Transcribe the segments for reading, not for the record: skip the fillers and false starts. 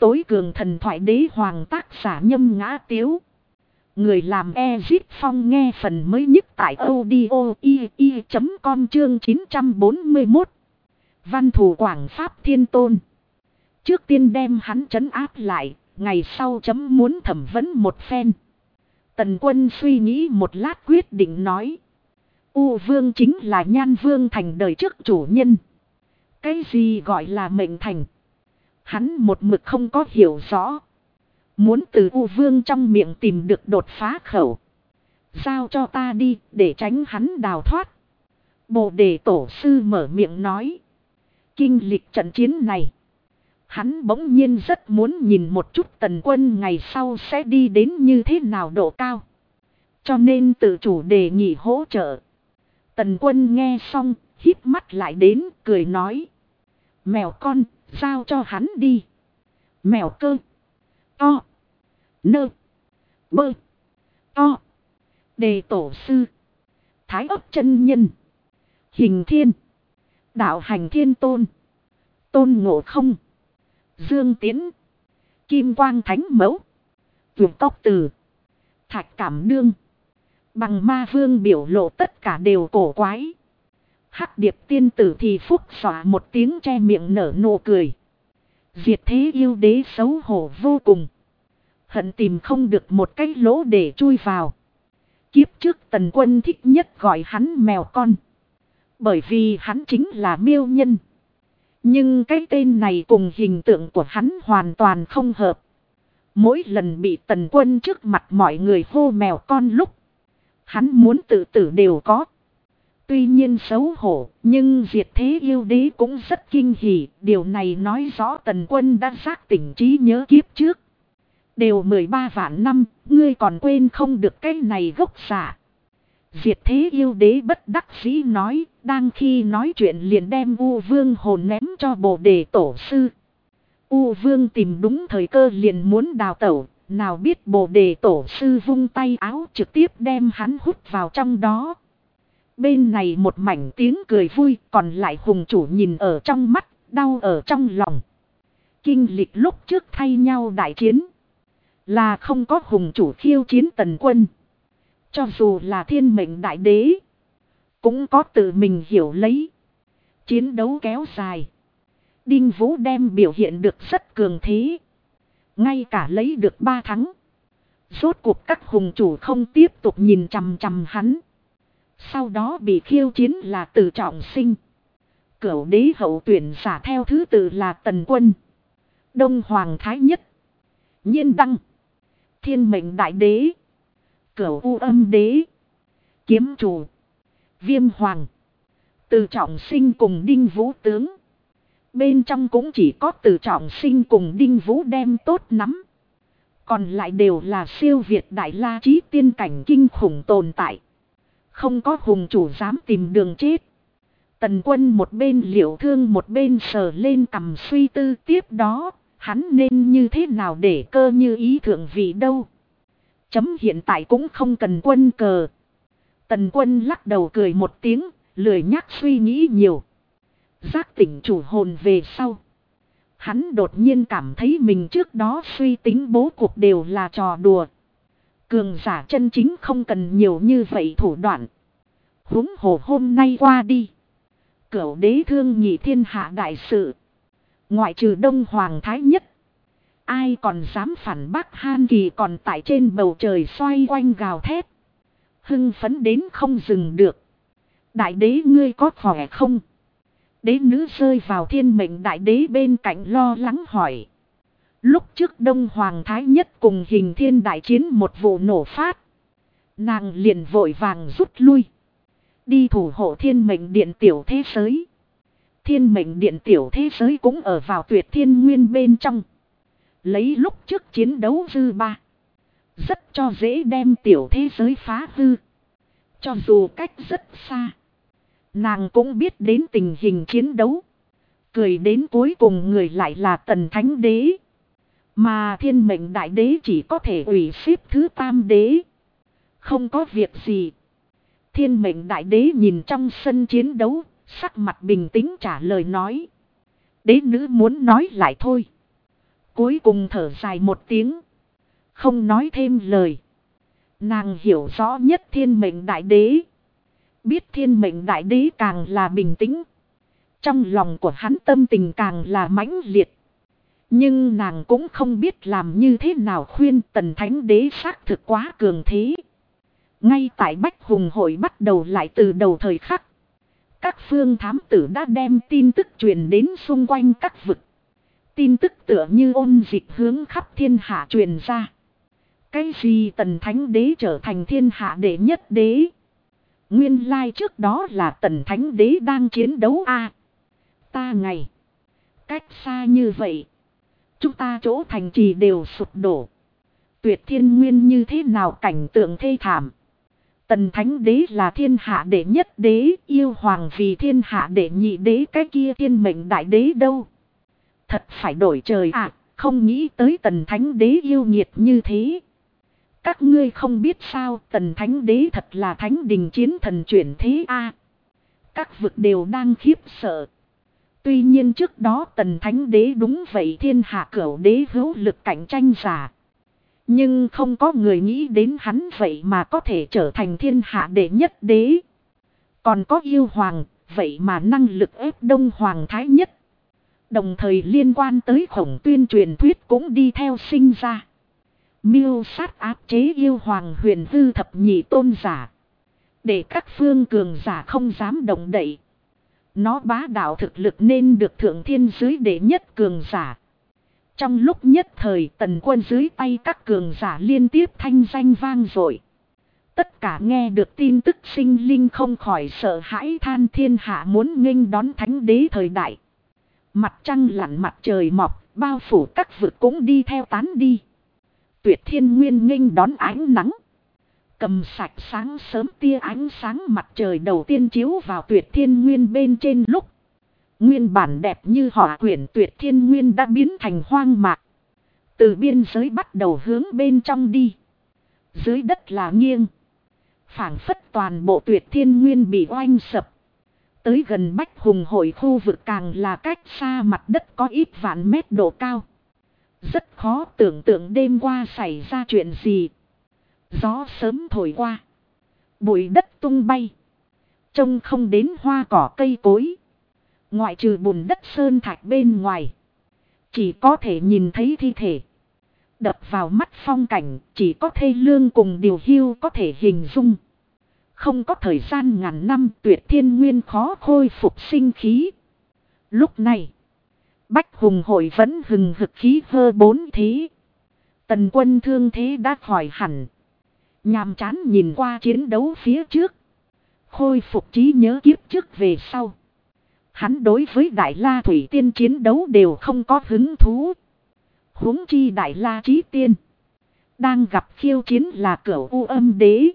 tối cường thần thoại đế hoàng tác giả Nhâm Ngã Tiếu. Người làm Ezit Phong nghe phần mới nhất tại audio.com chương 941. Văn thù Quảng Pháp Thiên Tôn. Trước tiên đem hắn trấn áp lại, ngày sau chấm muốn thẩm vấn một phen. Tần Quân suy nghĩ một lát quyết định nói. U Vương chính là Nhan Vương thành đời trước chủ nhân. Cái gì gọi là mệnh thành? Hắn một mực không có hiểu rõ. Muốn từ U Vương trong miệng tìm được đột phá khẩu. Giao cho ta đi để tránh hắn đào thoát. Bồ Đề Tổ Sư mở miệng nói. Kinh lịch trận chiến này. Hắn bỗng nhiên rất muốn nhìn một chút Tần Quân ngày sau sẽ đi đến như thế nào độ cao. Cho nên tự chủ đề nghị hỗ trợ. Tần Quân nghe xong, híp mắt lại đến, cười nói. Mèo con, giao cho hắn đi. Mèo cơ. To. Nơ. Bơ. To. Đề Tổ Sư. Thái Ấp chân nhân. Hình Thiên. Đạo Hành Thiên Tôn. Tôn Ngộ Không. Dương Tiến. Kim Quang Thánh Mẫu. Vượt Tóc Từ. Thạch Cảm Đương. Bằng Ma Vương biểu lộ tất cả đều cổ quái. Hắc Điệp tiên tử thì phúc xỏa một tiếng che miệng nở nụ cười. Diệt thế yêu đế xấu hổ vô cùng. Hận tìm không được một cái lỗ để chui vào. Kiếp trước Tần Quân thích nhất gọi hắn mèo con. Bởi vì hắn chính là miêu nhân. Nhưng cái tên này cùng hình tượng của hắn hoàn toàn không hợp. Mỗi lần bị Tần Quân trước mặt mọi người hô mèo con lúc. Hắn muốn tự tử đều có. Tuy nhiên xấu hổ, nhưng diệt thế yêu đế cũng rất kinh hỉ. Điều này nói rõ Tần Quân đã giác tỉnh trí nhớ kiếp trước. Đều 13 vạn năm, ngươi còn quên không được cái này gốc xạ. Diệt thế yêu đế bất đắc dĩ nói, đang khi nói chuyện liền đem U Vương hồn ném cho Bồ Đề Tổ Sư. U Vương tìm đúng thời cơ liền muốn đào tẩu, nào biết Bồ Đề Tổ Sư vung tay áo trực tiếp đem hắn hút vào trong đó. Bên này một mảnh tiếng cười vui, còn lại hùng chủ nhìn ở trong mắt, đau ở trong lòng. Kinh lịch lúc trước thay nhau đại chiến. Là không có hùng chủ khiêu chiến Tần Quân. Cho dù là thiên mệnh đại đế. Cũng có tự mình hiểu lấy. Chiến đấu kéo dài. Đinh Vũ đem biểu hiện được rất cường thế. Ngay cả lấy được 3 thắng. Rốt cuộc các hùng chủ không tiếp tục nhìn chằm chằm hắn. Sau đó bị khiêu chiến là Từ Trọng Sinh. Cửu đế hậu tuyển giả theo thứ tự là Tần Quân. Đông Hoàng Thái Nhất. Nhiên Đăng. Thiên mệnh đại đế. Cửu U Âm đế. Kiếm chủ. Viêm Hoàng. Từ Trọng Sinh cùng Đinh Vũ tướng. Bên trong cũng chỉ có Từ Trọng Sinh cùng Đinh Vũ đem tốt nắm. Còn lại đều là siêu việt đại la chí tiên cảnh kinh khủng tồn tại. Không có hùng chủ dám tìm đường chết. Tần Quân một bên liệu thương một bên sờ lên cằm suy tư tiếp đó. Hắn nên như thế nào để cơ như ý thượng vị đâu. Chấm hiện tại cũng không cần quân cờ. Tần Quân lắc đầu cười một tiếng, lười nhắc suy nghĩ nhiều. Giác tỉnh chủ hồn về sau. Hắn đột nhiên cảm thấy mình trước đó suy tính bố cục đều là trò đùa. Cường giả chân chính không cần nhiều như vậy thủ đoạn. Huống hồ hôm nay qua đi. Cửu đế thương nhị thiên hạ đại sự. Ngoại trừ Đông Hoàng Thái Nhất. Ai còn dám phản bác Han Kỳ còn tại trên bầu trời xoay quanh gào thét. Hưng phấn đến không dừng được. Đại đế ngươi có khỏe không? Đế nữ rơi vào thiên mệnh đại đế bên cạnh lo lắng hỏi. Lúc trước Đông Hoàng Thái Nhất cùng Hình Thiên đại chiến một vụ nổ phát. Nàng liền vội vàng rút lui. Đi thủ hộ thiên mệnh điện tiểu thế giới. Thiên mệnh điện tiểu thế giới cũng ở vào Tuyệt Thiên Nguyên bên trong. Lấy lúc trước chiến đấu dư ba. Rất cho dễ đem tiểu thế giới phá hư. Cho dù cách rất xa. Nàng cũng biết đến tình hình chiến đấu. Cười đến cuối cùng người lại là Tần Thánh Đế. Mà thiên mệnh đại đế chỉ có thể ủy xếp thứ tam đế. Không có việc gì. Thiên mệnh đại đế nhìn trong sân chiến đấu. Sắc mặt bình tĩnh trả lời nói. Đế nữ muốn nói lại thôi. Cuối cùng thở dài một tiếng. Không nói thêm lời. Nàng hiểu rõ nhất thiên mệnh đại đế. Biết thiên mệnh đại đế càng là bình tĩnh. Trong lòng của hắn tâm tình càng là mãnh liệt. Nhưng nàng cũng không biết làm như thế nào khuyên Tần Thánh Đế xác thực quá cường thế. Ngay tại Bách Hùng hội bắt đầu lại từ đầu thời khắc. Các phương thám tử đã đem tin tức truyền đến xung quanh các vực. Tin tức tựa như ôn dịch hướng khắp thiên hạ truyền ra. Cái gì Tần Thánh Đế trở thành thiên hạ đệ nhất đế. Nguyên lai trước đó là Tần Thánh Đế đang chiến đấu a. Ta ngày. Cách xa như vậy. Chúng ta chỗ thành trì đều sụp đổ. Tuyệt thiên nguyên như thế nào cảnh tượng thê thảm. Tần Thánh Đế là thiên hạ đệ nhất đế. Yêu hoàng vì thiên hạ đệ nhị đế. Cái kia thiên mệnh đại đế đâu. Thật phải đổi trời à. Không nghĩ tới Tần Thánh Đế yêu nghiệt như thế. Các ngươi không biết sao Tần Thánh Đế thật là thánh đình chiến thần chuyển thế a. Các vực đều đang khiếp sợ. Tuy nhiên trước đó Tần Thánh Đế đúng vậy thiên hạ cửu đế hữu lực cạnh tranh giả. Nhưng không có người nghĩ đến hắn vậy mà có thể trở thành thiên hạ đệ nhất đế. Còn có yêu hoàng, vậy mà năng lực ép đông hoàng thái nhất. Đồng thời liên quan tới Khổng Tuyên truyền thuyết cũng đi theo sinh ra. Mưu sát áp chế yêu hoàng huyền hư thập nhị tôn giả. Để các phương cường giả không dám động đậy. Nó bá đạo thực lực nên được thượng thiên dưới đệ nhất cường giả. Trong lúc nhất thời Tần Quân dưới tay các cường giả liên tiếp thanh danh vang dội. Tất cả nghe được tin tức sinh linh không khỏi sợ hãi than thiên hạ muốn nghênh đón Thánh Đế thời đại. Mặt trăng lặn mặt trời mọc, bao phủ các vực cũng đi theo tán đi. Tuyệt thiên nguyên nghênh đón ánh nắng. Cầm sạch sáng sớm tia ánh sáng mặt trời đầu tiên chiếu vào tuyệt thiên nguyên bên trên lúc. Nguyên bản đẹp như họa quyển tuyệt thiên nguyên đã biến thành hoang mạc. Từ biên giới bắt đầu hướng bên trong đi. Dưới đất là nghiêng. Phảng phất toàn bộ tuyệt thiên nguyên bị oanh sập. Tới gần Bách Hùng hội khu vực càng là cách xa mặt đất có ít vạn mét độ cao. Rất khó tưởng tượng đêm qua xảy ra chuyện gì. Gió sớm thổi qua. Bụi đất tung bay. Trông không đến hoa cỏ cây cối. Ngoại trừ bùn đất sơn thạch bên ngoài. Chỉ có thể nhìn thấy thi thể. Đập vào mắt phong cảnh chỉ có thê lương cùng điều hiu có thể hình dung. Không có thời gian ngàn năm tuyệt thiên nguyên khó khôi phục sinh khí. Lúc này. Bách Hùng hội vẫn hừng hực khí hơ bốn thế. Tần Quân thương thế đã khỏi hẳn. Nhàm chán nhìn qua chiến đấu phía trước. Khôi phục trí nhớ kiếp trước về sau. Hắn đối với Đại La Thủy Tiên chiến đấu đều không có hứng thú. Huống chi Đại La Chí Tiên. Đang gặp khiêu chiến là Cửu U Âm Đế.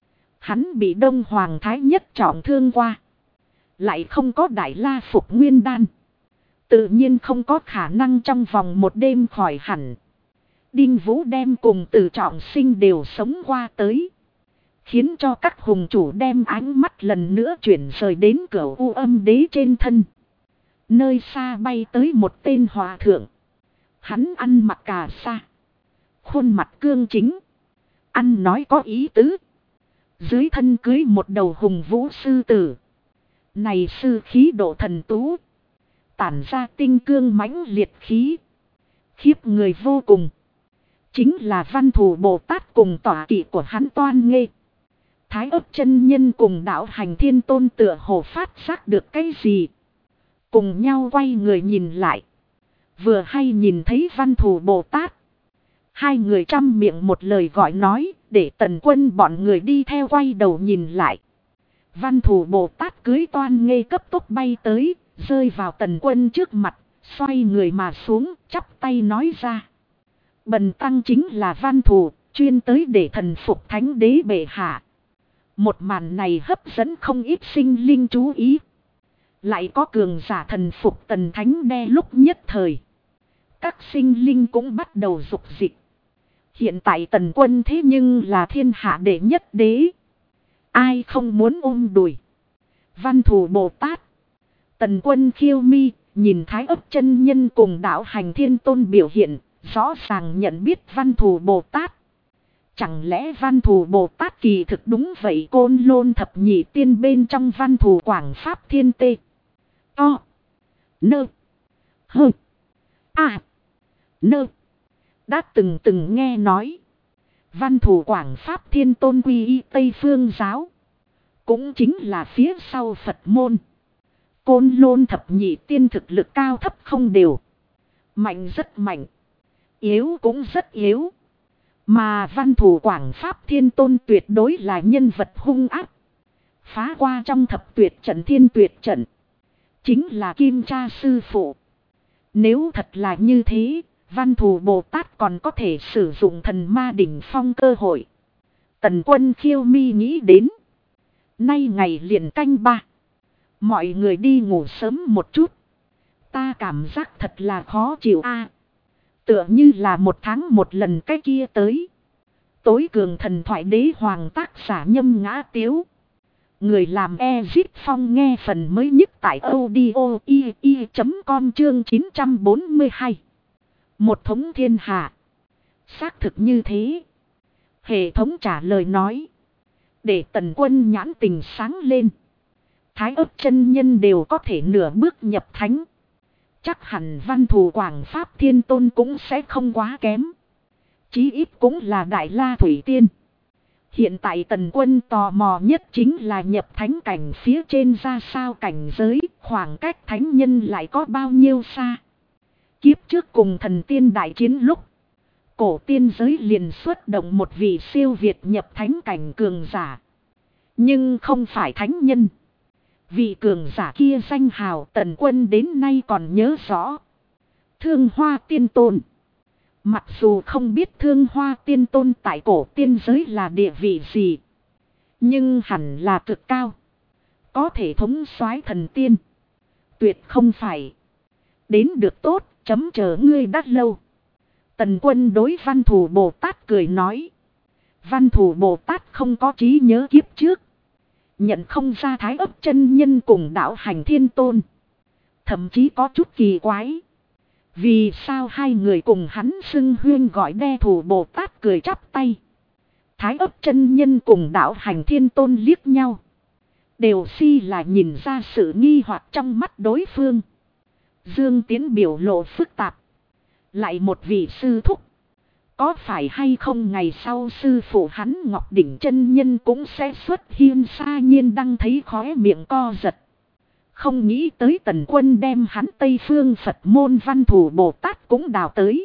Hắn bị Đông Hoàng Thái Nhất trọng thương qua. Lại không có Đại La Phục Nguyên Đan. Tự nhiên không có khả năng trong vòng một đêm khỏi hẳn. Đinh Vũ đem cùng Từ Trọng Sinh đều sống qua tới. Khiến cho các hùng chủ đem ánh mắt lần nữa chuyển rời đến Cửu U Âm Đế trên thân. Nơi xa bay tới một tên hòa thượng. Hắn ăn mặc cà sa. Khuôn mặt cương chính. Ăn nói có ý tứ. Dưới thân cưới một đầu hùng vũ sư tử. Này sư khí độ thần tú. Tản ra tinh cương mãnh liệt khí. Khiếp người vô cùng. Chính là Văn Thù Bồ Tát cùng tọa kỵ của hắn Toan Nghê. Thái Ấp chân nhân cùng đạo Hành Thiên Tôn tựa hồ phát giác được cái gì. Cùng nhau quay người nhìn lại. Vừa hay nhìn thấy Văn Thù Bồ Tát. Hai người trăm miệng một lời gọi nói. Để Tần Quân bọn người đi theo quay đầu nhìn lại. Văn Thù Bồ Tát cưới Toan Nghê cấp tốc bay tới. Rơi vào Tần Quân trước mặt. Xoay người mà xuống chắp tay nói ra. Bần tăng chính là Văn Thù. Chuyên tới để thần phục Thánh Đế bệ hạ. Một màn này hấp dẫn không ít sinh linh chú ý. Lại có cường giả thần phục Tần Thánh Đế lúc nhất thời. Các sinh linh cũng bắt đầu dục dịch. Hiện tại Tần Quân thế nhưng là thiên hạ đệ nhất đế. Ai không muốn ôm đùi. Văn Thù Bồ Tát. Tần Quân khiêu mi, nhìn Thái Ấp chân nhân cùng đạo Hành Thiên Tôn biểu hiện. Rõ ràng nhận biết Văn Thù Bồ Tát. Chẳng lẽ Văn Thù Bồ Tát kỳ thực đúng vậy Côn Lôn thập nhị tiên bên trong Văn Thù Quảng Pháp Thiên Tê. O. Nơ. Hơ. A. Nơ. Đã từng nghe nói. Văn Thù Quảng Pháp Thiên Tôn quy y Tây Phương giáo. Cũng chính là phía sau Phật môn. Côn Lôn thập nhị tiên thực lực cao thấp không đều. Mạnh rất mạnh. Yếu cũng rất yếu. Mà Văn Thù Quảng Pháp Thiên Tôn tuyệt đối là nhân vật hung ác. Phá qua trong thập tuyệt trận thiên tuyệt trận. Chính là Kim Cha sư phụ. Nếu thật là như thế, Văn Thù Bồ Tát còn có thể sử dụng thần ma đỉnh phong cơ hội. Tần Quân khiêu mi nghĩ đến. Nay ngày liền canh 3. Mọi người đi ngủ sớm một chút. Ta cảm giác thật là khó chịu a. Tựa như là một tháng một lần cái kia tới. Tối cường thần thoại đế hoàng tác giả Nhâm Ngã Tiếu. Người làm Ezit Phong nghe phần mới nhất tại audio.com chương 942. Một thống thiên hạ. Xác thực như thế. Hệ thống trả lời nói. Để Tần Quân nhãn tình sáng lên. Thái Ức chân nhân đều có thể nửa bước nhập thánh. Chắc hẳn Văn Thù Quảng Pháp Thiên Tôn cũng sẽ không quá kém. Chí ít cũng là Đại La Thủy Tiên. Hiện tại Tần Quân tò mò nhất chính là nhập thánh cảnh phía trên ra sao cảnh giới, khoảng cách thánh nhân lại có bao nhiêu xa. Kiếp trước cùng thần tiên đại chiến lúc, cổ tiên giới liền xuất động một vị siêu việt nhập thánh cảnh cường giả. Nhưng không phải thánh nhân. Vị cường giả kia danh hào Tần Quân đến nay còn nhớ rõ. Thương Hoa Tiên Tôn. Mặc dù không biết Thương Hoa Tiên Tôn tại cổ tiên giới là địa vị gì. Nhưng hẳn là cực cao. Có thể thống soái thần tiên. Tuyệt không phải. Đến được tốt, chấm chờ ngươi đắt lâu. Tần Quân đối Văn Thù Bồ Tát cười nói. Văn Thù Bồ Tát không có trí nhớ kiếp trước. Nhận không ra Thái Ức chân nhân cùng đạo hành Thiên Tôn. Thậm chí có chút kỳ quái. Vì sao hai người cùng hắn xưng huyên gọi đe Thù Bồ Tát cười chắp tay. Thái Ức chân nhân cùng đạo hành Thiên Tôn liếc nhau. Đều là nhìn ra sự nghi hoặc trong mắt đối phương. Dương Tiến biểu lộ phức tạp. Lại một vị sư thúc. Có phải hay không ngày sau sư phụ hắn Ngọc Đỉnh chân nhân cũng sẽ xuất hiện xa nhiên đang thấy khóe miệng co giật. Không nghĩ tới Tần Quân đem hắn Tây Phương Phật môn Văn Thù Bồ Tát cũng đào tới.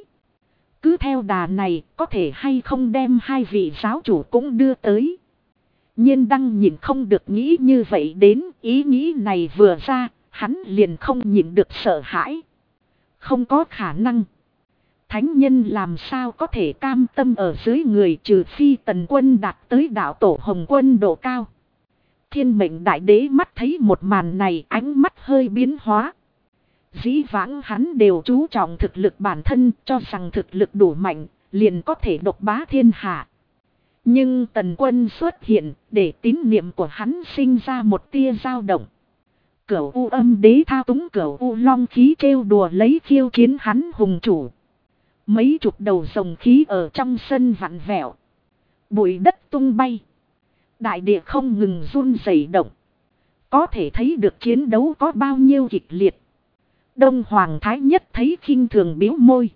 Cứ theo đà này có thể hay không đem hai vị giáo chủ cũng đưa tới. Nhiên đăng nhìn không được nghĩ như vậy đến ý nghĩ này vừa ra hắn liền không nhịn được sợ hãi. Không có khả năng. Thánh nhân làm sao có thể cam tâm ở dưới người trừ phi Tần Quân đạt tới đạo tổ Hồng Quân độ cao. Thiên Mệnh Đại Đế mắt thấy một màn này ánh mắt hơi biến hóa. Dĩ vãng hắn đều chú trọng thực lực bản thân cho rằng thực lực đủ mạnh liền có thể độc bá thiên hạ. Nhưng Tần Quân xuất hiện để tín niệm của hắn sinh ra một tia dao động. Cửu U Âm Đế thao túng Cửu U Long khí trêu đùa lấy khiêu chiến hắn hùng chủ. Mấy chục đầu rồng khí ở trong sân vặn vẹo. Bụi đất tung bay. Đại địa không ngừng run rẩy động. Có thể thấy được chiến đấu có bao nhiêu kịch liệt. Đông Hoàng Thái Nhất thấy khinh thường biếu môi.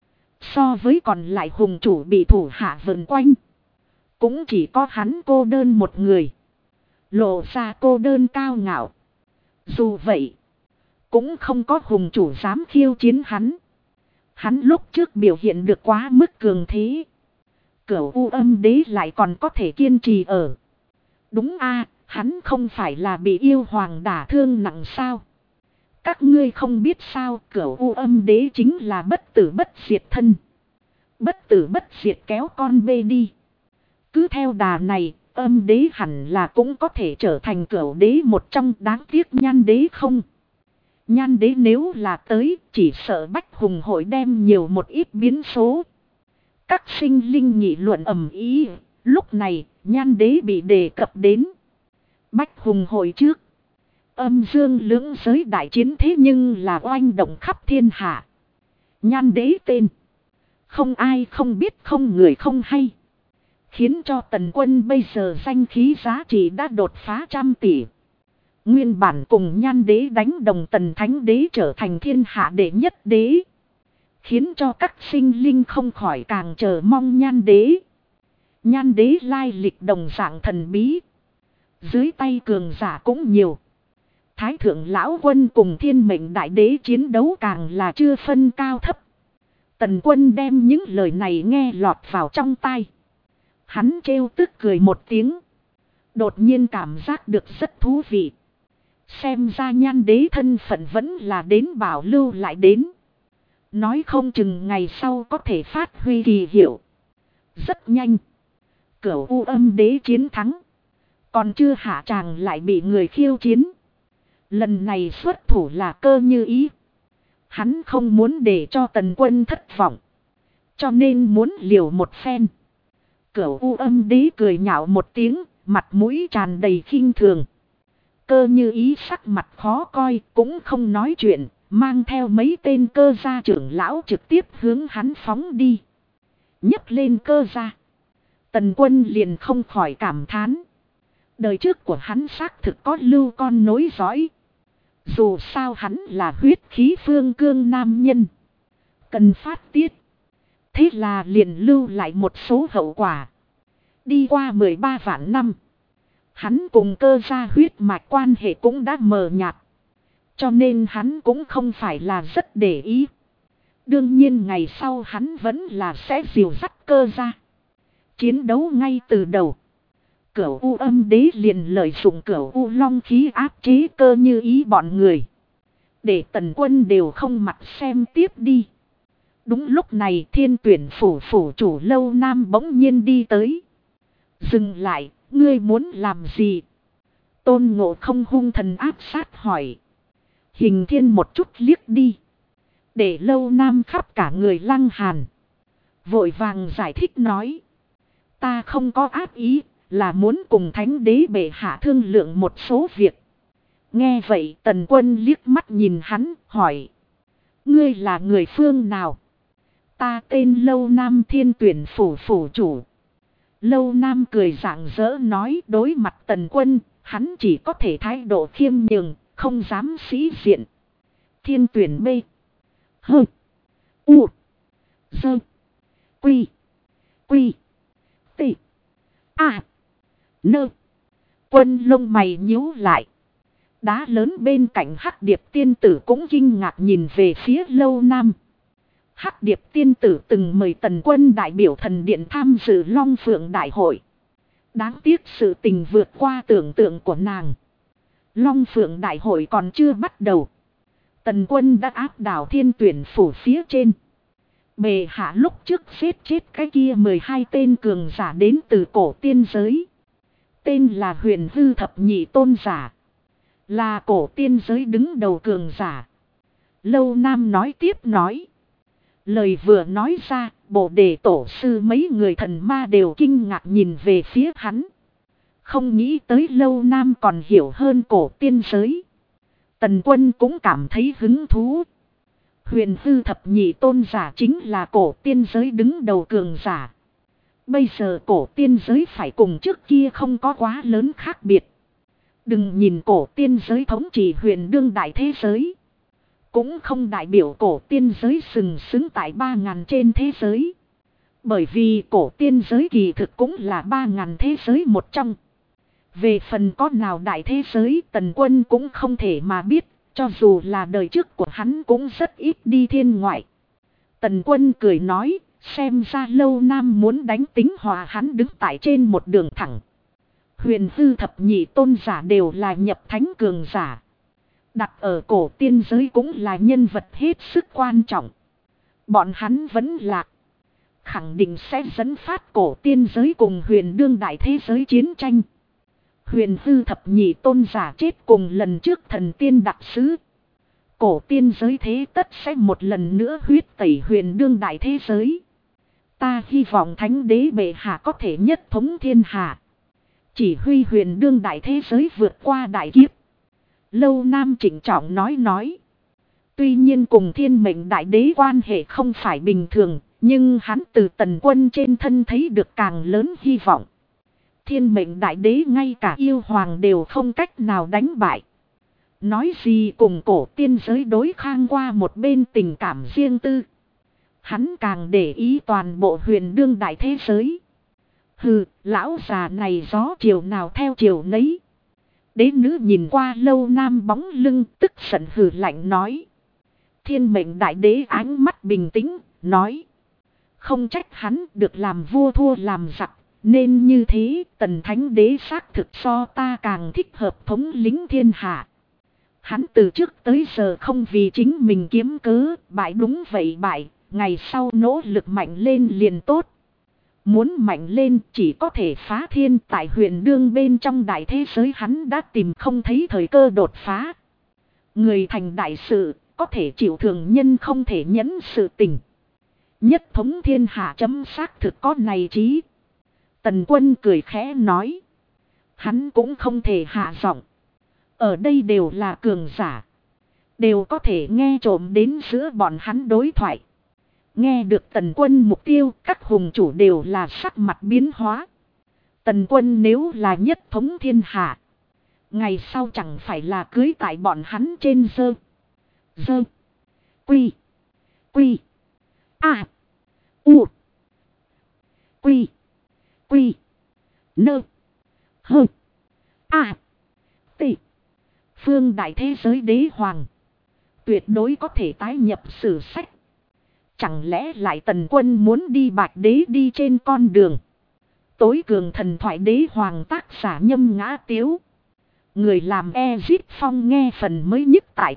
So với còn lại hùng chủ bị thủ hạ vần quanh. Cũng chỉ có hắn cô đơn một người. Lộ ra cô đơn cao ngạo. Dù vậy. Cũng không có hùng chủ dám khiêu chiến hắn. Hắn lúc trước biểu hiện được quá mức cường thế. Cửu U Âm Đế lại còn có thể kiên trì ở. Đúng a, hắn không phải là bị yêu hoàng đả thương nặng sao. Các ngươi không biết sao Cửu U Âm Đế chính là bất tử bất diệt thân. Bất tử bất diệt kéo con bê đi. Cứ theo đà này, Âm Đế hẳn là cũng có thể trở thành Cửu Đế một trong, đáng tiếc Nhan Đế không. Nhan Đế nếu là tới, chỉ sợ Bách Hùng hội đem nhiều một ít biến số. Các sinh linh nghị luận ầm ĩ, lúc này, Nhan Đế bị đề cập đến. Bách Hùng hội trước, âm dương lưỡng giới đại chiến thế nhưng là oanh động khắp thiên hạ. Nhan Đế tên, Không ai không biết, không người không hay. Khiến cho Tần Quân bây giờ danh khí giá trị đã đột phá 100 tỷ. Nguyên bản cùng Nhan đế đánh đồng, Tần Thánh đế trở thành thiên hạ đệ nhất đế. Khiến cho các sinh linh không khỏi càng chờ mong Nhan đế. Nhan đế lai lịch đồng dạng thần bí. Dưới tay cường giả cũng nhiều. Thái thượng lão quân cùng thiên mệnh đại đế chiến đấu càng là chưa phân cao thấp. Tần Quân đem những lời này nghe lọt vào trong tai. Hắn trêu tức cười một tiếng. Đột nhiên cảm giác được rất thú vị. Xem ra Nhan đế thân phận vẫn là đến bảo lưu lại đến. Nói không chừng ngày sau có thể phát huy kỳ hiệu. Rất nhanh. Cửu U Âm đế chiến thắng. Còn chưa hạ tràng lại bị người khiêu chiến. Lần này xuất thủ là Cơ Như Ý. Hắn không muốn để cho Tần Quân thất vọng. Cho nên muốn liều một phen. Cửu U Âm đế cười nhạo một tiếng, mặt mũi tràn đầy khinh thường. Cơ Như Ý sắc mặt khó coi, cũng không nói chuyện, mang theo mấy tên Cơ gia trưởng lão trực tiếp hướng hắn phóng đi. Nhấc lên Cơ gia. Tần Quân liền không khỏi cảm thán. Đời trước của hắn xác thực có lưu con nối dõi. Dù sao hắn là huyết khí phương cương nam nhân. Cần phát tiết. Thế là liền lưu lại một số hậu quả. Đi qua 13 vạn năm. Hắn cùng Cơ gia huyết mạch quan hệ cũng đã mờ nhạt. Cho nên hắn cũng không phải là rất để ý. Đương nhiên ngày sau hắn vẫn là sẽ dìu dắt Cơ gia. Chiến đấu ngay từ đầu. Cửu U Âm đế liền lợi dụng Cửu U Long khí áp chế Cơ Như Ý bọn người. Để Tần Quân đều không mặt xem tiếp đi. Đúng lúc này Thiên Tuyển phủ phủ chủ Lâu Nam bỗng nhiên đi tới. Dừng lại, ngươi muốn làm gì? Tôn Ngộ Không hung thần áp sát hỏi. Hình Thiên một chút liếc đi. Để Lâu Nam khắp cả người lăng hàn. Vội vàng giải thích nói. Ta không có ác ý, là muốn cùng Thánh đế bệ hạ thương lượng một số việc. Nghe vậy Tần Quân liếc mắt nhìn hắn, hỏi. Ngươi là người phương nào? Ta tên Lâu Nam, Thiên Tuyển phủ phủ chủ. Lâu Nam cười rạng rỡ nói, đối mặt Tần Quân, hắn chỉ có thể thái độ khiêm nhường, không dám sĩ diện. Thiên Tuyển B. H. U. Dơ. Quy. Quy. T. A. Nơ. Quân lông mày nhíu lại. Đá lớn bên cạnh Hắc Điệp tiên tử cũng kinh ngạc nhìn về phía Lâu Nam. Hắc Điệp tiên tử từng mời Tần Quân đại biểu thần điện tham dự Long Phượng đại hội. Đáng tiếc sự tình vượt qua tưởng tượng của nàng. Long Phượng đại hội còn chưa bắt đầu. Tần Quân đã áp đảo Thiên Tuyển phủ phía trên. Bệ hạ lúc trước giết chết cái kia 12 tên cường giả đến từ cổ tiên giới. Tên là Huyền Hư Thập Nhị Tôn giả. Là cổ tiên giới đứng đầu cường giả. Lâu Nam nói tiếp nói. Lời vừa nói ra, Bồ Đề tổ sư mấy người thần ma đều kinh ngạc nhìn về phía hắn. Không nghĩ tới Lâu Nam còn hiểu hơn cổ tiên giới. Tần Quân cũng cảm thấy hứng thú. Huyền Hư Thập Nhị Tôn giả chính là cổ tiên giới đứng đầu cường giả. Bây giờ cổ tiên giới phải cùng trước kia không có quá lớn khác biệt. Đừng nhìn cổ tiên giới thống trị huyền đương đại thế giới. Cũng không đại biểu cổ tiên giới sừng sững tại 3.000 trên thế giới. Bởi vì cổ tiên giới kỳ thực cũng là 3.000 thế giới một trong. Về phần có nào đại thế giới Tần Quân cũng không thể mà biết. Cho dù là đời trước của hắn cũng rất ít đi thiên ngoại. Tần Quân cười nói, xem ra Lâu Nam muốn đánh tính hòa, hắn đứng tại trên một đường thẳng. Huyền Hư Thập Nhị Tôn giả đều là nhập thánh cường giả. Đặt ở cổ tiên giới cũng là nhân vật hết sức quan trọng. Bọn hắn vẫn lạc. Khẳng định sẽ dẫn phát cổ tiên giới cùng huyền đương đại thế giới chiến tranh. Huyền Hư Thập Nhị Tôn giả chết cùng lần trước thần tiên đặc sứ. Cổ tiên giới thế tất sẽ một lần nữa huyết tẩy huyền đương đại thế giới. Ta hy vọng Thánh đế bệ hạ có thể nhất thống thiên hạ. Chỉ huy huyền đương đại thế giới vượt qua đại kiếp. Lâu Nam trịnh trọng nói. Tuy nhiên cùng thiên mệnh đại đế quan hệ không phải bình thường, Nhưng hắn từ Tần Quân trên thân thấy được càng lớn hy vọng. Thiên mệnh đại đế ngay cả yêu hoàng đều không cách nào đánh bại. Nói gì cùng cổ tiên giới đối kháng qua một bên tình cảm riêng tư. Hắn càng để ý toàn bộ huyền đương đại thế giới. Hừ, lão già này gió chiều nào theo chiều nấy. Đế nữ nhìn qua Lâu Nam bóng lưng tức giận hừ lạnh nói. Thiên mệnh đại đế ánh mắt bình tĩnh, nói. Không trách hắn được làm vua thua làm giặc. Nên như thế, Tần Thánh Đế xác thực so ta càng thích hợp thống lĩnh thiên hạ. Hắn từ trước tới giờ không vì chính mình kiếm cớ, bại đúng vậy bại, ngày sau nỗ lực mạnh lên liền tốt. Muốn mạnh lên chỉ có thể phá thiên, tại huyền đương bên trong đại thế giới hắn đã tìm không thấy thời cơ đột phá. Người thành đại sự, có thể chịu thường nhân không thể nhẫn sự tình. Nhất thống thiên hạ chấm xác thực có này chí. Tần Quân cười khẽ nói. Hắn cũng không thể hạ giọng. Ở đây đều là cường giả. Đều có thể nghe trộm đến giữa bọn hắn đối thoại. Nghe được Tần Quân mục tiêu, các hùng chủ đều là sắc mặt biến hóa. Tần Quân nếu là nhất thống thiên hạ. Ngày sau chẳng phải là cưới tại bọn hắn trên dơ. Dơ. Quy. Quy. A. U. Quy. Quy. Nơ. Hơ. A. Tị. Phương đại thế giới đế hoàng. Tuyệt đối có thể tái nhập sử sách. Chẳng lẽ lại Tần Quân muốn đi Bạch Đế đi trên con đường. Tối cường thần thoại đế hoàng tác giả Nhâm Ngã Tiếu. Người làm Ezit Phong nghe phần mới nhất tại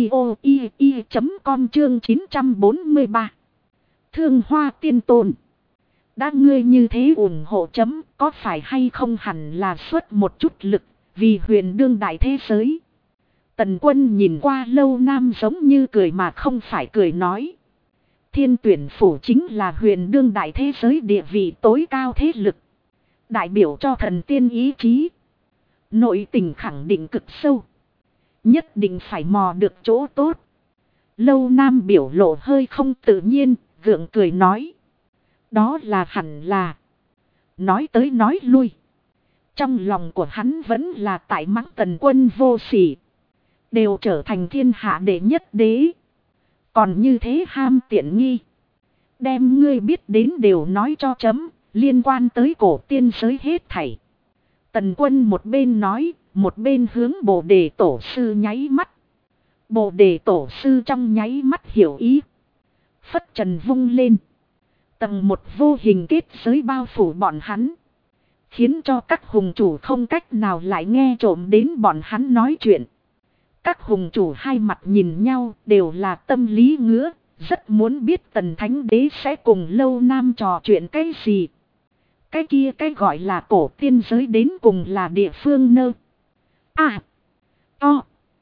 audio.com chương 943. Thương Hoa Tiên Tôn. Đã ngươi như thế ủng hộ chấm, có phải hay không hẳn là xuất một chút lực, vì huyền đương đại thế giới. Tần Quân nhìn qua Lâu Nam giống như cười mà không phải cười nói. Thiên Tuyển Phủ chính là huyền đương đại thế giới địa vị tối cao thế lực. Đại biểu cho thần tiên ý chí. Nội tình khẳng định cực sâu. Nhất định phải mò được chỗ tốt. Lâu Nam biểu lộ hơi không tự nhiên, gượng cười nói. Đó là hẳn là. Nói tới nói lui. Trong lòng của hắn vẫn là tại mắng Tần Quân vô sỉ. Đều trở thành thiên hạ đệ nhất đế. Còn như thế ham tiện nghi. Đem ngươi biết đến đều nói cho chấm. Liên quan tới cổ tiên giới hết thảy. Tần Quân một bên nói. Một bên hướng Bồ Đề Tổ Sư nháy mắt. Bồ Đề Tổ Sư trong nháy mắt hiểu ý. Phất trần vung lên. Tầng một vô hình kết giới bao phủ bọn hắn. Khiến cho các hùng chủ không cách nào lại nghe trộm đến bọn hắn nói chuyện. Các hùng chủ hai mặt nhìn nhau đều là tâm lý ngứa. Rất muốn biết Tần Thánh Đế sẽ cùng Lâu Nam trò chuyện cái gì. Cái kia cái gọi là cổ tiên giới đến cùng là địa phương nơ. A. O.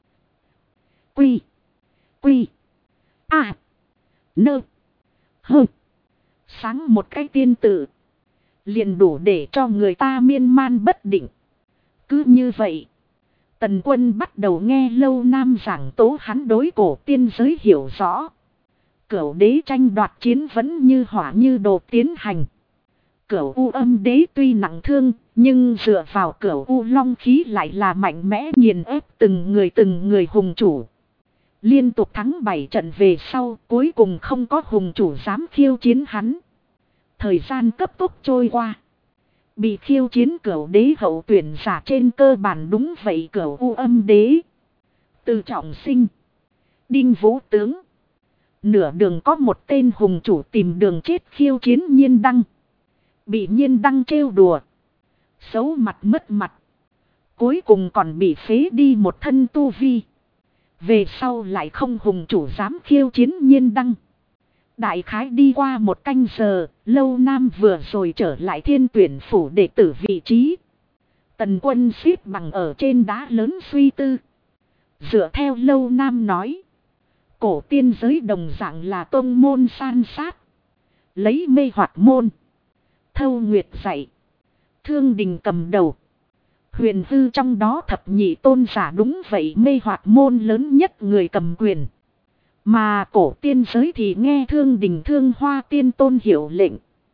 Quy. Quy. A. Nơ. Hơ. Sáng một cái tiên tự. Liền đủ để cho người ta miên man bất định. Cứ như vậy. Tần Quân bắt đầu nghe Lâu Nam giảng tố hắn đối cổ tiên giới hiểu rõ. Cửu đế tranh đoạt chiến vẫn như hỏa như đồ tiến hành. Cửu U Âm đế tuy nặng thương, nhưng dựa vào Cửu U Long khí lại là mạnh mẽ nghiền ép từng người hùng chủ. Liên tục thắng 7 trận về sau, cuối cùng không có hùng chủ dám khiêu chiến hắn. Thời gian cấp tốc trôi qua. Bị khiêu chiến Cửu đế hậu tuyển giả trên cơ bản đúng vậy Cửu U Âm đế. Từ Trọng Sinh, Đinh Vũ Tướng. Nửa đường có một tên hùng chủ tìm đường chết khiêu chiến Nhiên Đăng. Bị Nhiên Đăng trêu đùa. Xấu mặt mất mặt. Cuối cùng còn bị phế đi một thân tu vi. Về sau lại không hùng chủ dám khiêu chiến Nhiên Đăng. Đại khái đi qua một canh giờ, Lâu Nam vừa rồi trở lại Thiên Tuyển Phủ đệ tử vị trí. Tần Quân xếp bằng ở trên đá lớn suy tư. Dựa theo Lâu Nam nói. Cổ tiên giới đồng dạng là tôn môn san sát. Lấy mê hoặc môn. Thâu Nguyệt dạy. Thương Đình cầm đầu. Huyền hư trong đó thập nhị tôn giả đúng vậy mê hoặc môn lớn nhất người cầm quyền. Mà cổ tiên giới thì nghe Thương Đình Thương Hoa Tiên Tôn hiệu lệnh.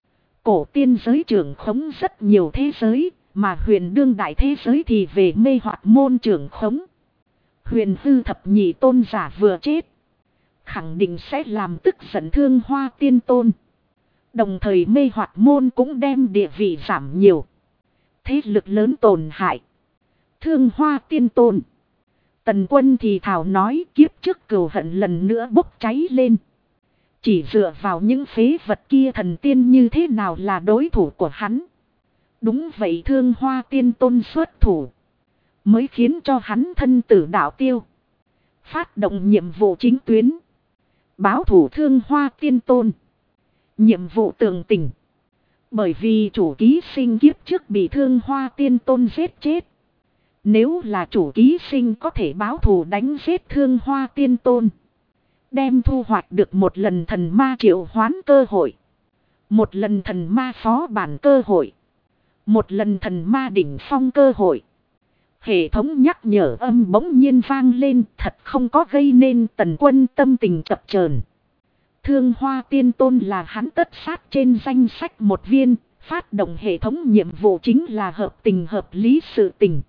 Cổ tiên giới trưởng khống rất nhiều thế giới, mà huyền đương đại thế giới thì về mê hoặc môn trưởng khống. Huyền hư thập nhị tôn giả vừa chết, khẳng định sẽ làm tức giận Thương Hoa Tiên Tôn. Đồng thời mê hoặc môn cũng đem địa vị giảm nhiều. Thế lực lớn tổn hại. Thương Hoa Tiên Tôn. Tần Quân thì thảo nói kiếp trước cừu hận lần nữa bốc cháy lên. Chỉ dựa vào những phế vật kia thần tiên như thế nào là đối thủ của hắn. Đúng vậy, Thương Hoa Tiên Tôn xuất thủ, mới khiến cho hắn thân tử đạo tiêu. Phát động nhiệm vụ chính tuyến, báo thủ Thương Hoa Tiên Tôn. Nhiệm vụ tường tình. Bởi vì chủ ký sinh kiếp trước bị Thương Hoa Tiên Tôn giết chết. Nếu là chủ ký sinh có thể báo thù đánh giết Thương Hoa Tiên Tôn, đem thu hoạch được một lần thần ma triệu hoán cơ hội, một lần thần ma phó bản cơ hội, một lần thần ma đỉnh phong cơ hội. Hệ thống nhắc nhở âm bỗng nhiên vang lên, thật không có gây nên Tần Quân tâm tình chập chờn. Thương Hoa Tiên Tôn là hắn tất sát trên danh sách một viên, phát động hệ thống nhiệm vụ chính là hợp tình hợp lý sự tình.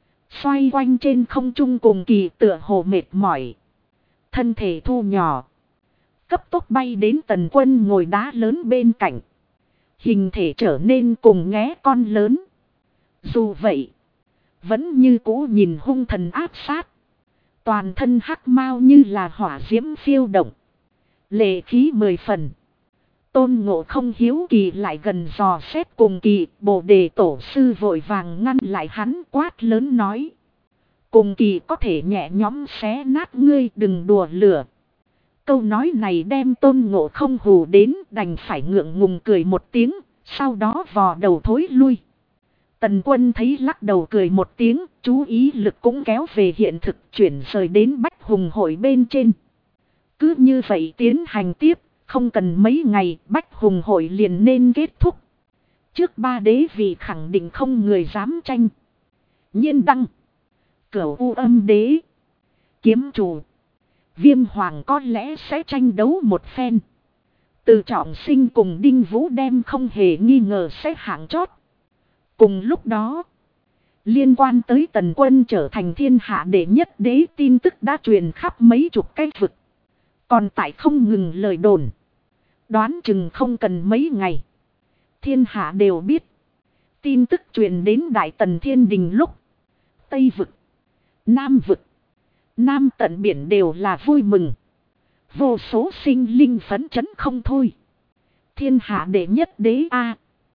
Xoay quanh trên không trung cùng kỳ tựa hồ mệt mỏi. Thân thể thu nhỏ, cấp tốc bay đến Tần Quân ngồi đá lớn bên cạnh. Hình thể trở nên cùng nghé con lớn. Dù vậy, vẫn như cũ nhìn hung thần áp sát. Toàn thân hắc mao như là hỏa diễm phiêu động, lệ khí 10 phần. Tôn Ngộ Không hiếu kỳ lại gần dò xét cùng kỳ, Bồ Đề Tổ sư vội vàng ngăn lại hắn, quát lớn nói: cùng kỳ có thể nhẹ nhõm xé nát ngươi, đừng đùa lửa. Câu nói này đem Tôn Ngộ Không hù đến, đành phải ngượng ngùng cười một tiếng, sau đó vò đầu thối lui. Tần Quân thấy lắc đầu cười một tiếng, chú ý lực cũng kéo về hiện thực, chuyển rời đến Bách Hùng hội bên trên. Cứ như vậy tiến hành tiếp, không cần mấy ngày Bách Hùng hội liền nên kết thúc. Trước 3 đế vị khẳng định không người dám tranh. Nhiên Đăng, Cửu U Âm Đế, Kiếm Chủ, Viêm Hoàng có lẽ sẽ tranh đấu một phen. Từ Trọng Sinh cùng Đinh Vũ đem không hề nghi ngờ sẽ hạng chót. Cùng lúc đó, liên quan tới Tần Quân trở thành thiên hạ đệ nhất đế tin tức đã truyền khắp mấy chục cái vực. Còn tại không ngừng lời đồn. Đoán chừng không cần mấy ngày, thiên hạ đều biết. Tin tức truyền đến Đại Tần Thiên Đình lúc, Tây vực, Nam vực, Nam tận biển đều là vui mừng. Vô số sinh linh phấn chấn không thôi. Thiên hạ đệ nhất đế A.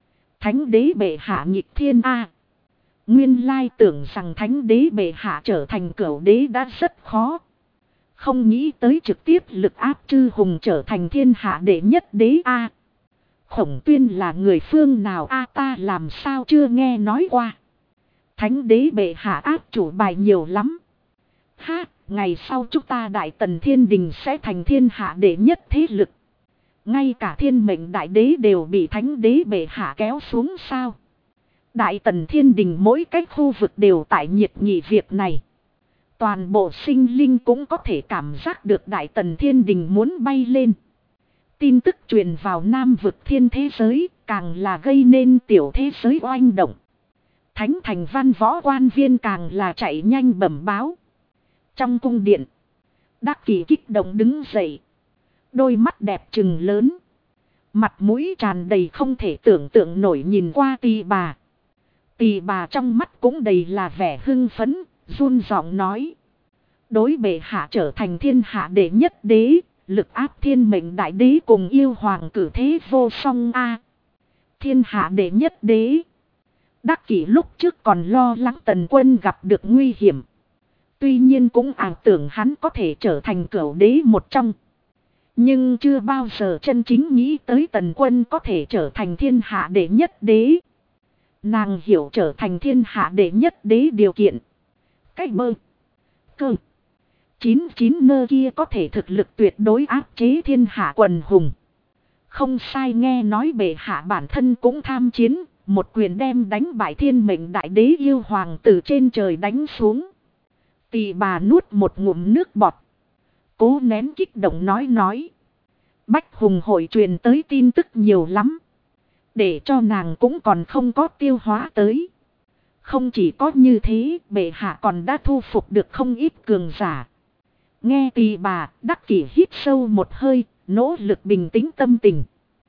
Thánh đế bệ hạ nghịch thiên A. Nguyên lai tưởng rằng thánh đế bệ hạ trở thành cửu đế đã rất khó. Không nghĩ tới trực tiếp lực áp chư hùng trở thành thiên hạ đệ nhất đế A. Khổng Tuyên là người phương nào A, ta làm sao chưa nghe nói qua. Thánh đế bệ hạ áp chủ bài nhiều lắm. Ha, ngày sau chúng ta Đại Tần Thiên Đình sẽ thành thiên hạ đệ nhất thế lực. Ngay cả thiên mệnh đại đế đều bị thánh đế bệ hạ kéo xuống sao. Đại Tần Thiên Đình mỗi cách khu vực đều tại nhiệt nghị việc này. Toàn bộ sinh linh cũng có thể cảm giác được Đại Tần Thiên Đình muốn bay lên. Tin tức truyền vào Nam vực thiên thế giới, càng là gây nên tiểu thế giới oanh động. Thánh thành văn võ quan viên càng là chạy nhanh bẩm báo. Trong cung điện, Đắc Kỷ kích động đứng dậy. Đôi mắt đẹp trừng lớn, mặt mũi tràn đầy không thể tưởng tượng nổi nhìn qua Tỳ Bà. Tỳ Bà trong mắt cũng đầy là vẻ hưng phấn, run giọng nói: đối bệ hạ trở thành thiên hạ đệ nhất đế, lực áp thiên mệnh đại đế cùng yêu hoàng cử thế vô song a. Thiên hạ đệ nhất đế. Đắc Kỷ lúc trước còn lo lắng Tần Quân gặp được nguy hiểm. Tuy nhiên cũng ảo tưởng hắn có thể trở thành cửu đế một trong. Nhưng chưa bao giờ chân chính nghĩ tới Tần Quân có thể trở thành thiên hạ đệ nhất đế. Nàng hiểu trở thành thiên hạ đệ nhất đế điều kiện. Cách bơ. Cơ. 99 nơ kia có thể thực lực tuyệt đối áp chế thiên hạ quần hùng. Không sai, nghe nói bệ hạ bản thân cũng tham chiến. Một quyền đem đánh bại thiên mệnh đại đế yêu hoàng từ trên trời đánh xuống. Tỳ Bà nuốt một ngụm nước bọt. cố nén kích động nói. Bách Hùng hội truyền tới tin tức nhiều lắm. Để cho nàng cũng còn không có tiêu hóa tới. Không chỉ có như thế, bệ hạ còn đã thu phục được không ít cường giả. Nghe Tỳ bà, Đắc Kỷ hít sâu một hơi, nỗ lực bình tĩnh tâm tình.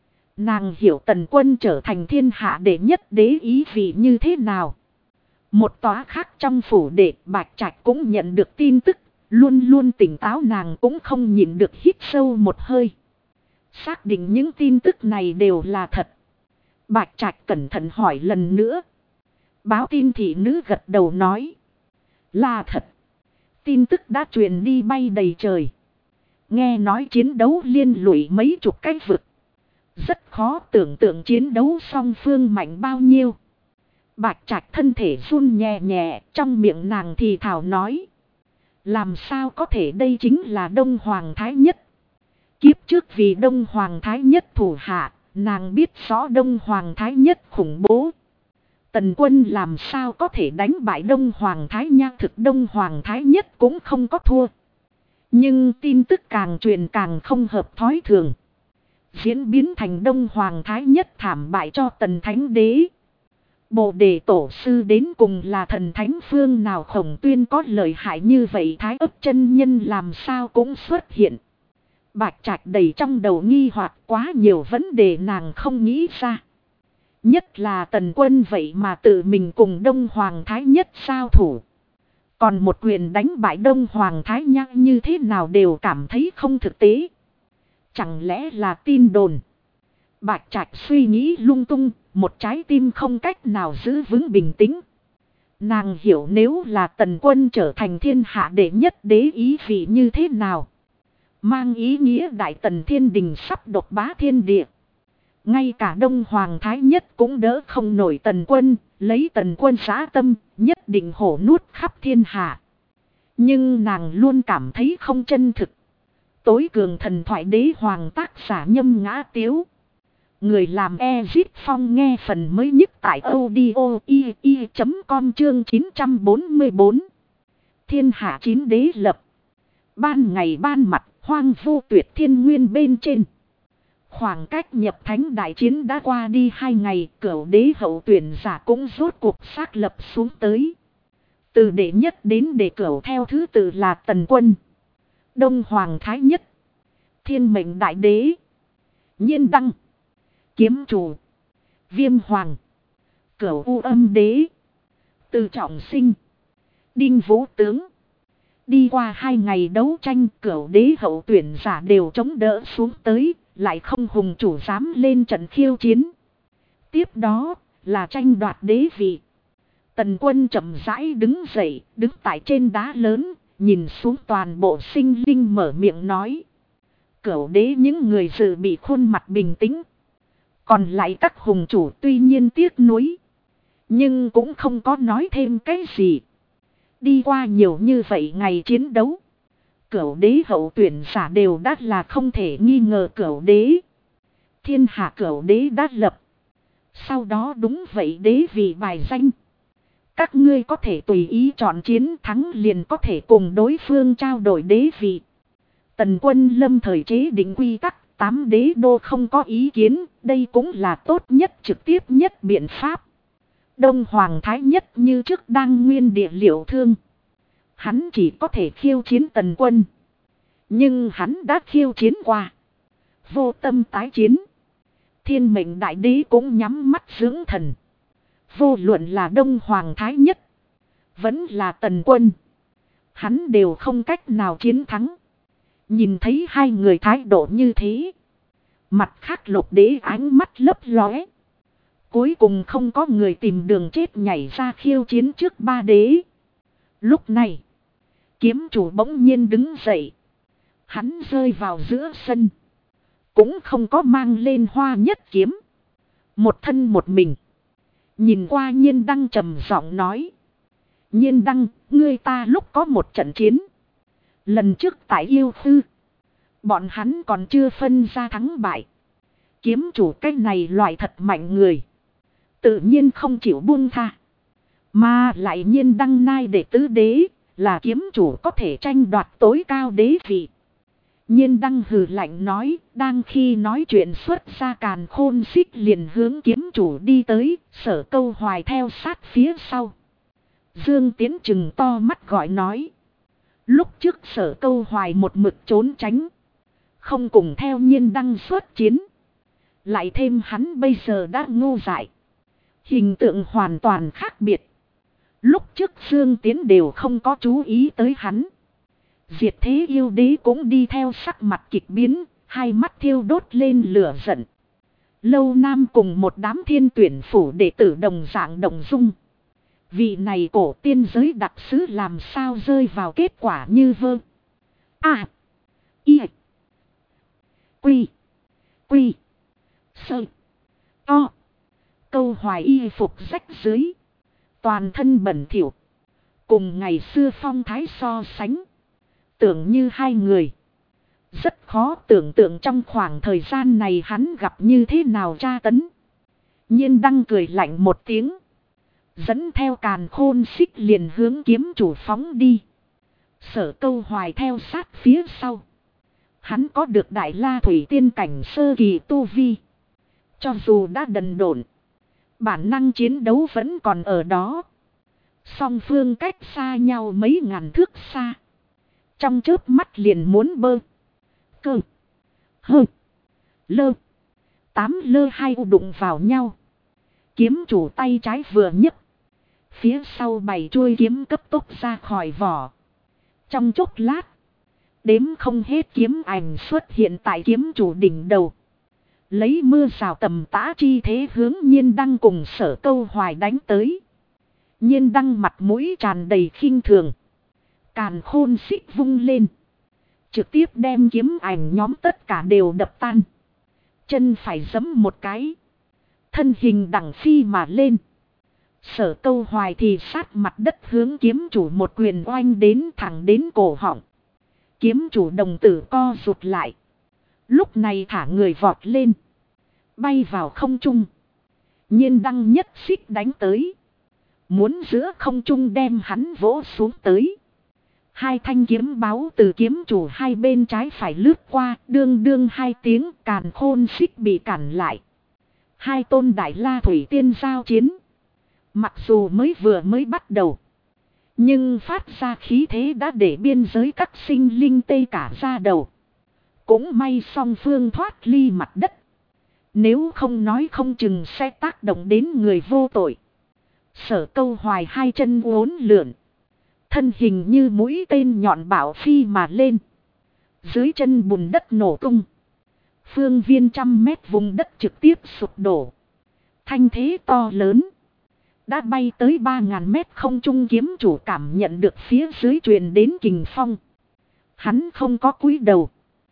Nàng hiểu Tần Quân trở thành thiên hạ đệ nhất đế ý vị như thế nào. Một tòa khác trong phủ đệ, Bạch Trạch cũng nhận được tin tức, luôn luôn tỉnh táo, nàng cũng không nhịn được hít sâu một hơi. Xác định những tin tức này đều là thật. Bạch Trạch cẩn thận hỏi lần nữa. Báo tin thị nữ gật đầu nói. Là thật. Tin tức đã truyền đi bay đầy trời. Nghe nói chiến đấu liên lụy mấy chục cái vực. Rất khó tưởng tượng chiến đấu song phương mạnh bao nhiêu. Bạch Trạch thân thể run nhẹ nhẹ, trong miệng nàng thì thào nói. Làm sao có thể, đây chính là Đông Hoàng Thái Nhất. Kiếp trước vì Đông Hoàng Thái Nhất thủ hạ, nàng biết rõ Đông Hoàng Thái Nhất khủng bố. Tần Quân làm sao có thể đánh bại Đông Hoàng Thái Nha, thực Đông Hoàng Thái Nhất cũng không có thua. Nhưng tin tức càng truyền càng không hợp thói thường. Diễn biến thành Đông Hoàng Thái Nhất thảm bại cho Tần Thánh Đế. Bồ Đề Tổ Sư đến cùng là thần thánh phương nào, Khổng Tuyên có lợi hại như vậy, Thái Ấp chân nhân làm sao cũng xuất hiện. Bạch Trạch đầy trong đầu nghi hoặc, quá nhiều vấn đề nàng không nghĩ ra. Nhất là Tần Quân vậy mà tự mình cùng Đông Hoàng Thái Nhất giao thủ. Còn một quyền đánh bại Đông Hoàng Thái Nha như thế nào đều cảm thấy không thực tế. Chẳng lẽ là tin đồn? Bạch Trạch suy nghĩ lung tung, một trái tim không cách nào giữ vững bình tĩnh. Nàng hiểu nếu là Tần Quân trở thành thiên hạ đệ nhất đế ý vị như thế nào. Mang ý nghĩa Đại Tần Thiên Đình sắp độc bá thiên địa. Ngay cả Đông Hoàng Thái Nhất cũng đỡ không nổi Tần Quân, lấy Tần Quân giá tâm, nhất định hổ nuốt khắp thiên hạ. Nhưng nàng luôn cảm thấy không chân thực. Tối cường thần thoại đế hoàng tác giả Nhâm Ngã Tiếu. Người làm Ezit Phong nghe phần mới nhất tại audio.com chương 944. Thiên hạ chín đế lập. Ban ngày ban mặt, hoang vu tuyệt thiên nguyên bên trên. Khoảng cách nhập thánh đại chiến đã qua đi 2 ngày, Cửu đế hậu tuyển giả cũng rốt cuộc xác lập xuống tới. Từ đệ nhất đến đệ cửu theo thứ tự là Tần Quân, Đông Hoàng Thái Nhất, Thiên Mệnh Đại Đế, Nhiên Đăng, Kiếm Chủ, Viêm Hoàng, Cửu U Âm Đế, Từ Trọng Sinh, Đinh Vũ Tướng. Đi qua 2 ngày đấu tranh, Cửu đế hậu tuyển giả đều chống đỡ xuống tới, lại không hùng chủ dám lên trận khiêu chiến. Tiếp đó là tranh đoạt đế vị. Tần Quân chậm rãi đứng dậy, đứng tại trên đá lớn, nhìn xuống toàn bộ sinh linh mở miệng nói. Cửu đế những người dự bị khuôn mặt bình tĩnh. Còn lại các hùng chủ tuy nhiên tiếc nuối, nhưng cũng không có nói thêm cái gì. Đi qua nhiều như vậy ngày chiến đấu, Cửu đế hậu tuyển giả đều đã là không thể nghi ngờ Cửu đế. Thiên hạ Cửu đế đã lập. Sau đó đúng vậy đế vị bài danh. Các ngươi có thể tùy ý chọn chiến thắng, liền có thể cùng đối phương trao đổi đế vị. Tần Quân lâm thời chế định quy tắc, 8 đế đô không có ý kiến, đây cũng là tốt nhất trực tiếp nhất biện pháp. Đông Hoàng Thái Nhất như trước đang nguyên địa liệu thương. Hắn chỉ có thể khiêu chiến Tần Quân. Nhưng hắn đã khiêu chiến qua. Vô tâm tái chiến. Thiên Mệnh Đại Đế cũng nhắm mắt dưỡng thần. Vô luận là Đông Hoàng Thái Nhất, vẫn là Tần Quân, hắn đều không cách nào chiến thắng. Nhìn thấy hai người thái độ như thế, mặt khác Lục đế ánh mắt lấp lóe. Cuối cùng không có người tìm đường chết nhảy ra khiêu chiến trước 3 đế. Lúc này, Kiếm Chủ bỗng nhiên đứng dậy. Hắn rơi vào giữa sân, cũng không có mang lên Hoa Nhất kiếm. Một thân một mình. Nhìn qua Nhiên Đăng trầm giọng nói. Nhiên Đăng, ngươi ta lúc có một trận chiến. Lần trước tại Yêu Tư, bọn hắn còn chưa phân ra thắng bại. Kiếm Chủ cái này loại thật mạnh người, tự nhiên không chịu buông tha. Mà lại Nhiên Đăng nai để tứ đế, là Kiếm Chủ có thể tranh đoạt tối cao đế vị. Nhiên đăng hừ lạnh nói, đang khi nói chuyện xuất ra càn khôn xích liền hướng kiếm chủ đi tới, Sở Câu Hoài theo sát phía sau. Dương Tiến chừng to mắt gọi nói. Lúc trước Sở Câu Hoài một mực trốn tránh, không cùng theo Nhiên đăng xuất chiến. Lại thêm hắn bây giờ đã ngu dại, hình tượng hoàn toàn khác biệt. Lúc trước Dương Tiến đều không có chú ý tới hắn. Diệt Thế Yêu Đế cũng đi theo sắc mặt kịch biến, hai mắt thiêu đốt lên lửa giận. Lâu Nam cùng một đám thiên tuyển phủ đệ tử đồng dạng đồng dung. Vị này cổ tiên giới đặc sứ làm sao rơi vào kết quả như vơ. À. Y. Quy. Quy. Sơ. To. Câu Hoài y phục rách dưới. Toàn thân bẩn thỉu. Cùng ngày xưa phong thái so sánh. Tưởng như hai người. Rất khó tưởng tượng trong khoảng thời gian này hắn gặp như thế nào tra tấn. Nhiên đăng cười lạnh một tiếng. Dẫn theo càn khôn xích liền hướng kiếm chủ phóng đi. Sở Câu Hoài theo sát phía sau. Hắn có được Đại La Thủy Tiên cảnh sơ kỳ tu vi. Cho dù đã đần độn, bản năng chiến đấu vẫn còn ở đó. Song phương cách xa nhau mấy ngàn thước xa. Trong chớp mắt liền muốn bơ. Cơ. Hơ. Lơ. Tám lơ hai u đụng vào nhau. Kiếm chủ tay trái vừa nhấc. Phía sau 7 chuôi kiếm cấp tốc ra khỏi vỏ. Trong chốc lát. Đếm không hết kiếm ảnh xuất hiện tại kiếm chủ đỉnh đầu. Lấy mưa rào tầm tã chi thế hướng Nhiên đăng cùng Sở Câu Hoài đánh tới. Nhiên đăng mặt mũi tràn đầy khinh thường. Càn khôn xích vung lên. Trực tiếp đem kiếm ảnh nhóm tất cả đều đập tan. Chân phải giẫm một cái. Thân hình đằng phi mà lên. Sở Câu Hoài thì sát mặt đất hướng kiếm chủ một quyền oanh đến thẳng đến cổ họng. Kiếm chủ đồng tử co rụt lại. Lúc này thả người vọt lên. Bay vào không trung. Nhiên đăng nhất xích đánh tới. Muốn giữa không trung đem hắn vỗ xuống tới. Hai thanh kiếm báu từ kiếm chủ hai bên trái phải lướt qua. Đương đương hai tiếng càn khôn xích bị cản lại. Hai tôn Đại La Thủy Tiên giao chiến. Mặc dù mới bắt đầu. Nhưng phát ra khí thế đã để biên giới các sinh linh tê cả ra đầu. Cũng may song phương thoát ly mặt đất. Nếu không nói không chừng sẽ tác động đến người vô tội. Sở Câu Hoài hai chân uốn lượn. Thân hình như mũi tên nhọn bảo phi mà lên. Dưới chân bùn đất nổ tung. Phương viên 100 mét vùng đất trực tiếp sụp đổ. Thanh thế to lớn. Đã bay tới 3.000 mét không trung kiếm chủ cảm nhận được phía dưới truyền đến kình phong. Hắn không có cúi đầu.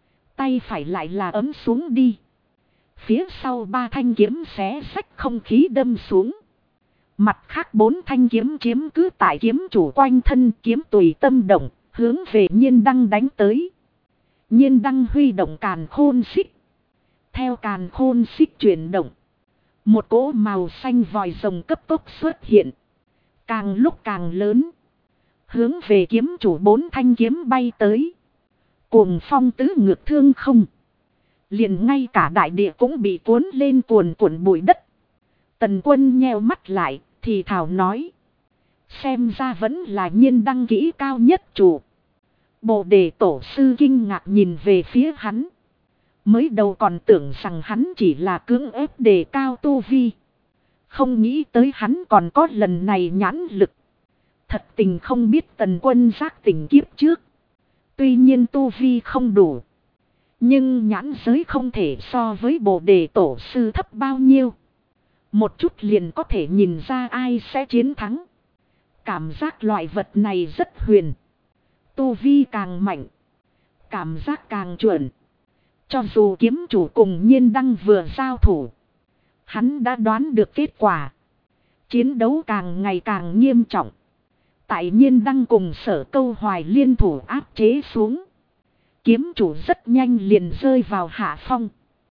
Tay phải lại là ấm xuống đi. Phía sau 3 thanh kiếm xé xách không khí đâm xuống. Mặt khác 4 thanh kiếm chiếm cứ tại kiếm chủ quanh thân kiếm tùy tâm động, hướng về Nhiên đăng đánh tới. Nhiên đăng huy động càn khôn xích. Theo càn khôn xích chuyển động. Một cỗ màu xanh vòi rồng cấp tốc xuất hiện. Càng lúc càng lớn. Hướng về kiếm chủ 4 thanh kiếm bay tới. Cuồng phong tứ ngược thương không. Liền ngay cả đại địa cũng bị cuốn lên cuồn cuộn bụi đất. Tần Quân nheo mắt lại, thì thảo nói. Xem ra vẫn là Nhiên đăng kỹ cao nhất chủ. Bồ đề tổ sư kinh ngạc nhìn về phía hắn. Mới đầu còn tưởng rằng hắn chỉ là cưỡng ép đề cao tu vi. Không nghĩ tới hắn còn có lần này nhãn lực. Thật tình không biết Tần Quân giác tỉnh kiếp trước. Tuy nhiên tu vi không đủ. Nhưng nhãn giới không thể so với bồ đề tổ sư thấp bao nhiêu. Một chút liền có thể nhìn ra ai sẽ chiến thắng. Cảm giác loại vật này rất huyền. Tu vi càng mạnh. Cảm giác càng chuẩn. Cho dù kiếm chủ cùng Nhiên đăng vừa giao thủ. Hắn đã đoán được kết quả. Chiến đấu càng ngày càng nghiêm trọng. Tại Nhiên đăng cùng Sở Câu Hoài liên thủ áp chế xuống. Kiếm chủ rất nhanh liền rơi vào hạ phong.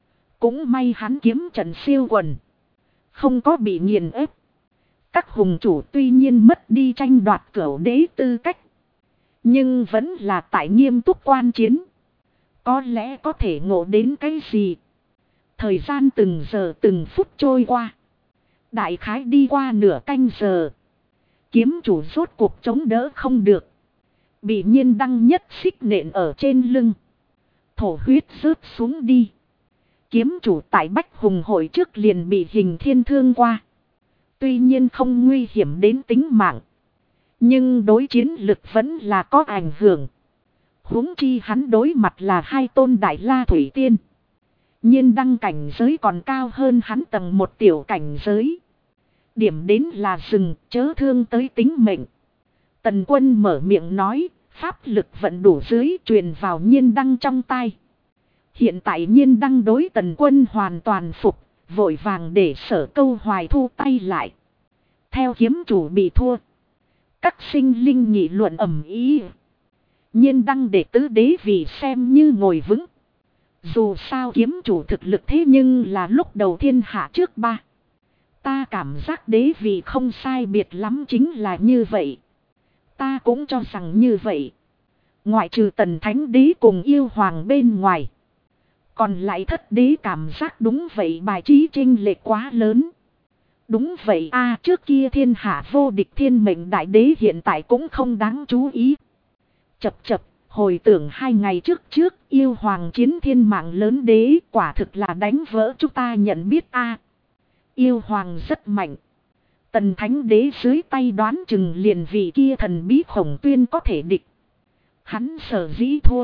Cũng may hắn kiếm trận siêu quần. Không có bị nghiền ép. Các hùng chủ tuy nhiên mất đi tranh đoạt cửu đế tư cách. Nhưng vẫn là tại nghiêm túc quan chiến. Có lẽ có thể ngộ đến cái gì. Thời gian từng giờ từng phút trôi qua. Đại khái đi qua nửa canh giờ. Kiếm chủ rốt cuộc chống đỡ không được. Bị Nhiên Đăng nhất xích nện ở trên lưng. Thổ huyết rớt xuống đi. Kiếm chủ tại Bách Hùng hội trước liền bị Hình Thiên thương qua. Tuy nhiên không nguy hiểm đến tính mạng. Nhưng đối chiến lực vẫn là có ảnh hưởng. Huống chi hắn đối mặt là hai tôn Đại La Thủy Tiên. Nhiên Đăng cảnh giới còn cao hơn hắn tầng một tiểu cảnh giới. Điểm đến là dừng, chớ thương tới tính mệnh. Tần Quân mở miệng nói, pháp lực vận đủ dưới truyền vào Nhiên Đăng trong tai. Hiện tại Nhiên Đăng đối Tần Quân hoàn toàn phục, vội vàng để Sở Câu Hoài thu tay lại. Theo kiếm chủ bị thua. Các sinh linh nghị luận ầm ĩ. Nhiên Đăng để tứ đế vị xem như ngồi vững. Dù sao kiếm chủ thực lực thế nhưng là lúc đầu thiên hạ trước ba. Ta cảm giác đế vị không sai biệt lắm chính là như vậy. Ta cũng cho rằng như vậy. Ngoại trừ Tần Thánh Đế cùng Yêu Hoàng bên ngoài. Còn lại thất đế cảm giác đúng vậy, bài trí chênh lệch quá lớn. Đúng vậy a, trước kia thiên hạ vô địch thiên mệnh đại đế hiện tại cũng không đáng chú ý. Chập chập, hồi tưởng 2 ngày trước Yêu Hoàng chiến thiên mạng lớn đế, quả thực là đánh vỡ chúng ta nhận biết a. Yêu Hoàng rất mạnh. Tần Thánh Đế dưới tay đoán chừng liền vị kia thần bí Khổng Tuyên có thể địch. Hắn sở dĩ thua.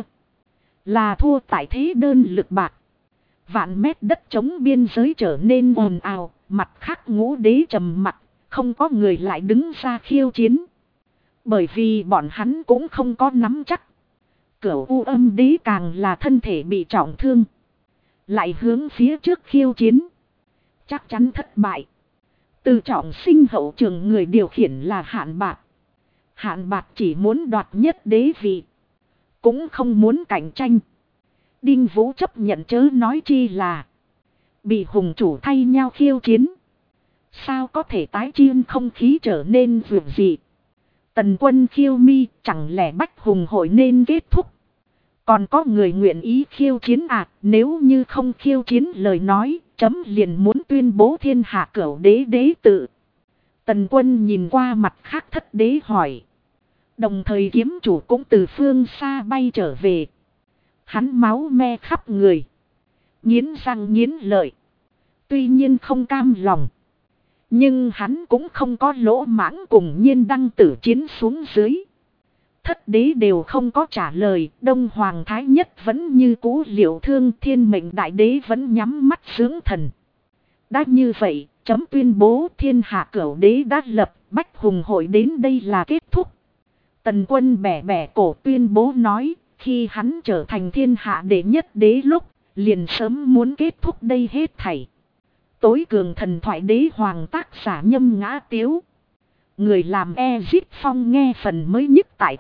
Là thua tại thế đơn lực bạc. Vạn mét đất chống biên giới trở nên ồn ào. Mặt khác ngũ đế trầm mặt. Không có người lại đứng ra khiêu chiến. Bởi vì bọn hắn cũng không có nắm chắc. Cửu U Âm Đế càng là thân thể bị trọng thương. Lại hướng phía trước khiêu chiến. Chắc chắn thất bại. Từ Trọng Sinh hậu trường người điều khiển là Hạn Bạc. Hạn Bạc chỉ muốn đoạt nhất đế vị. Cũng không muốn cạnh tranh. Đinh Vũ chấp nhận chớ nói chi là. Bị hùng chủ thay nhau khiêu chiến. Sao có thể tái chiên không khí trở nên vượt dị. Tần Quân khiêu mi, chẳng lẽ Bách Hùng hội nên kết thúc. Còn có người nguyện ý khiêu chiến à, nếu như không khiêu chiến lời nói, chấm liền muốn tuyên bố thiên hạ cửu đế đế tự. Tần Quân nhìn qua mặt khác thất đế hỏi. Đồng thời kiếm chủ cũng từ phương xa bay trở về. Hắn máu me khắp người. Nghiến răng nghiến lợi. Tuy nhiên không cam lòng. Nhưng hắn cũng không có lỗ mãng cùng Nhiên Đăng tử chiến xuống dưới. Thất đế đều không có trả lời. Đông Hoàng Thái Nhất vẫn như cũ liệu thương, thiên mệnh đại đế vẫn nhắm mắt dưỡng thần. Đã như vậy, chấm tuyên bố thiên hạ cửu đế đã lập, Bách Hùng hội đến đây là kết thúc. Tần Quân bẻ bẻ cổ tuyên bố nói, khi hắn trở thành thiên hạ đệ nhất đế lúc, liền sớm muốn kết thúc đây hết thảy. Tối cường thần thoại đế hoàng tác giả Nhâm Ngã Tiếu. Người làm Ezit Phong nghe phần mới nhất tại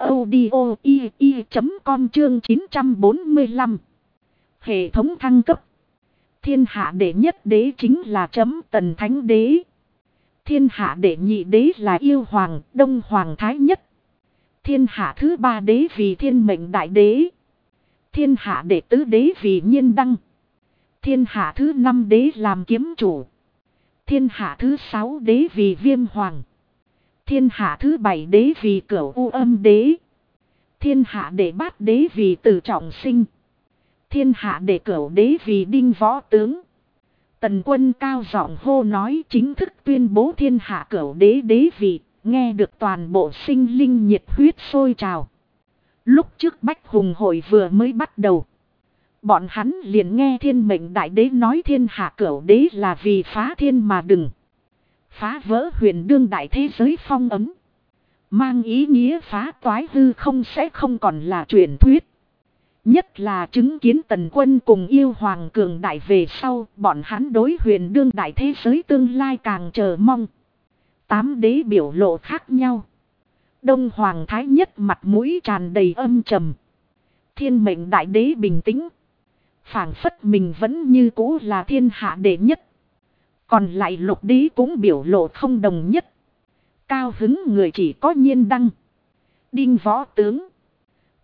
audio.com chương 945. Hệ thống thăng cấp. Thiên hạ đệ nhất đế chính là chấm Tần Thánh Đế. Thiên hạ đệ nhị đế là Yêu Hoàng, Đông Hoàng Thái Nhất. Thiên hạ thứ ba đế vì thiên mệnh đại đế. Thiên hạ đệ tứ đế vì Nhiên Đăng. Thiên hạ thứ năm đế làm kiếm chủ. Thiên hạ thứ sáu đế vì Viêm Hoàng. Thiên hạ thứ bảy đế vì Cửu U Âm Đế. Thiên hạ đệ bát đế vì Từ Trọng Sinh. Thiên hạ đệ cửu đế vì Đinh Võ Tướng. Tần Quân cao giọng hô nói chính thức tuyên bố thiên hạ cửu đế đế vị. Nghe được toàn bộ sinh linh nhiệt huyết sôi trào. Lúc trước Bách Hùng hội vừa mới bắt đầu. Bọn hắn liền nghe thiên mệnh đại đế nói thiên hạ cửu đế là vì phá thiên mà đừng. Phá vỡ huyền đương đại thế giới phong ấm. Mang ý nghĩa phá toái hư không sẽ không còn là truyền thuyết. Nhất là chứng kiến Tần Quân cùng Yêu Hoàng cường đại về sau, bọn hắn đối huyền đương đại thế giới tương lai càng chờ mong. 8 đế biểu lộ khác nhau. Đông Hoàng Thái Nhất mặt mũi tràn đầy âm trầm. Thiên mệnh đại đế bình tĩnh. Phảng phất mình vẫn như cũ là thiên hạ đệ nhất. Còn lại lục đế cũng biểu lộ không đồng nhất. Cao hứng người chỉ có Nhiên Đăng, Đinh Võ Tướng,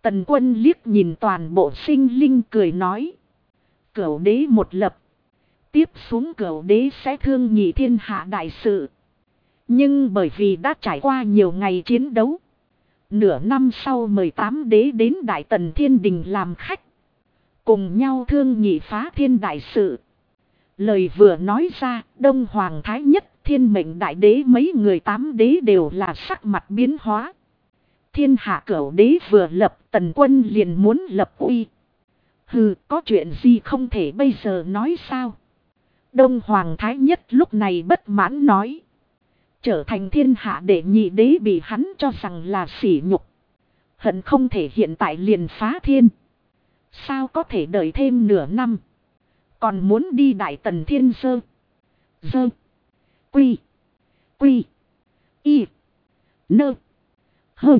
Tần Quân liếc nhìn toàn bộ sinh linh cười nói. Cửu đế một lập. Tiếp xuống cửu đế sẽ thương nhị thiên hạ đại sự. Nhưng bởi vì đã trải qua nhiều ngày chiến đấu. Nửa năm sau mời 8 đế đến Đại Tần Thiên Đình làm khách. Cùng nhau thương nhị phá thiên đại sự. Lời vừa nói ra, Đông Hoàng Thái Nhất, Thiên Mệnh Đại Đế mấy người 8 đế đều là sắc mặt biến hóa. Thiên hạ cửu đế vừa lập, Tần Quân liền muốn lập uy. Hừ, có chuyện gì không thể bây giờ nói sao? Đông Hoàng Thái Nhất lúc này bất mãn nói. Trở thành thiên hạ đệ nhị đế bị hắn cho rằng là sỉ nhục. Hận không thể hiện tại liền phá thiên. Sao có thể đợi thêm nửa năm? Còn muốn đi Đại Tần Thiên Dơ. Dơ. Quy. Quy. Y. Nơ. Hơ.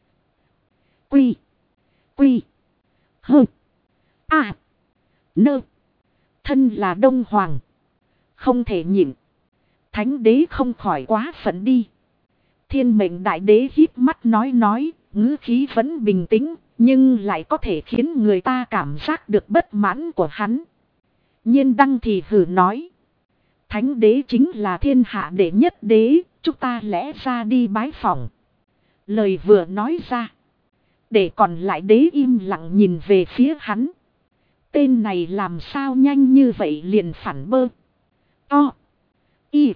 Quy. Quy. Hơ. À. Nơ. Thân là Đông Hoàng. Không thể nhịn. Thánh đế không khỏi quá phận đi. Thiên Mệnh Đại Đế híp mắt nói, ngữ khí vẫn bình tĩnh, nhưng lại có thể khiến người ta cảm giác được bất mãn của hắn. Nhiên Đăng thì hừ nói. Thánh đế chính là thiên hạ đệ nhất đế, chúng ta lẽ ra đi bái phỏng. Lời vừa nói ra. Để còn lại đế im lặng nhìn về phía hắn. Tên này làm sao nhanh như vậy liền phản bơ. O. Y.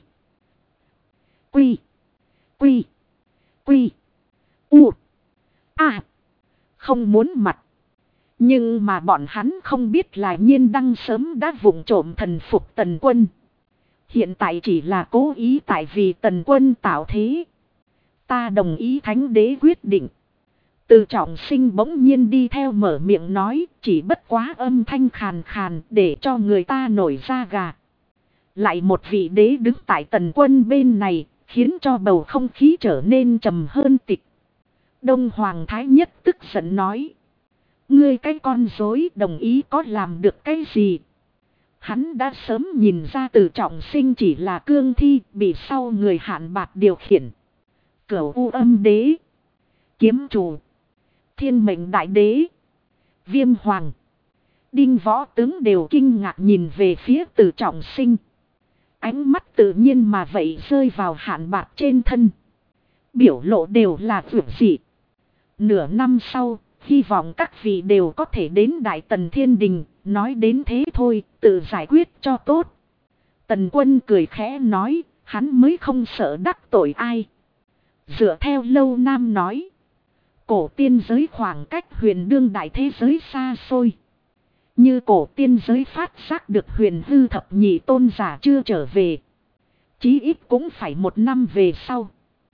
Quy. Quy. Quy. U. A. Không muốn mặt. Nhưng mà bọn hắn không biết là Nhiên Đăng sớm đã vụng trộm thần phục Tần Quân. Hiện tại chỉ là cố ý tại vì Tần Quân tạo thế. Ta đồng ý thánh đế quyết định. Từ Trọng Sinh bỗng nhiên đi theo mở miệng nói, chỉ bất quá âm thanh khàn khàn để cho người ta nổi da gà. Lại một vị đế đứng tại Tần Quân bên này, khiến cho bầu không khí trở nên trầm hơn tịch. Đông Hoàng Thái Nhất tức giận nói. Ngươi cái con rối đồng ý có làm được cái gì? Hắn đã sớm nhìn ra Từ Trọng Sinh chỉ là cương thi bị sau người Hạn Bạc điều khiển. Cửu U Âm Đế, Kiếm Chủ, Thiên Mệnh Đại Đế, Viêm Hoàng, Đinh Võ Tướng đều kinh ngạc nhìn về phía Từ Trọng Sinh. Ánh mắt tự nhiên mà vậy rơi vào Hạn Bạc trên thân. Biểu lộ đều là vượt dị. Nửa năm sau, hy vọng các vị đều có thể đến Đại Tần Thiên Đình, nói đến thế thôi, tự giải quyết cho tốt. Tần Quân cười khẽ nói, hắn mới không sợ đắc tội ai. Dựa theo Lâu Nam nói, cổ tiên giới khoảng cách huyền đương đại thế giới xa xôi. Như cổ tiên giới phát giác được huyền hư thập nhị tôn giả chưa trở về. Chí ít cũng phải 1 năm về sau.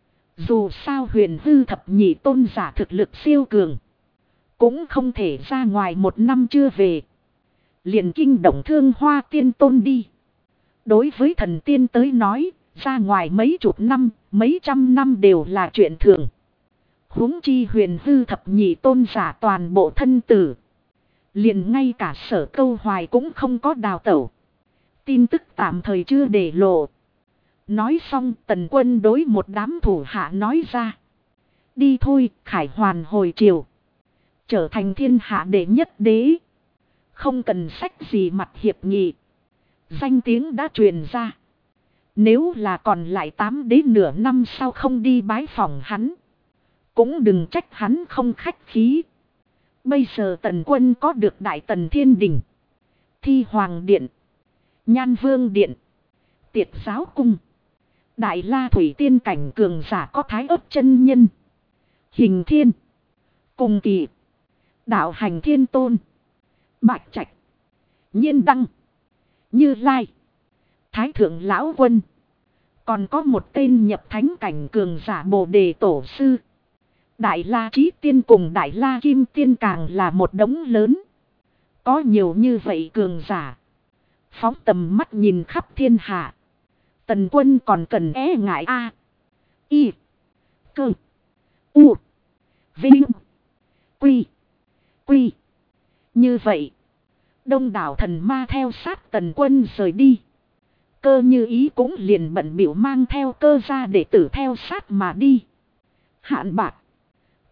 Dù sao huyền hư thập nhị tôn giả thực lực siêu cường. Cũng không thể ra ngoài 1 năm chưa về. Liền kinh động Thương Hoa tiên tôn đi. Đối với thần tiên tới nói, ra ngoài mấy chục năm, mấy trăm năm đều là chuyện thường. Huống chi huyền hư thập nhị tôn giả toàn bộ thân tử. Liền ngay cả Sở Câu Hoài cũng không có đào tẩu. Tin tức tạm thời chưa để lộ. Nói xong Tần Quân đối một đám thủ hạ nói ra. Đi thôi, khải hoàn hồi triều. Trở thành thiên hạ đệ nhất đế. Không cần sách gì mặt hiệp nghị. Danh tiếng đã truyền ra. Nếu là còn lại 8 đế nửa năm sau không đi bái phỏng hắn. Cũng đừng trách hắn không khách khí. Bây giờ Tần Quân có được Đại Tần Thiên Đình, Thi Hoàng Điện, Nhan Vương Điện, Tiệt Giáo Cung, Đại La Thủy Tiên cảnh cường giả có Thái Ấp chân nhân, Hình Thiên, Cùng Kỳ, Đạo Hành Thiên Tôn, Bạch Trạch, Nhiên Đăng, Như Lai, Thái Thượng Lão Quân. Còn có một tên nhập thánh cảnh cường giả Bồ Đề Tổ Sư. Đại La Chí Tiên cùng Đại La Kim Tiên càng là một đống lớn. Có nhiều như vậy cường giả. Phóng tầm mắt nhìn khắp thiên hạ. Tần Quân còn cần e ngại A. I. Cơ. U. Vinh. Quy. Quy. Như vậy. Đông đảo thần ma theo sát Tần Quân rời đi. Cơ Như Ý cũng liền bận bịu mang theo Cơ gia đệ tử theo sát mà đi. Hạn Bạc,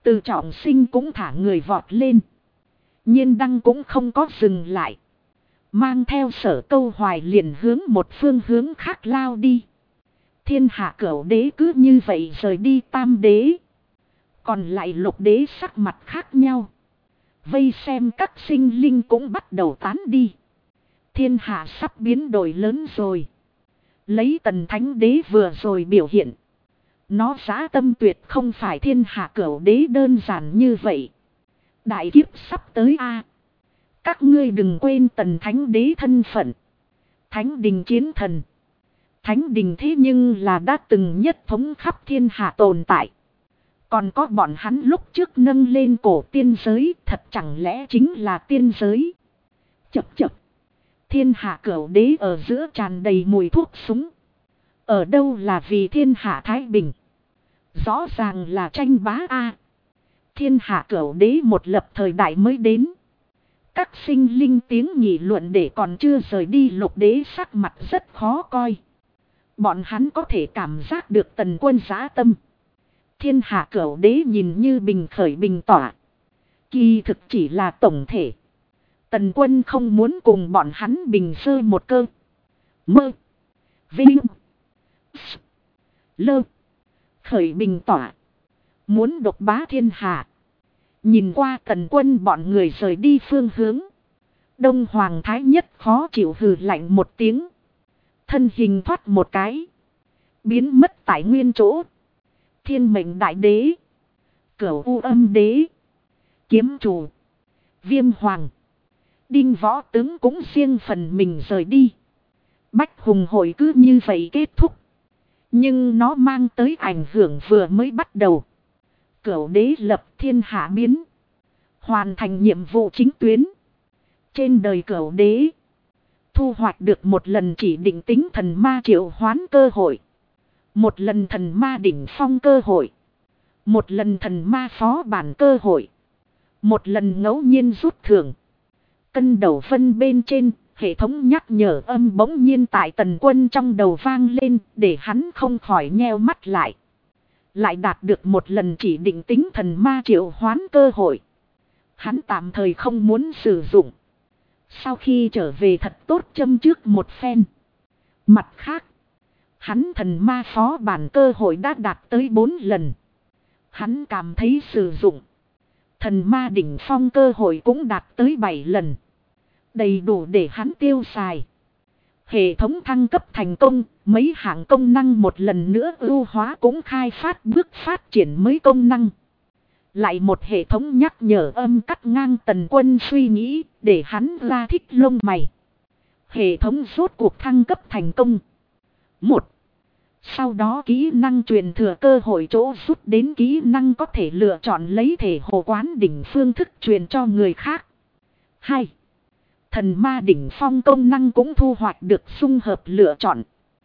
Từ Trọng Sinh cũng thả người vọt lên. Nhiên Đăng cũng không có dừng lại. Mang theo Sở Câu Hoài liền hướng một phương hướng khác lao đi. Thiên hạ cửu đế cứ như vậy rời đi tam đế. Còn lại lục đế sắc mặt khác nhau. Vây xem các sinh linh cũng bắt đầu tán đi. Thiên hạ sắp biến đổi lớn rồi. Lấy Tần Thánh Đế vừa rồi biểu hiện. Nó dã tâm tuyệt không phải thiên hạ cửu đế đơn giản như vậy. Đại kiếp sắp tới a. Các ngươi đừng quên Tần Thánh Đế thân phận. Thánh đình chiến thần. Thánh đình thế nhưng là đã từng nhất thống khắp thiên hạ tồn tại. Còn có bọn hắn lúc trước nâng lên cổ tiên giới, thật chẳng lẽ chính là tiên giới. Chập chập. Thiên hạ cửu đế ở giữa tràn đầy mùi thuốc súng. Ở đâu là vì thiên hạ thái bình. Rõ ràng là tranh bá a. Thiên hạ cửu đế một lập thời đại mới đến. Các sinh linh tiếng nghị luận để còn chưa rời đi lục đế sắc mặt rất khó coi. Bọn hắn có thể cảm giác được Tần Quân dã tâm. Thiên hạ cửu đế nhìn như bình khởi bình tỏa. Kỳ thực chỉ là tổng thể. Tần Quân không muốn cùng bọn hắn bình sơ một cơ. Mơ. Vinh. Lơ. Khởi bình tỏa. Muốn độc bá thiên hạ. Nhìn qua Tần Quân bọn người rời đi phương hướng. Đông Hoàng Thái Nhất khó chịu hừ lạnh một tiếng. Thân hình thoát một cái. Biến mất tại nguyên chỗ. Thiên Mệnh Đại Đế. Cửu U Âm Đế. Kiếm Chủ. Viêm Hoàng. Đinh Võ Tướng cũng riêng phần mình rời đi. Bách Hùng hội cứ như vậy kết thúc. Nhưng nó mang tới ảnh hưởng vừa mới bắt đầu. Cửu đế lập thiên hạ biến. Hoàn thành nhiệm vụ chính tuyến. Trên đời cửu đế. Thu hoạch được một lần chỉ định tính thần ma triệu hoán cơ hội. Một lần thần ma đỉnh phong cơ hội. Một lần thần ma phó bản cơ hội. Một lần ngẫu nhiên rút thưởng. Cân đầu phân bên trên, hệ thống nhắc nhở âm bỗng nhiên tại Tần Quân trong đầu vang lên để hắn không khỏi nheo mắt lại. Lại đạt được một lần chỉ định tính thần ma triệu hoán cơ hội. Hắn tạm thời không muốn sử dụng. Sau khi trở về thật tốt châm trước một phen. Mặt khác, hắn thần ma phó bản cơ hội đã đạt tới 4 lần. Hắn cảm thấy sử dụng. Thần ma đỉnh phong cơ hội cũng đạt tới 7 lần. Đầy đủ để hắn tiêu xài. Hệ thống thăng cấp thành công, mấy hạng công năng một lần nữa ưu hóa cũng khai phát bước phát triển mới công năng. Lại một hệ thống nhắc nhở âm cắt ngang Tần Quân suy nghĩ, để hắn ra thích lông mày. Hệ thống rốt cuộc thăng cấp thành công. 1. Sau đó kỹ năng truyền thừa cơ hội chỗ rút đến kỹ năng có thể lựa chọn lấy thể hồ quán đỉnh phương thức truyền cho người khác. 2. Thần ma đỉnh phong công năng cũng thu hoạch được dung hợp lựa chọn.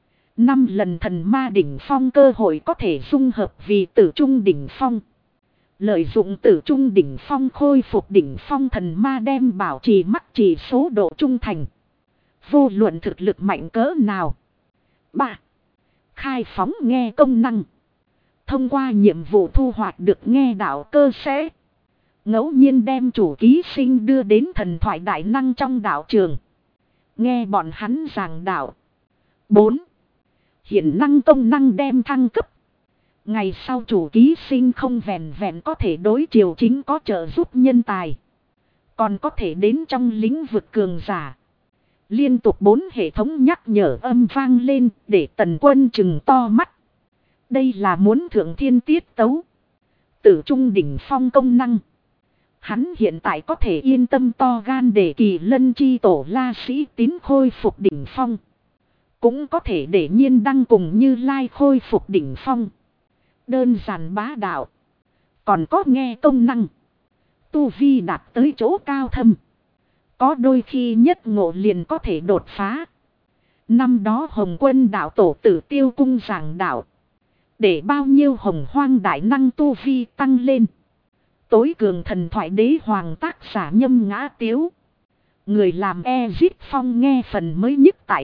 5 lần thần ma đỉnh phong cơ hội có thể dung hợp vì tử trung đỉnh phong. Lợi dụng tử trung đỉnh phong khôi phục đỉnh phong thần ma đem bảo trì mắc chỉ số độ trung thành. Vô luận thực lực mạnh cỡ nào. 3. Khai phóng nghe công năng. Thông qua nhiệm vụ thu hoạch được nghe đạo cơ sẽ. Ngẫu nhiên đem chủ ký sinh đưa đến thần thoại đại năng trong đạo trường. Nghe bọn hắn giảng đạo. 4. Hiện năng công năng đem thăng cấp. Ngày sau chủ ký sinh không vẹn vẹn có thể đối chiều chính có trợ giúp nhân tài. Còn có thể đến trong lĩnh vực cường giả. Liên tục 4 hệ thống nhắc nhở âm vang lên để Tần Quân trừng to mắt. Đây là muốn thượng thiên tiết tấu. Tử trung đỉnh phong công năng. Hắn hiện tại có thể yên tâm to gan để Kỳ Lân chi tổ La Sĩ Tín khôi phục đỉnh phong. Cũng có thể để Nhiên Đăng cùng Như Lai khôi phục đỉnh phong. Đơn giản bá đạo. Còn có nghe công năng. Tu vi đạt tới chỗ cao thâm. Có đôi khi nhất ngộ liền có thể đột phá. Năm đó Hồng Quân đạo tổ Tử Tiêu cung giảng đạo. Để bao nhiêu hồng hoang đại năng tu vi tăng lên. Tối cường thần thoại đế hoàng tác giả Nhâm Ngã Tiếu. Người làm Ezit Phong nghe phần mới nhất tại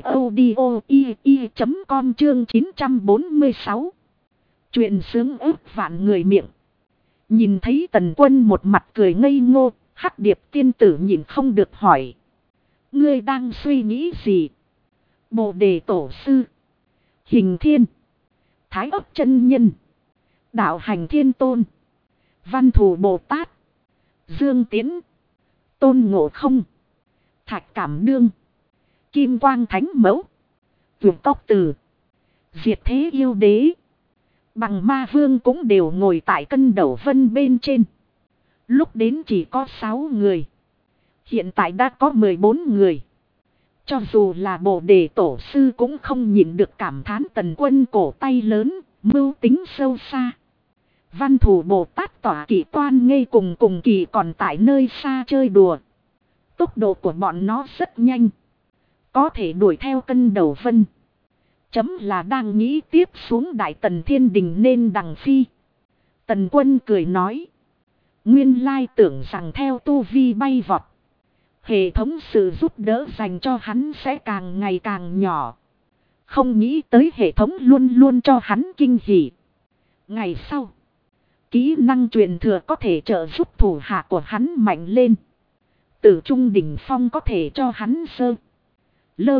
audio.com chương 946. Chuyện sướng ức vạn người miệng. Nhìn thấy Tần Quân một mặt cười ngây ngô, Hắc Điệp tiên tử nhìn không được hỏi. Ngươi đang suy nghĩ gì? Bồ đề tổ sư, Hình Thiên, Thái Ấp chân nhân, Đạo Hành Thiên Tôn, Văn Thù Bồ Tát, Dương Tiễn, Tôn Ngộ Không, Thạch Cảm Nương, Kim Quang Thánh Mẫu, Vượt Tốc Từ, Diệt Thế Yêu Đế, Bằng Ma Vương cũng đều ngồi tại cân đầu vân bên trên. Lúc đến chỉ có 6 người. Hiện tại đã có 14 người. Cho dù là Bồ đề tổ sư cũng không nhịn được cảm thán Tần Quân cổ tay lớn, mưu tính sâu xa. Văn Thù Bồ Tát tỏa kỵ toan ngây cùng kỳ còn tại nơi xa chơi đùa. Tốc độ của bọn nó rất nhanh. Có thể đuổi theo cân đầu vân. Chấm là đang nghĩ tiếp xuống Đại Tần Thiên Đình nên đằng phi. Tần Quân cười nói. Nguyên lai tưởng rằng theo tu vi bay vọt. Hệ thống sự giúp đỡ dành cho hắn sẽ càng ngày càng nhỏ. Không nghĩ tới hệ thống luôn luôn cho hắn kinh hỉ. Ngày sau. Kỹ năng truyền thừa có thể trợ giúp thủ hạ của hắn mạnh lên. Tử trung đỉnh phong có thể cho hắn sơ. Lơ.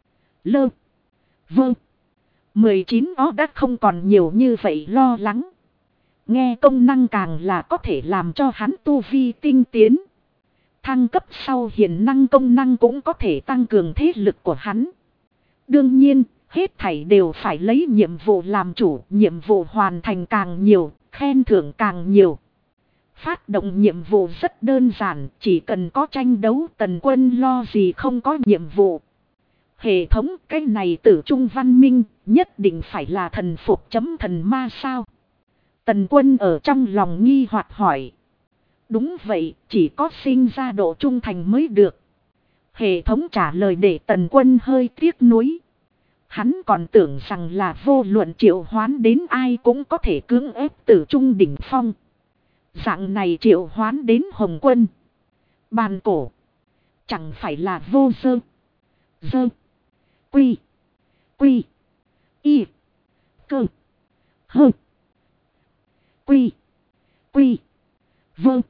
Vâng. 19 ó đã không còn nhiều như vậy lo lắng. Nghe công năng càng là có thể làm cho hắn tu vi tinh tiến. Thăng cấp sau hiển năng công năng cũng có thể tăng cường thế lực của hắn. Đương nhiên, hết thảy đều phải lấy nhiệm vụ làm chủ. Nhiệm vụ hoàn thành càng nhiều, khen thưởng càng nhiều. Phát động nhiệm vụ rất đơn giản, chỉ cần có tranh đấu Tần Quân lo gì không có nhiệm vụ. Hệ thống cái này tử trung văn minh, nhất định phải là thần phục chấm thần ma sao? Tần Quân ở trong lòng nghi hoặc hỏi. Đúng vậy, chỉ có sinh ra độ trung thành mới được. Hệ thống trả lời để Tần Quân hơi tiếc nuối. Hắn còn tưởng rằng là vô luận triệu hoán đến ai cũng có thể cưỡng ép tử trung đỉnh phong. Dạng này triệu hoán đến Hồng Quân, Bàn Cổ, chẳng phải là vô dơ. Quy. Y. Cơ. Hơ. Quy. Vâng.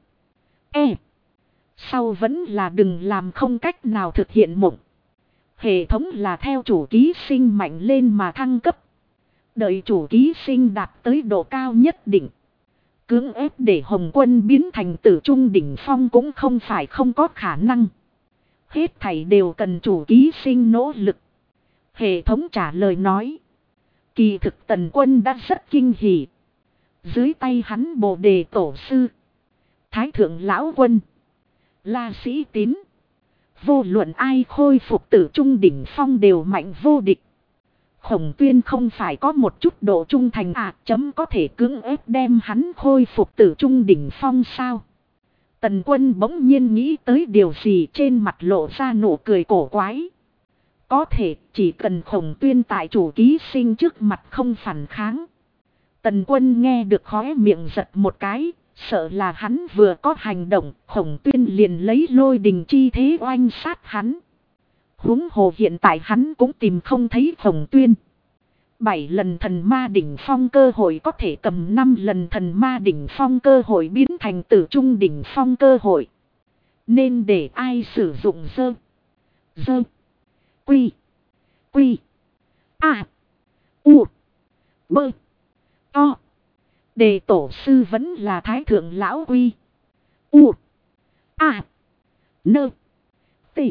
Sau vẫn là đừng làm không cách nào thực hiện mộng. Hệ thống là theo chủ ký sinh mạnh lên mà thăng cấp. Đợi chủ ký sinh đạt tới độ cao nhất định. Cưỡng ép để Hồng Quân biến thành tử trung đỉnh phong cũng không phải không có khả năng. Hết thảy đều cần chủ ký sinh nỗ lực. Hệ thống trả lời nói. Kỳ thực Tần Quân đã rất kinh hỉ. Dưới tay hắn Bồ đề tổ sư, Thái thượng lão quân, La Sĩ Tín. Vô luận ai khôi phục tử trung đỉnh phong đều mạnh vô địch. Khổng Tuyên không phải có một chút độ trung thành chấm có thể cưỡng ép đem hắn khôi phục tử trung đỉnh phong sao? Tần Quân bỗng nhiên nghĩ tới điều gì trên mặt lộ ra nụ cười cổ quái. Có thể chỉ cần Khổng Tuyên tại chủ ký sinh trước mặt không phản kháng. Tần Quân nghe được khóe miệng giật một cái, sợ là hắn vừa có hành động, Khổng Tuyên liền lấy lôi đình chi thế oanh sát hắn. Huống hồ hiện tại hắn cũng tìm không thấy Khổng Tuyên. 7 lần thần ma đỉnh phong cơ hội có thể cầm 5 lần thần ma đỉnh phong cơ hội biến thành tử trung đỉnh phong cơ hội. Nên để ai sử dụng dơ. Quy. U. Bơ. To. Đề tổ sư vẫn là Thái thượng lão Quy. U. Nơ. Tị.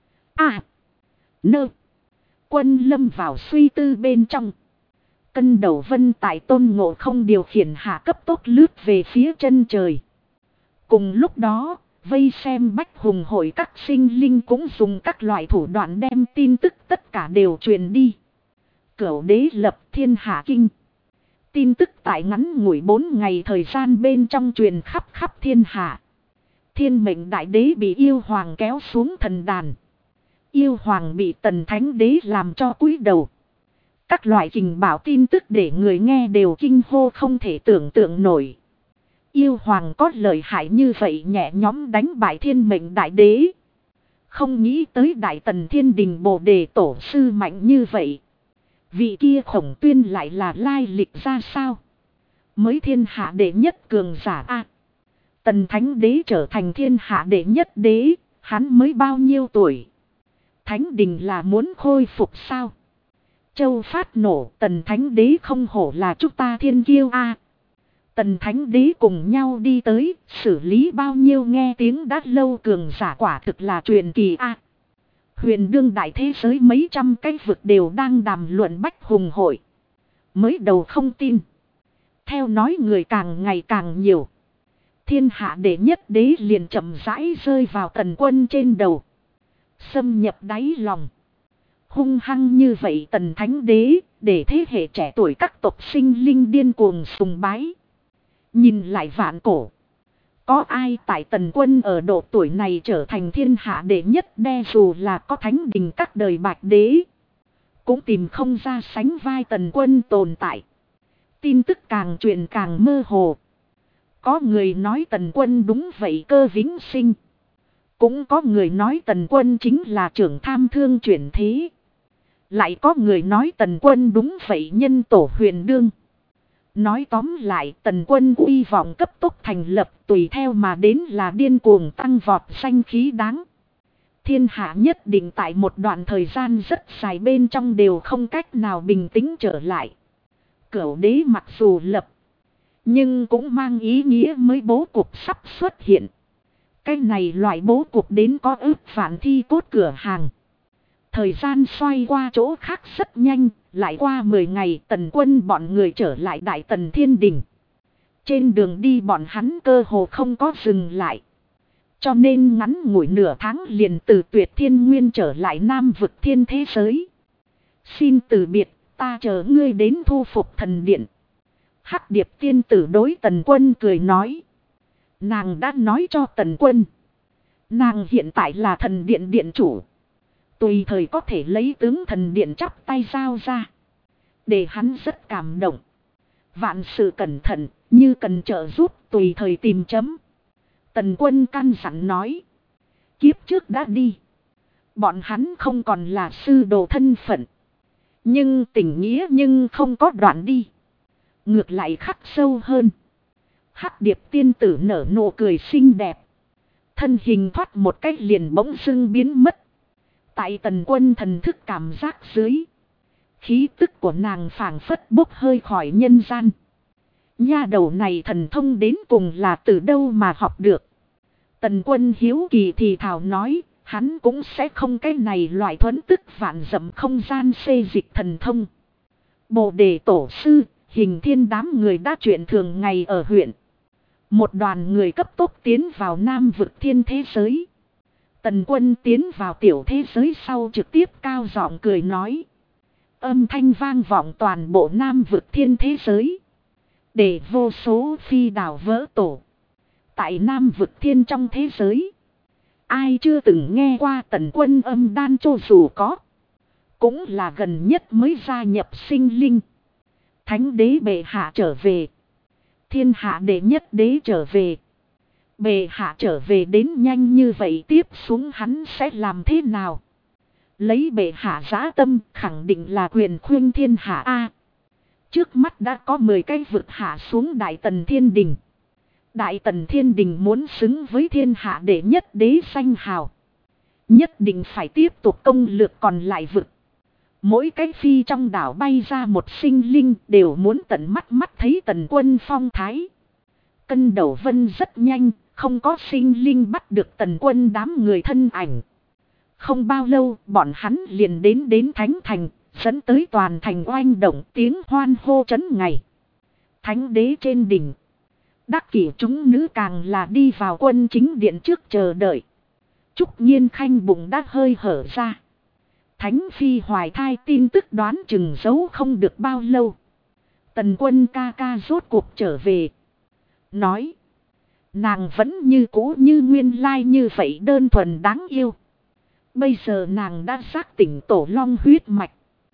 Nơ. Quân lâm vào suy tư bên trong. Cân đầu vân tại Tôn Ngộ Không điều khiển hạ cấp tốc lướt về phía chân trời. Cùng lúc đó, vây xem Bách Hùng hội các sinh linh cũng dùng các loại thủ đoạn đem tin tức tất cả đều truyền đi. Cửu đế lập thiên hạ kinh. Tin tức tại ngắn ngủi 4 ngày thời gian bên trong truyền khắp thiên hạ. Thiên mệnh đại đế bị yêu hoàng kéo xuống thần đàn. Yêu hoàng bị Tần Thánh đế làm cho cúi đầu. Các loại kình bảo tin tức để người nghe đều kinh hô không thể tưởng tượng nổi. Yêu hoàng có lợi hại như vậy nhẹ nhõm đánh bại thiên mệnh đại đế. Không nghĩ tới Đại Tần Thiên Đình Bồ đề tổ sư mạnh như vậy. Vị kia Khổng Tuyên lại là lai lịch ra sao? mới thiên hạ đệ nhất cường giả a. Tần Thánh Đế trở thành thiên hạ đệ nhất đế, hắn mới bao nhiêu tuổi? Thánh đình là muốn khôi phục sao? Châu phát nổ, Tần Thánh Đế không hổ là chúng ta thiên kiêu a. Tần Thánh Đế cùng nhau đi tới, xử lý bao nhiêu nghe tiếng đã lâu cường giả quả thực là truyền kỳ a. Huyền đương đại thế giới mấy trăm cái vực đều đang đàm luận bách hùng hội. Mới đầu không tin. Theo nói người càng ngày càng nhiều. Thiên hạ đệ nhất đế liền chậm rãi rơi vào Tần Quân trên đầu. Xâm nhập đáy lòng. Hung hăng như vậy Tần Thánh Đế, để thế hệ trẻ tuổi các tộc sinh linh điên cuồng sùng bái. Nhìn lại vạn cổ. Có ai tại Tần Quân ở độ tuổi này trở thành thiên hạ đệ nhất đe dù là có thánh đình các đời bạch đế. Cũng tìm không ra sánh vai Tần Quân tồn tại. Tin tức càng truyền càng mơ hồ. Có người nói Tần Quân đúng vậy cơ vĩnh sinh. Cũng có người nói Tần Quân chính là trưởng tham thương chuyển thế. Lại có người nói Tần Quân đúng vậy nhân tổ huyền đương. Nói tóm lại Tần Quân uy vọng cấp tốc thành lập tùy theo mà đến là điên cuồng tăng vọt danh khí đáng. Thiên hạ nhất định tại một đoạn thời gian rất dài bên trong đều không cách nào bình tĩnh trở lại. Cửu đế mặc dù lập, nhưng cũng mang ý nghĩa mới bố cục sắp xuất hiện. Cái này loại bố cục đến có ước vạn thi cốt cửa hàng. Thời gian xoay qua chỗ khác rất nhanh, lại qua 10 ngày Tần Quân bọn người trở lại Đại Tần Thiên Đình. Trên đường đi bọn hắn cơ hồ không có dừng lại. Cho nên ngắn ngủi nửa tháng liền từ Tuyệt Thiên Nguyên trở lại Nam vực thiên thế giới. Xin từ biệt, ta chờ ngươi đến thu phục thần điện. Hắc Điệp tiên tử đối Tần Quân cười nói. Nàng đã nói cho Tần Quân. Nàng hiện tại là thần điện điện chủ. Tùy thời có thể lấy tướng thần điện chắp tay giao ra. Để hắn rất cảm động. Vạn sự cẩn thận, như cần trợ giúp tùy thời tìm chấm. Tần Quân căn dặn nói. Kiếp trước đã đi. Bọn hắn không còn là sư đồ thân phận. Nhưng tình nghĩa nhưng không có đoạn đi. Ngược lại khắc sâu hơn. Hắc Điệp tiên tử nở nụ cười xinh đẹp. Thân hình thoát một cách liền bỗng dưng biến mất. Tại Tần Quân thần thức cảm giác dưới. Khí tức của nàng phảng phất bốc hơi khỏi nhân gian. Nha đầu này thần thông đến cùng là từ đâu mà học được. Tần Quân hiếu kỳ thì thảo nói. Hắn cũng sẽ không cái này loại thuẫn tức vạn dặm không gian xê dịch thần thông. Bồ đề tổ sư, Hình Thiên đám người đã chuyện thường ngày ở huyện. Một đoàn người cấp tốc tiến vào Nam vực thiên thế giới. Tần Quân tiến vào tiểu thế giới sau trực tiếp cao giọng cười nói. Âm thanh vang vọng toàn bộ Nam vực thiên thế giới. Để vô số phi đảo vỡ tổ. Tại Nam vực thiên trong thế giới. Ai chưa từng nghe qua Tần Quân âm đan cho dù có. Cũng là gần nhất mới gia nhập sinh linh. Thánh đế bệ hạ trở về. Thiên hạ đệ nhất đế trở về. Bệ hạ trở về đến nhanh như vậy tiếp xuống hắn sẽ làm thế nào? Lấy bệ hạ dã tâm khẳng định là quyền khuyên thiên hạ A. Trước mắt đã có 10 cái vực hạ xuống Đại Tần Thiên Đình. Đại Tần Thiên Đình muốn xứng với thiên hạ đệ nhất đế danh hào. Nhất định phải tiếp tục công lược còn lại vực. Mỗi cái phi trong đảo bay ra một sinh linh đều muốn tận mắt thấy Tần Quân phong thái. Cân đầu vân rất nhanh, không có sinh linh bắt được Tần Quân đám người thân ảnh. Không bao lâu bọn hắn liền đến Thánh Thành, dẫn tới toàn thành oanh động tiếng hoan hô trấn ngày. Thánh đế trên đỉnh. Đắc kỷ chúng nữ càng là đi vào quân chính điện trước chờ đợi. Trúc Nhiên Khanh bụng đã hơi hở ra. Thánh phi hoài thai tin tức đoán chừng giấu không được bao lâu. Tần Quân ca ca rốt cuộc trở về. Nói. Nàng vẫn như cũ như nguyên lai như vậy đơn thuần đáng yêu. Bây giờ nàng đã giác tỉnh tổ long huyết mạch.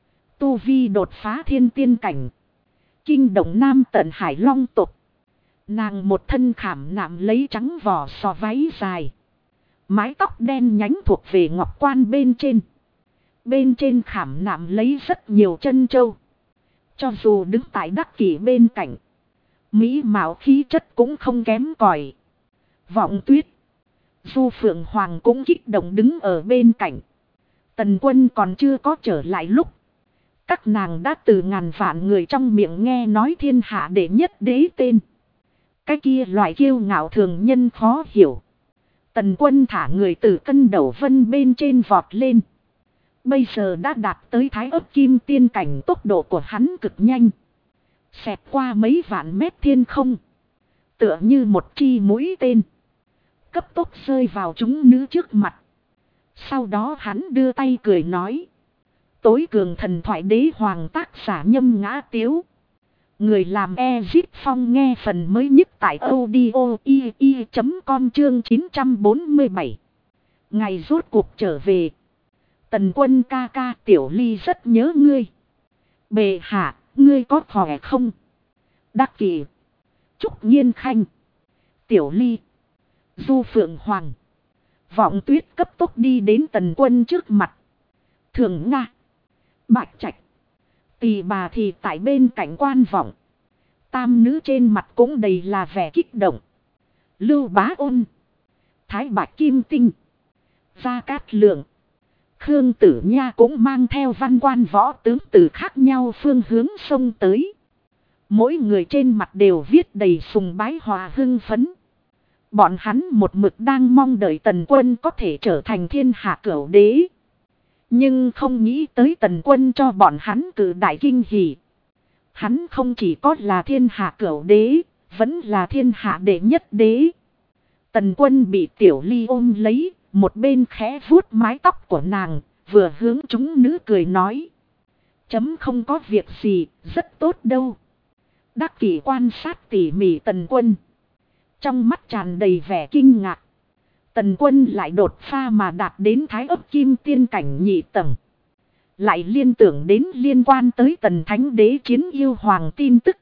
Tu vi đột phá thiên tiên cảnh. Kinh động Nam tận hải long tộc. Nàng một thân khảm nạm lấy trắng vỏ sò váy dài. Mái tóc đen nhánh thuộc về ngọc quan bên trên. Bên trên khảm nạm lấy rất nhiều chân châu. Cho dù đứng tại Đắc Kỷ bên cạnh. Mỹ mạo khí chất cũng không kém cỏi. Vọng Tuyết, Du Phượng Hoàng cũng kích động đứng ở bên cạnh. Tần Quân còn chưa có trở lại lúc. Các nàng đã từ ngàn vạn người trong miệng nghe nói thiên hạ đệ nhất đế tên. Cái kia loại kiêu ngạo thường nhân khó hiểu. Tần Quân thả người từ cân đầu vân bên trên vọt lên. Bây giờ đã đạt tới thái ấp kim tiên cảnh, tốc độ của hắn cực nhanh. Xẹt qua mấy vạn mét thiên không. Tựa như một chi mũi tên. Cấp tốc rơi vào chúng nữ trước mặt. Sau đó hắn đưa tay cười nói. Tối cường thần thoại đế hoàng tác giả Nhâm Ngã Tiếu. Người làm Ezip Phong nghe phần mới nhất tại audio.com chương 947. Ngày rốt cuộc trở về. Tần Quân ca ca, Tiểu Ly rất nhớ ngươi. Bệ hạ, ngươi có khỏe không? Đắc Kỷ, Trúc Nhiên Khanh, Tiểu Ly, Du Phượng Hoàng, Vọng Tuyết cấp tốc đi đến Tần Quân trước mặt. Thường Nga, Bạch Trạch, Tỳ bà thì tại bên cạnh quan vọng. Tam nữ trên mặt cũng đầy là vẻ kích động. Lưu Bá Ôn, Thái Bạch Kim Tinh, Gia Cát Lượng, Khương Tử Nha cũng mang theo văn quan võ tướng từ khác nhau phương hướng sông tới. Mỗi người trên mặt đều viết đầy sùng bái hòa hưng phấn. Bọn hắn một mực đang mong đợi Tần Quân có thể trở thành thiên hạ cửu đế. Nhưng không nghĩ tới Tần Quân cho bọn hắn cử đại kinh hỉ. Hắn không chỉ có là thiên hạ cửu đế, vẫn là thiên hạ đệ nhất đế. Tần Quân bị Tiểu Ly ôm lấy, một bên khẽ vuốt mái tóc của nàng, vừa hướng chúng nữ cười nói. Chấm không có việc gì, rất tốt đâu. Đắc Kỷ quan sát tỉ mỉ Tần Quân. Trong mắt tràn đầy vẻ kinh ngạc. Tần Quân lại đột phá mà đạt đến thái ấp kim tiên cảnh nhị tầng. Lại liên tưởng đến liên quan tới Tần Thánh Đế chiến yêu hoàng tin tức.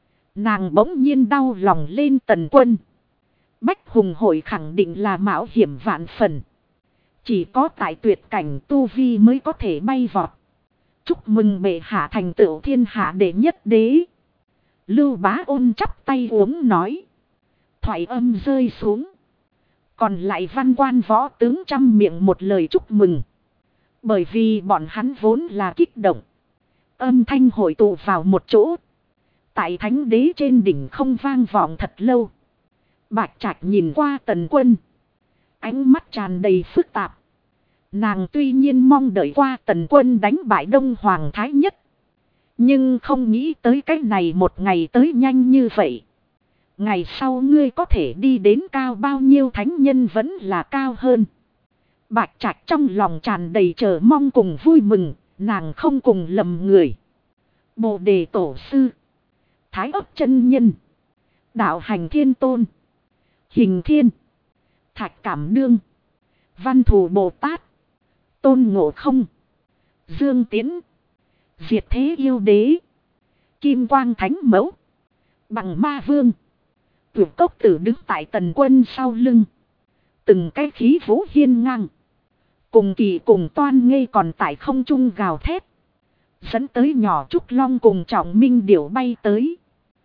Nàng bỗng nhiên đau lòng lên Tần Quân. Bách Hùng hội khẳng định là mạo hiểm vạn phần. Chỉ có tại tuyệt cảnh tu vi mới có thể bay vọt. Chúc mừng bệ hạ thành tựu thiên hạ đệ nhất đế. Lưu Bá Ôn chắp tay uống nói. Thoại âm rơi xuống. Còn lại văn quan võ tướng trăm miệng một lời chúc mừng. Bởi vì bọn hắn vốn là kích động. Âm thanh hội tụ vào một chỗ. Tại Thánh Đế trên đỉnh không vang vọng thật lâu. Bạch Trạch nhìn qua Tần Quân. Ánh mắt tràn đầy phức tạp. Nàng tuy nhiên mong đợi qua Tần Quân đánh bại Đông Hoàng Thái Nhất. Nhưng không nghĩ tới cái này một ngày tới nhanh như vậy. Ngày sau ngươi có thể đi đến cao bao nhiêu thánh nhân vẫn là cao hơn. Bạch Trạch trong lòng tràn đầy chờ mong cùng vui mừng, nàng không cùng lầm người. Bồ Đề Tổ Sư, Thái Ấp Chân Nhân, Đạo Hành Thiên Tôn, Hình Thiên, Thạch Cảm Đương, Văn Thù Bồ Tát, Tôn Ngộ Không, Dương Tiến, Diệt Thế Yêu Đế, Kim Quang Thánh Mẫu, Bằng Ma Vương. Tuyệt Cốc Tử đứng tại Tần Quân sau lưng. Từng cái khí vũ hiên ngang. Cùng Kỳ cùng Toan Ngây còn tại không trung gào thét. Dẫn tới nhỏ Trúc Long cùng Trọng Minh Điểu bay tới.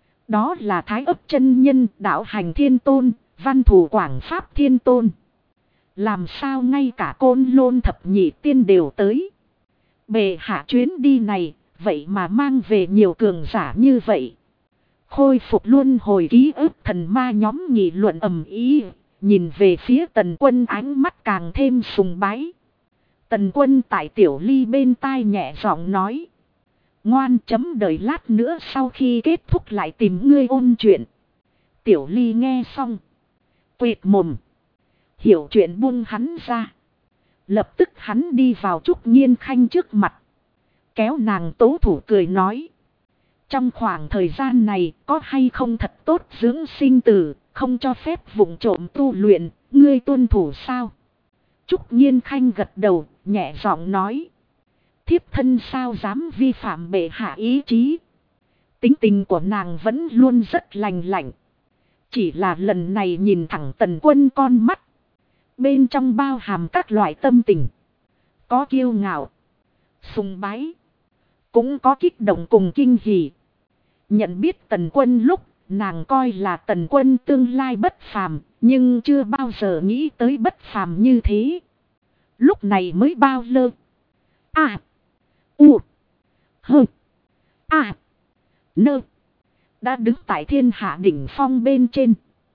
Đó là Thái Ấp Chân Nhân, Đạo Hành Thiên Tôn, Văn Thù Quảng Pháp Thiên Tôn. Làm sao ngay cả Côn Lôn Thập Nhị Tiên đều tới. Bệ hạ chuyến đi này, vậy mà mang về nhiều cường giả như vậy. Khôi phục luôn hồi ký ức thần ma nhóm nghị luận ầm ĩ, nhìn về phía Tần Quân ánh mắt càng thêm sùng bái. Tần Quân tại Tiểu Ly bên tai nhẹ giọng nói. Ngoan, chấm đợi lát nữa sau khi kết thúc lại tìm ngươi ôn chuyện. Tiểu Ly nghe xong. Quệt mồm. Hiểu chuyện buông hắn ra. Lập tức hắn đi vào Trúc Nhiên Khanh trước mặt. Kéo nàng tố thủ cười nói. Trong khoảng thời gian này có hay không thật tốt dưỡng sinh tử, không cho phép vụng trộm tu luyện, ngươi tuân thủ sao? Trúc Nhiên Khanh gật đầu, nhẹ giọng nói. Thiếp thân sao dám vi phạm bệ hạ ý chí. Tính tình của nàng vẫn luôn rất lành lạnh. Chỉ là lần này nhìn thẳng Tần Quân con mắt. Bên trong bao hàm các loại tâm tình. Có kiêu ngạo, sùng bái, cũng có kích động cùng kinh hỉ. Nhận biết Tần Quân lúc, nàng coi là Tần Quân tương lai bất phàm, nhưng chưa bao giờ nghĩ tới bất phàm như thế. Lúc này mới bao lơ. À. U. Hơ. À. Nơ. Đã đứng tại thiên hạ đỉnh phong bên trên.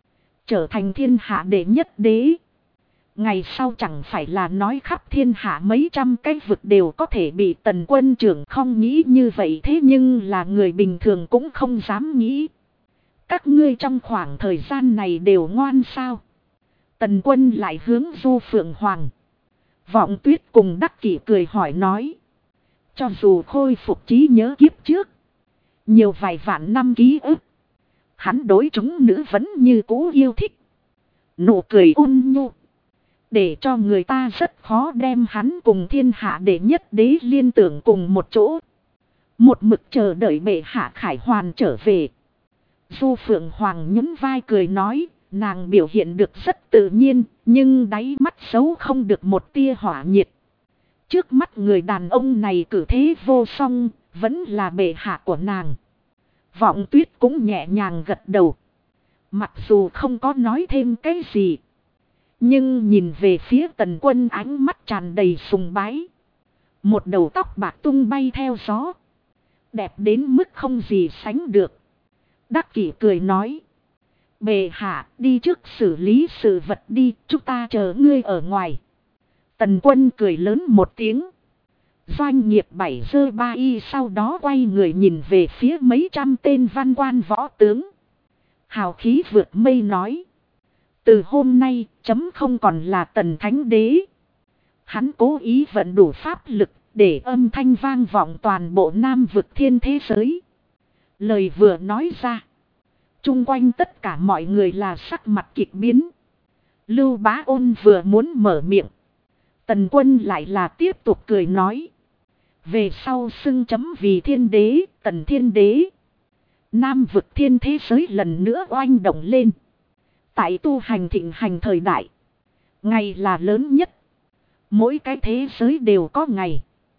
Trở thành thiên hạ đệ nhất đế. Ngày sau chẳng phải là nói khắp thiên hạ mấy trăm cái vực đều có thể bị Tần Quân trưởng không nghĩ như vậy, thế nhưng là người bình thường cũng không dám nghĩ. Các ngươi trong khoảng thời gian này đều ngoan sao? Tần Quân lại hướng Du Phượng Hoàng, Vọng Tuyết cùng Đắc Kỷ cười hỏi nói. Cho dù khôi phục trí nhớ kiếp trước, nhiều vài vạn năm ký ức, hắn đối chúng nữ vẫn như cũ yêu thích. Nụ cười ôn nhu, để cho người ta rất khó đem hắn cùng thiên hạ đệ nhất đế liên tưởng cùng một chỗ. Một mực chờ đợi bệ hạ khải hoàn trở về. Du Phượng Hoàng nhún vai cười nói, nàng biểu hiện được rất tự nhiên, nhưng đáy mắt xấu không được một tia hỏa nhiệt. Trước mắt người đàn ông này cử thế vô song, vẫn là bệ hạ của nàng. Vọng Tuyết cũng nhẹ nhàng gật đầu. Mặc dù không có nói thêm cái gì, nhưng nhìn về phía Tần Quân ánh mắt tràn đầy sùng bái. Một đầu tóc bạc tung bay theo gió, đẹp đến mức không gì sánh được. Đắc Kỷ cười nói. Bệ hạ, đi trước xử lý sự vật đi, chúng ta chờ ngươi ở ngoài. Tần Quân cười lớn một tiếng. Doanh nghiệp 7/3 sau đó quay người nhìn về phía mấy trăm tên văn quan võ tướng. Hào khí vượt mây nói. Từ hôm nay, chấm không còn là Tần Thánh Đế. Hắn cố ý vận đủ pháp lực để âm thanh vang vọng toàn bộ Nam vực thiên thế giới. Lời vừa nói ra, chung quanh tất cả mọi người là sắc mặt kịch biến. Lưu Bá Ôn vừa muốn mở miệng, Tần Quân lại là tiếp tục cười nói. Về sau xưng chấm vì thiên đế, Tần Thiên Đế. Nam vực thiên thế giới lần nữa oanh động lên. Tại tu hành thịnh hành thời đại, ngày là lớn nhất. Mỗi cái thế giới đều có ngày.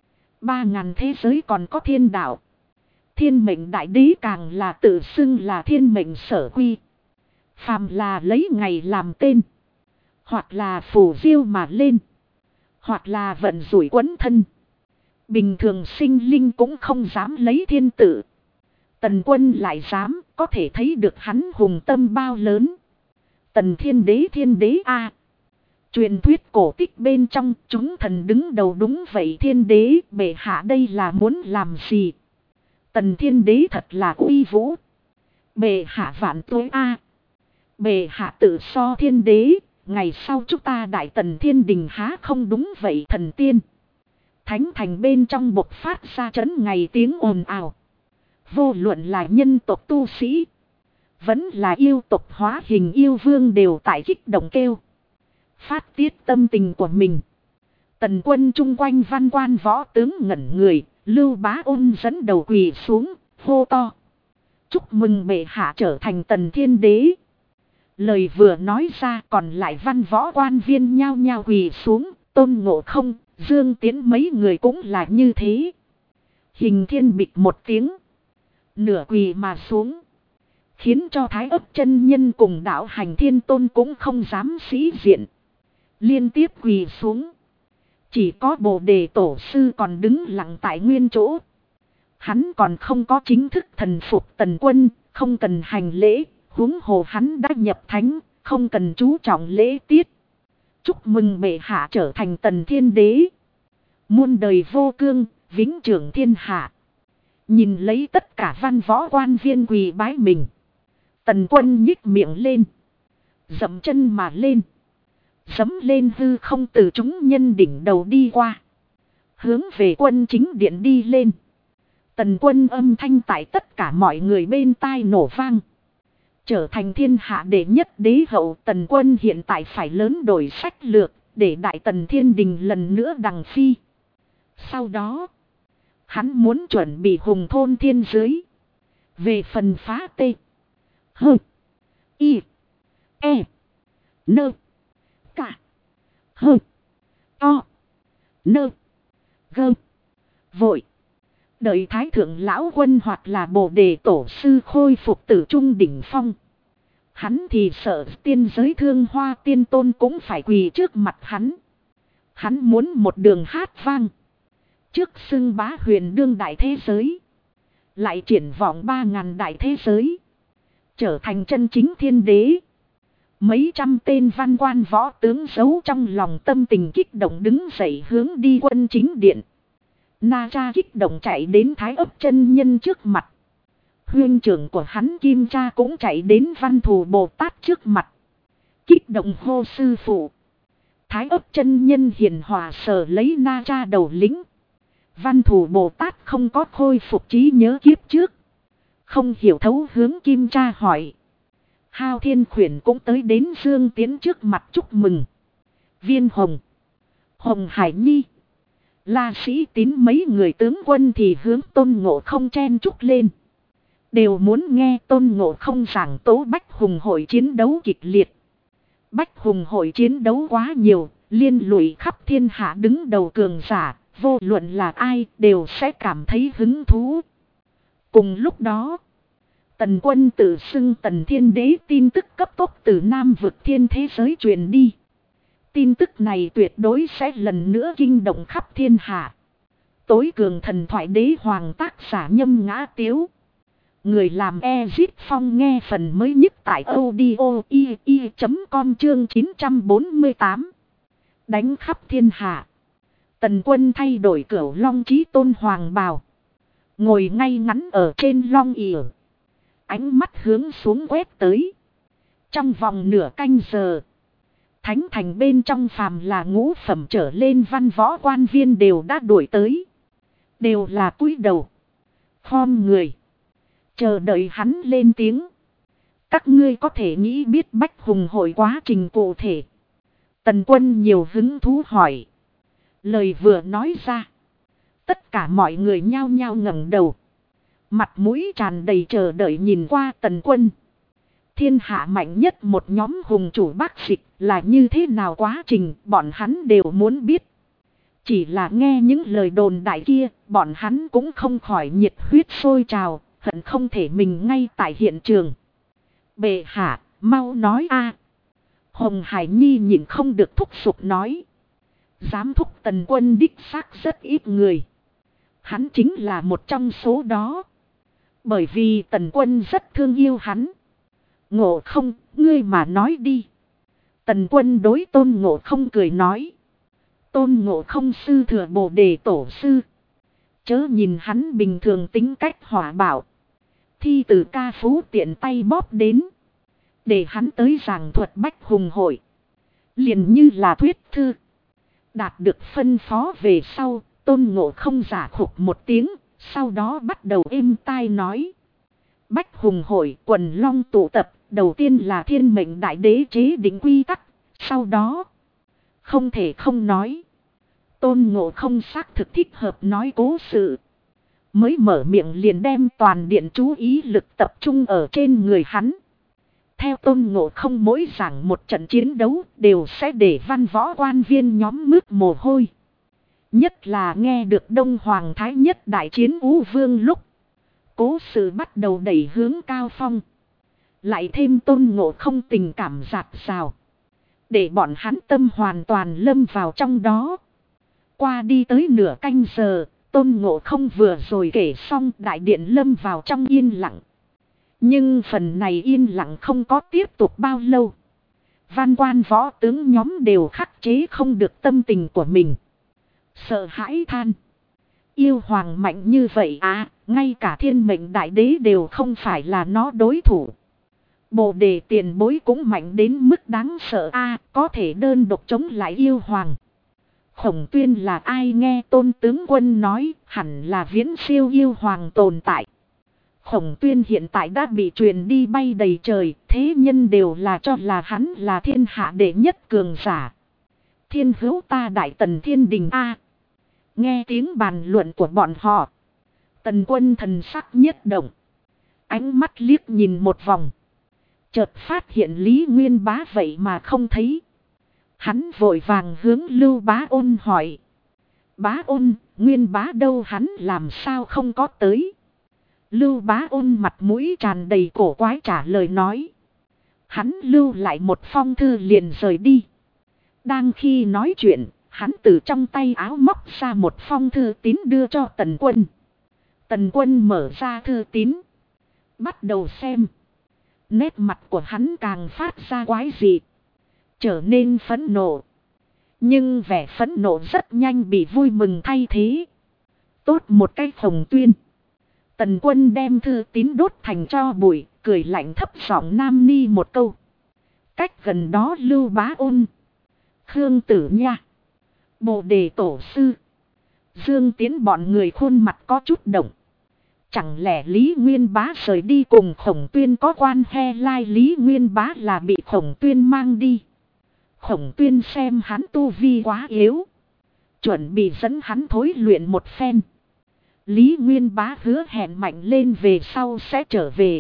3000 thế giới còn có thiên đạo. Thiên mệnh đại đế càng là tự xưng là thiên mệnh sở quy. Phàm là lấy ngày làm tên, hoặc là phù diêu mà lên, hoặc là vận rủi quấn thân. Bình thường sinh linh cũng không dám lấy thiên tự. Tần Quân lại dám, có thể thấy được hắn hùng tâm bao lớn. Tần Thiên Đế a. Truyền thuyết cổ tích bên trong, chúng thần đứng đầu đúng vậy, thiên đế, bệ hạ đây là muốn làm gì? Tần Thiên Đế thật là uy vũ. Bệ hạ vạn tuế a. Bệ hạ tự so thiên đế, ngày sau chúng ta đại Tần Thiên Đình há không đúng vậy thần tiên? Thánh thành bên trong bộc phát ra chấn ngày tiếng ồn ào. Vô luận là nhân tộc tu sĩ, vẫn là yêu tộc hóa hình yêu vương đều tại kích động kêu. Phát tiết tâm tình của mình. Tần Quân chung quanh văn quan võ tướng ngẩn người. Lưu Bá Ôn dẫn đầu quỳ xuống, hô to. Chúc mừng bệ hạ trở thành Tần Thiên Đế. Lời vừa nói ra, còn lại văn võ quan viên nhao nhao quỳ xuống. Tôn Ngộ Không, Dương Tiến mấy người cũng là như thế. Hình Thiên bịch một tiếng, nửa quỳ mà xuống, khiến cho Thái Ấp chân nhân cùng đạo Hành Thiên Tôn cũng không dám sĩ diện, liên tiếp quỳ xuống. Chỉ có Bồ Đề Tổ sư còn đứng lặng tại nguyên chỗ. Hắn còn không có chính thức thần phục Tần Quân, không cần hành lễ, huống hồ hắn đã nhập thánh, không cần chú trọng lễ tiết. Chúc mừng bệ hạ trở thành Tần Thiên Đế. Muôn đời vô cương, vĩnh trưởng thiên hạ. Nhìn lấy tất cả văn võ quan viên quỳ bái mình, Tần Quân nhích miệng lên, dậm chân mà lên. Dẫm lên hư không từ chúng nhân đỉnh đầu đi qua, hướng về quân chính điện đi lên. Tần Quân âm thanh tại tất cả mọi người bên tai nổ vang. Trở thành thiên hạ đệ nhất đế hậu, Tần Quân hiện tại phải lớn đổi sách lược, để đại Tần Thiên Đình lần nữa đằng phi. Sau đó, hắn muốn chuẩn bị hùng thôn thiên giới. Về phần phá tê, hơ, y, e, nơ, cả, hơ, to, nơ, gơ, vội, Đợi Thái Thượng Lão Quân hoặc là Bồ Đề Tổ Sư khôi phục tử trung đỉnh phong. Hắn thì sợ tiên giới Thương Hoa Tiên Tôn cũng phải quỳ trước mặt hắn. Hắn muốn một đường hát vang. Trước xưng bá huyền đương đại thế giới. Lại triển vọng 3.000 đại thế giới. Trở thành chân chính thiên đế. Mấy trăm tên văn quan võ tướng giấu trong lòng tâm tình kích động đứng dậy hướng đi quân chính điện. Na Cha kích động chạy đến Thái Ấp chân nhân trước mặt. Huynh trưởng của hắn Kim Cha cũng chạy đến Văn Thù Bồ Tát trước mặt. Kích động hô sư phụ. Thái Ấp chân nhân hiền hòa sờ lấy Na Cha đầu lĩnh. Văn Thù Bồ Tát không có khôi phục trí nhớ kiếp trước. Không hiểu thấu hướng Kim Cha hỏi. Hao Thiên Khuyển cũng tới đến Dương Tiến trước mặt chúc mừng. Viên Hồng, Hồng Hải Nhi, La Sĩ Tín mấy người tướng quân thì hướng Tôn Ngộ Không chen chúc lên. Đều muốn nghe Tôn Ngộ Không giảng tố Bách Hùng hội chiến đấu kịch liệt. Bách Hùng hội chiến đấu quá nhiều, liên lụy khắp thiên hạ đứng đầu cường giả, vô luận là ai đều sẽ cảm thấy hứng thú. Cùng lúc đó, Tần Quân tự xưng Tần Thiên Đế tin tức cấp tốc từ Nam vực thiên thế giới truyền đi. Tin tức này tuyệt đối sẽ lần nữa kinh động khắp thiên hạ. Tối cường thần thoại đế hoàng tác giả Nhâm Ngã Tiếu. Người làm Ezit Phong nghe phần mới nhất tại audio.com chương 948. Đánh khắp thiên hạ. Tần Quân thay đổi cửu long chí tôn hoàng bào. Ngồi ngay ngắn ở trên long ỉa. Ánh mắt hướng xuống quét tới. Trong vòng nửa canh giờ. Thánh thành bên trong phàm là ngũ phẩm trở lên văn võ quan viên đều đã đuổi tới. Đều là cúi đầu. Khom người. Chờ đợi hắn lên tiếng. Các ngươi có thể nghĩ biết Bách Hùng hội quá trình cụ thể. Tần Quân nhiều hứng thú hỏi. Lời vừa nói ra. Tất cả mọi người nhao nhao ngẩng đầu. Mặt mũi tràn đầy chờ đợi nhìn qua Tần Quân. Thiên hạ mạnh nhất một nhóm hùng chủ bác dịch là như thế nào quá trình bọn hắn đều muốn biết. Chỉ là nghe những lời đồn đại kia, bọn hắn cũng không khỏi nhiệt huyết sôi trào, hận không thể mình ngay tại hiện trường. Bệ hạ, mau nói a. Hồng Hải Nhi nhìn không được thúc giục nói. Dám thúc Tần Quân đích xác rất ít người. Hắn chính là một trong số đó. Bởi vì Tần Quân rất thương yêu hắn. Ngộ Không, ngươi mà nói đi. Tần Quân đối Tôn Ngộ Không cười nói. Tôn Ngộ Không sư thừa Bồ Đề Tổ Sư. Chớ nhìn hắn bình thường tính cách hỏa bạo. Thi từ ca phú tiện tay bóp đến. Để hắn tới giảng thuật Bách Hùng hội. Liền như là thuyết thư. Đạt được phân phó về sau, Tôn Ngộ Không giả khục một tiếng. Sau đó bắt đầu êm tai nói. Bách Hùng hội quần long tụ tập. Đầu tiên là thiên mệnh đại đế chế định quy tắc. Sau đó, không thể không nói. Tôn Ngộ Không xác thực thích hợp nói cố sự. Mới mở miệng liền đem toàn điện chú ý lực tập trung ở trên người hắn. Theo Tôn Ngộ Không mỗi giảng một trận chiến đấu đều sẽ để văn võ quan viên nhóm mướt mồ hôi. Nhất là nghe được Đông Hoàng Thái Nhất đại chiến Ú Vương lúc. Cố sự bắt đầu đẩy hướng cao phong. Lại thêm Tôn Ngộ Không tình cảm dạt dào. Để bọn hắn tâm hoàn toàn lâm vào trong đó. Qua đi tới nửa canh giờ, Tôn Ngộ Không vừa rồi kể xong đại điện lâm vào trong yên lặng. Nhưng phần này yên lặng không có tiếp tục bao lâu. Văn quan võ tướng nhóm đều khắc chế không được tâm tình của mình. Sợ hãi than. Yêu hoàng mạnh như vậy à, ngay cả thiên mệnh đại đế đều không phải là nó đối thủ. Bồ đề tiền bối cũng mạnh đến mức đáng sợ a, có thể đơn độc chống lại yêu hoàng. Khổng Tuyên là ai nghe Tôn tướng quân nói, hẳn là viễn siêu yêu hoàng tồn tại. Khổng Tuyên hiện tại đã bị truyền đi bay đầy trời, thế nhân đều là cho là hắn là thiên hạ đệ nhất cường giả. Thiên hữu ta đại tần thiên đình a. Nghe tiếng bàn luận của bọn họ. Tần Quân thần sắc nhất động. Ánh mắt liếc nhìn một vòng. Chợt phát hiện Lý Nguyên Bá vậy mà không thấy. Hắn vội vàng hướng Lưu Bá Ôn hỏi. Bá Ôn, Nguyên Bá đâu hắn làm sao không có tới. Lưu Bá Ôn mặt mũi tràn đầy cổ quái trả lời nói. Hắn lưu lại một phong thư liền rời đi. Đang khi nói chuyện, hắn từ trong tay áo móc ra một phong thư tín đưa cho Tần Quân. Tần Quân mở ra thư tín. Bắt đầu xem. Nét mặt của hắn càng phát ra quái dị. Trở nên phẫn nộ. Nhưng vẻ phẫn nộ rất nhanh bị vui mừng thay thế. Tốt một cái Khổng Tuyên. Tần Quân đem thư tín đốt thành tro bụi, cười lạnh thấp giọng nam ni một câu. Cách gần đó Lưu Bá Ôn, Khương Tử Nha, Bồ Đề Tổ Sư, Dương Tiến bọn người khuôn mặt có chút động. Chẳng lẽ Lý Nguyên Bá rời đi cùng Khổng Tuyên có quan he lai Lý Nguyên Bá là bị Khổng Tuyên mang đi. Khổng Tuyên xem hắn tu vi quá yếu, chuẩn bị dẫn hắn thối luyện một phen. Lý Nguyên Bá hứa hẹn mạnh lên về sau sẽ trở về.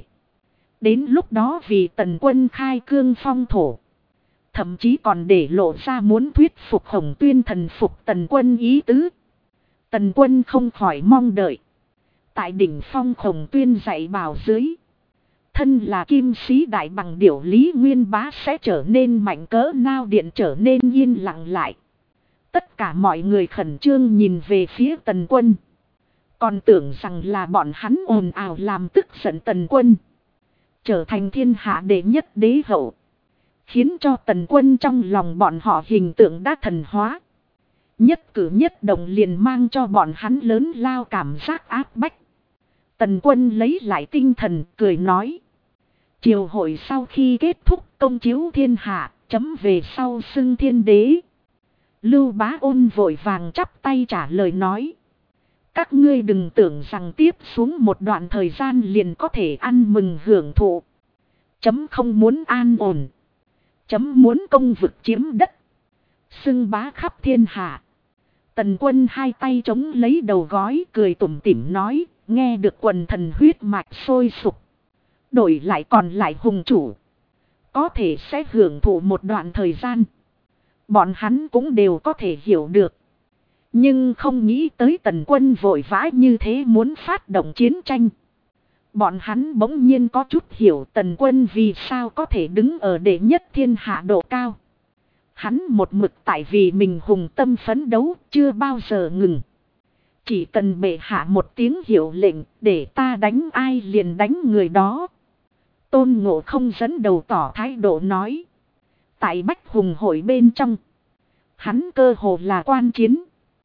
Đến lúc đó vì Tần Quân khai cương phong thổ. Thậm chí còn để lộ ra muốn thuyết phục Khổng Tuyên thần phục Tần Quân ý tứ. Tần Quân không khỏi mong đợi. Tại đỉnh phong Khổng Tuyên dạy bảo dưới. Thân là kim sĩ đại bằng điểu Lý Nguyên Bá sẽ trở nên mạnh cỡ nào điện trở nên yên lặng lại. Tất cả mọi người khẩn trương nhìn về phía Tần Quân. Còn tưởng rằng là bọn hắn ồn ào làm tức giận Tần Quân. Trở thành thiên hạ đệ nhất đế hậu. Khiến cho Tần Quân trong lòng bọn họ hình tượng đã thần hóa. Nhất cử nhất động liền mang cho bọn hắn lớn lao cảm giác áp bách. Tần Quân lấy lại tinh thần cười nói. Triều hội sau khi kết thúc công chiếu thiên hạ, chấm về sau xưng thiên đế. Lưu Bá Ôn vội vàng chắp tay trả lời nói. Các ngươi đừng tưởng rằng tiếp xuống một đoạn thời gian liền có thể ăn mừng hưởng thụ. Chấm không muốn an ổn. Chấm muốn công vực chiếm đất. Xưng bá khắp thiên hạ. Tần Quân hai tay chống lấy đầu gói cười tủm tỉm nói. Nghe được quần thần huyết mạch sôi sục. Đổi lại còn lại hùng chủ. Có thể sẽ hưởng thụ một đoạn thời gian. Bọn hắn cũng đều có thể hiểu được. Nhưng không nghĩ tới Tần Quân vội vã như thế muốn phát động chiến tranh. Bọn hắn bỗng nhiên có chút hiểu Tần Quân vì sao có thể đứng ở đệ nhất thiên hạ độ cao. Hắn một mực tại vì mình hùng tâm phấn đấu chưa bao giờ ngừng. Chỉ cần bệ hạ một tiếng hiệu lệnh để ta đánh ai liền đánh người đó. Tôn Ngộ Không dẫn đầu tỏ thái độ nói. Tại Bách Hùng hội bên trong. Hắn cơ hồ là quan chiến.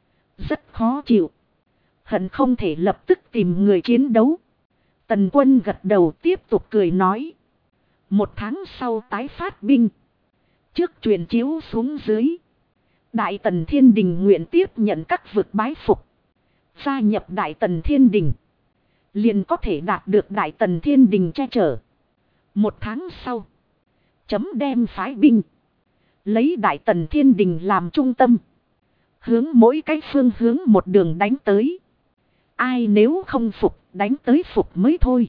Rất khó chịu. Hận không thể lập tức tìm người chiến đấu. Tần Quân gật đầu tiếp tục cười nói. Một tháng sau tái phát binh. Trước truyền chiếu xuống dưới. Đại Tần Thiên Đình nguyện tiếp nhận các vực bái phục. Gia nhập Đại Tần Thiên Đình. Liền có thể đạt được Đại Tần Thiên Đình che chở. Một tháng sau. Chấm đem phái binh. Lấy Đại Tần Thiên Đình làm trung tâm. Hướng mỗi cái phương hướng một đường đánh tới. Ai nếu không phục đánh tới phục mới thôi.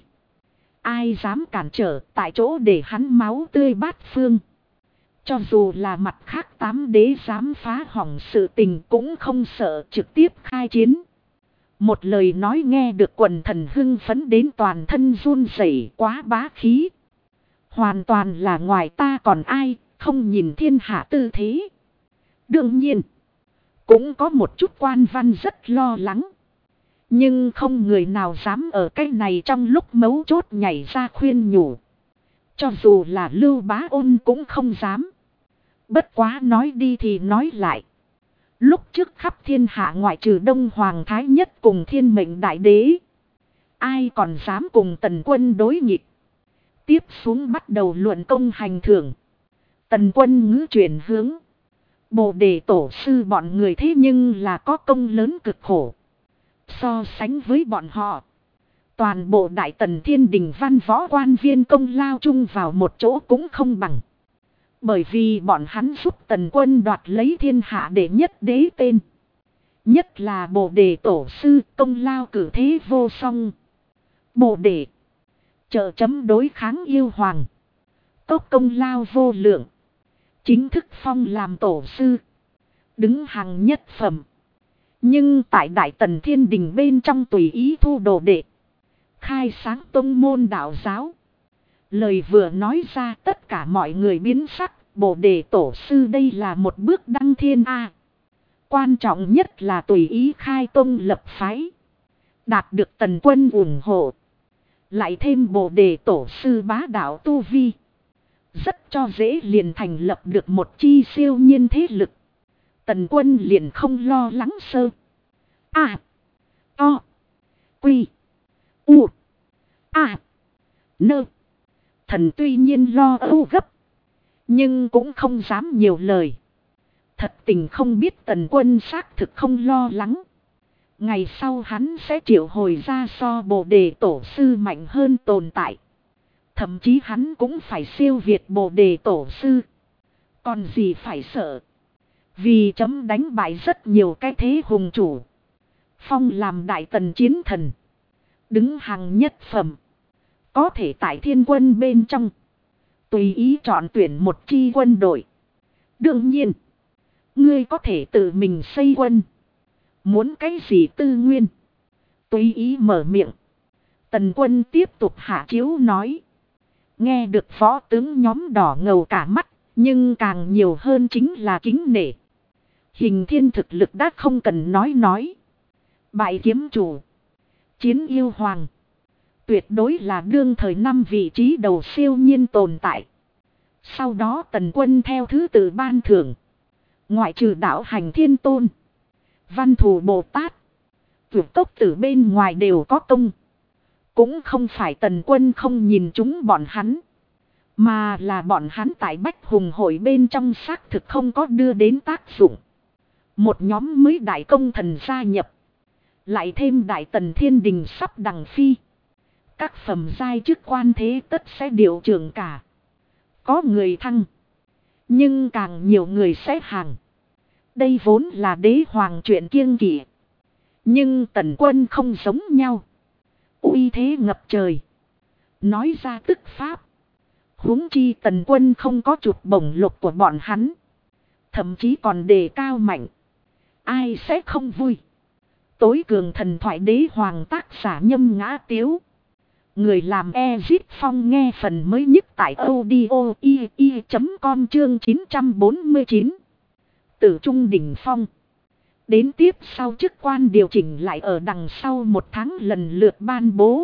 Ai dám cản trở tại chỗ để hắn máu tươi bát phương. Cho dù là mặt khác 8 đế dám phá hỏng sự tình cũng không sợ trực tiếp khai chiến. Một lời nói nghe được quần thần hưng phấn đến toàn thân run rẩy quá bá khí. Hoàn toàn là ngoài ta còn ai, không nhìn thiên hạ tư thế. Đương nhiên, cũng có một chút quan văn rất lo lắng. Nhưng không người nào dám ở cái này trong lúc mấu chốt nhảy ra khuyên nhủ. Cho dù là Lưu Bá Ôn cũng không dám. Bất quá nói đi thì nói lại. Lúc trước khắp thiên hạ ngoại trừ Đông Hoàng Thái Nhất cùng Thiên Mệnh Đại Đế. Ai còn dám cùng Tần Quân đối nghịch. Tiếp xuống bắt đầu luận công hành thưởng. Tần Quân ngữ chuyển hướng. Bồ Đề Tổ Sư bọn người thế nhưng là có công lớn cực khổ. So sánh với bọn họ. Toàn bộ Đại Tần Thiên Đình văn võ quan viên công lao chung vào một chỗ cũng không bằng. Bởi vì bọn hắn giúp Tần Quân đoạt lấy thiên hạ đệ nhất đế tên. Nhất là Bồ Đề Tổ Sư công lao cử thế vô song. Bồ Đề. Trợ chấm đối kháng yêu hoàng. Tốt công lao vô lượng. Chính thức phong làm tổ sư. Đứng hàng nhất phẩm. Nhưng tại Đại Tần Thiên Đình bên trong tùy ý thu đồ đệ. Khai sáng tông môn đạo giáo. Lời vừa nói ra tất cả mọi người biến sắc. Bồ đề tổ sư đây là một bước đăng thiên A. Quan trọng nhất là tùy ý khai tông lập phái. Đạt được Tần Quân ủng hộ. Lại thêm bồ đề tổ sư bá đạo tu vi. Rất cho dễ liền thành lập được một chi siêu nhiên thế lực. Tần Quân liền không lo lắng sơ. A. O. Quy. U. A. Nơ. Thần tuy nhiên lo âu gấp. Nhưng cũng không dám nhiều lời. Thật tình không biết Tần Quân xác thực không lo lắng. Ngày sau hắn sẽ triệu hồi ra so bồ đề tổ sư mạnh hơn tồn tại. Thậm chí hắn cũng phải siêu việt bồ đề tổ sư. Còn gì phải sợ. Vì chấm đánh bại rất nhiều cái thế hùng chủ. Phong làm Đại Tần chiến thần. Đứng hàng nhất phẩm. Có thể tại thiên quân bên trong. Tùy ý chọn tuyển một chi quân đội. Đương nhiên. Ngươi có thể tự mình xây quân. Muốn cái gì tư nguyên. Tùy ý mở miệng. Tần Quân tiếp tục hạ chiếu nói. Nghe được phó tướng nhóm đỏ ngầu cả mắt. Nhưng càng nhiều hơn chính là kính nể. Hình Thiên thực lực đã không cần nói. Bại kiếm chủ. Chiến yêu hoàng. Tuyệt đối là đương thời 5 vị trí đầu siêu nhiên tồn tại. Sau đó Tần Quân theo thứ tự ban thưởng. Ngoại trừ đạo hành Thiên Tôn. Văn Thù Bồ Tát. Tuyệt tốc từ bên ngoài đều có công. Cũng không phải Tần Quân không nhìn chúng bọn hắn. Mà là bọn hắn tại Bách Hùng hội bên trong xác thực không có đưa đến tác dụng. Một nhóm mới đại công thần gia nhập. Lại thêm Đại Tần Thiên Đình sắp đằng phi. Các phẩm giai chức quan thế tất sẽ điều trưởng cả. Có người thăng. Nhưng càng nhiều người sẽ hàng. Đây vốn là đế hoàng chuyện kiêng kỵ. Nhưng Tần Quân không giống nhau. Uy thế ngập trời. Nói ra tức pháp. Huống chi Tần Quân không có chụp bổng lục của bọn hắn. Thậm chí còn đề cao mạnh. Ai sẽ không vui. Tối cường thần thoại đế hoàng tác giả Nhâm Ngã Tiếu. Người làm Ezit Phong nghe phần mới nhất tại audio.com chương 949. Tử Trung Đỉnh Phong. Đến tiếp sau chức quan điều chỉnh lại ở đằng sau 1 tháng lần lượt ban bố.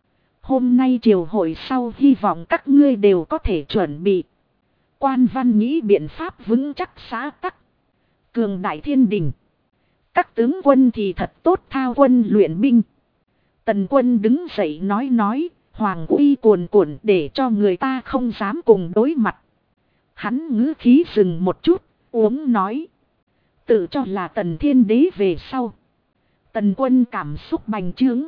Hôm nay triều hội sau hy vọng các ngươi đều có thể chuẩn bị. Quan văn nghĩ biện pháp vững chắc xã tắc. Cường đại thiên đình. Các tướng quân thì thật tốt thao quân luyện binh. Tần Quân đứng dậy nói. Hoàng uy cuồn cuộn để cho người ta không dám cùng đối mặt. Hắn ngữ khí dừng một chút, uống nói. Tự cho là Tần Thiên Đế về sau. Tần Quân cảm xúc bành trướng.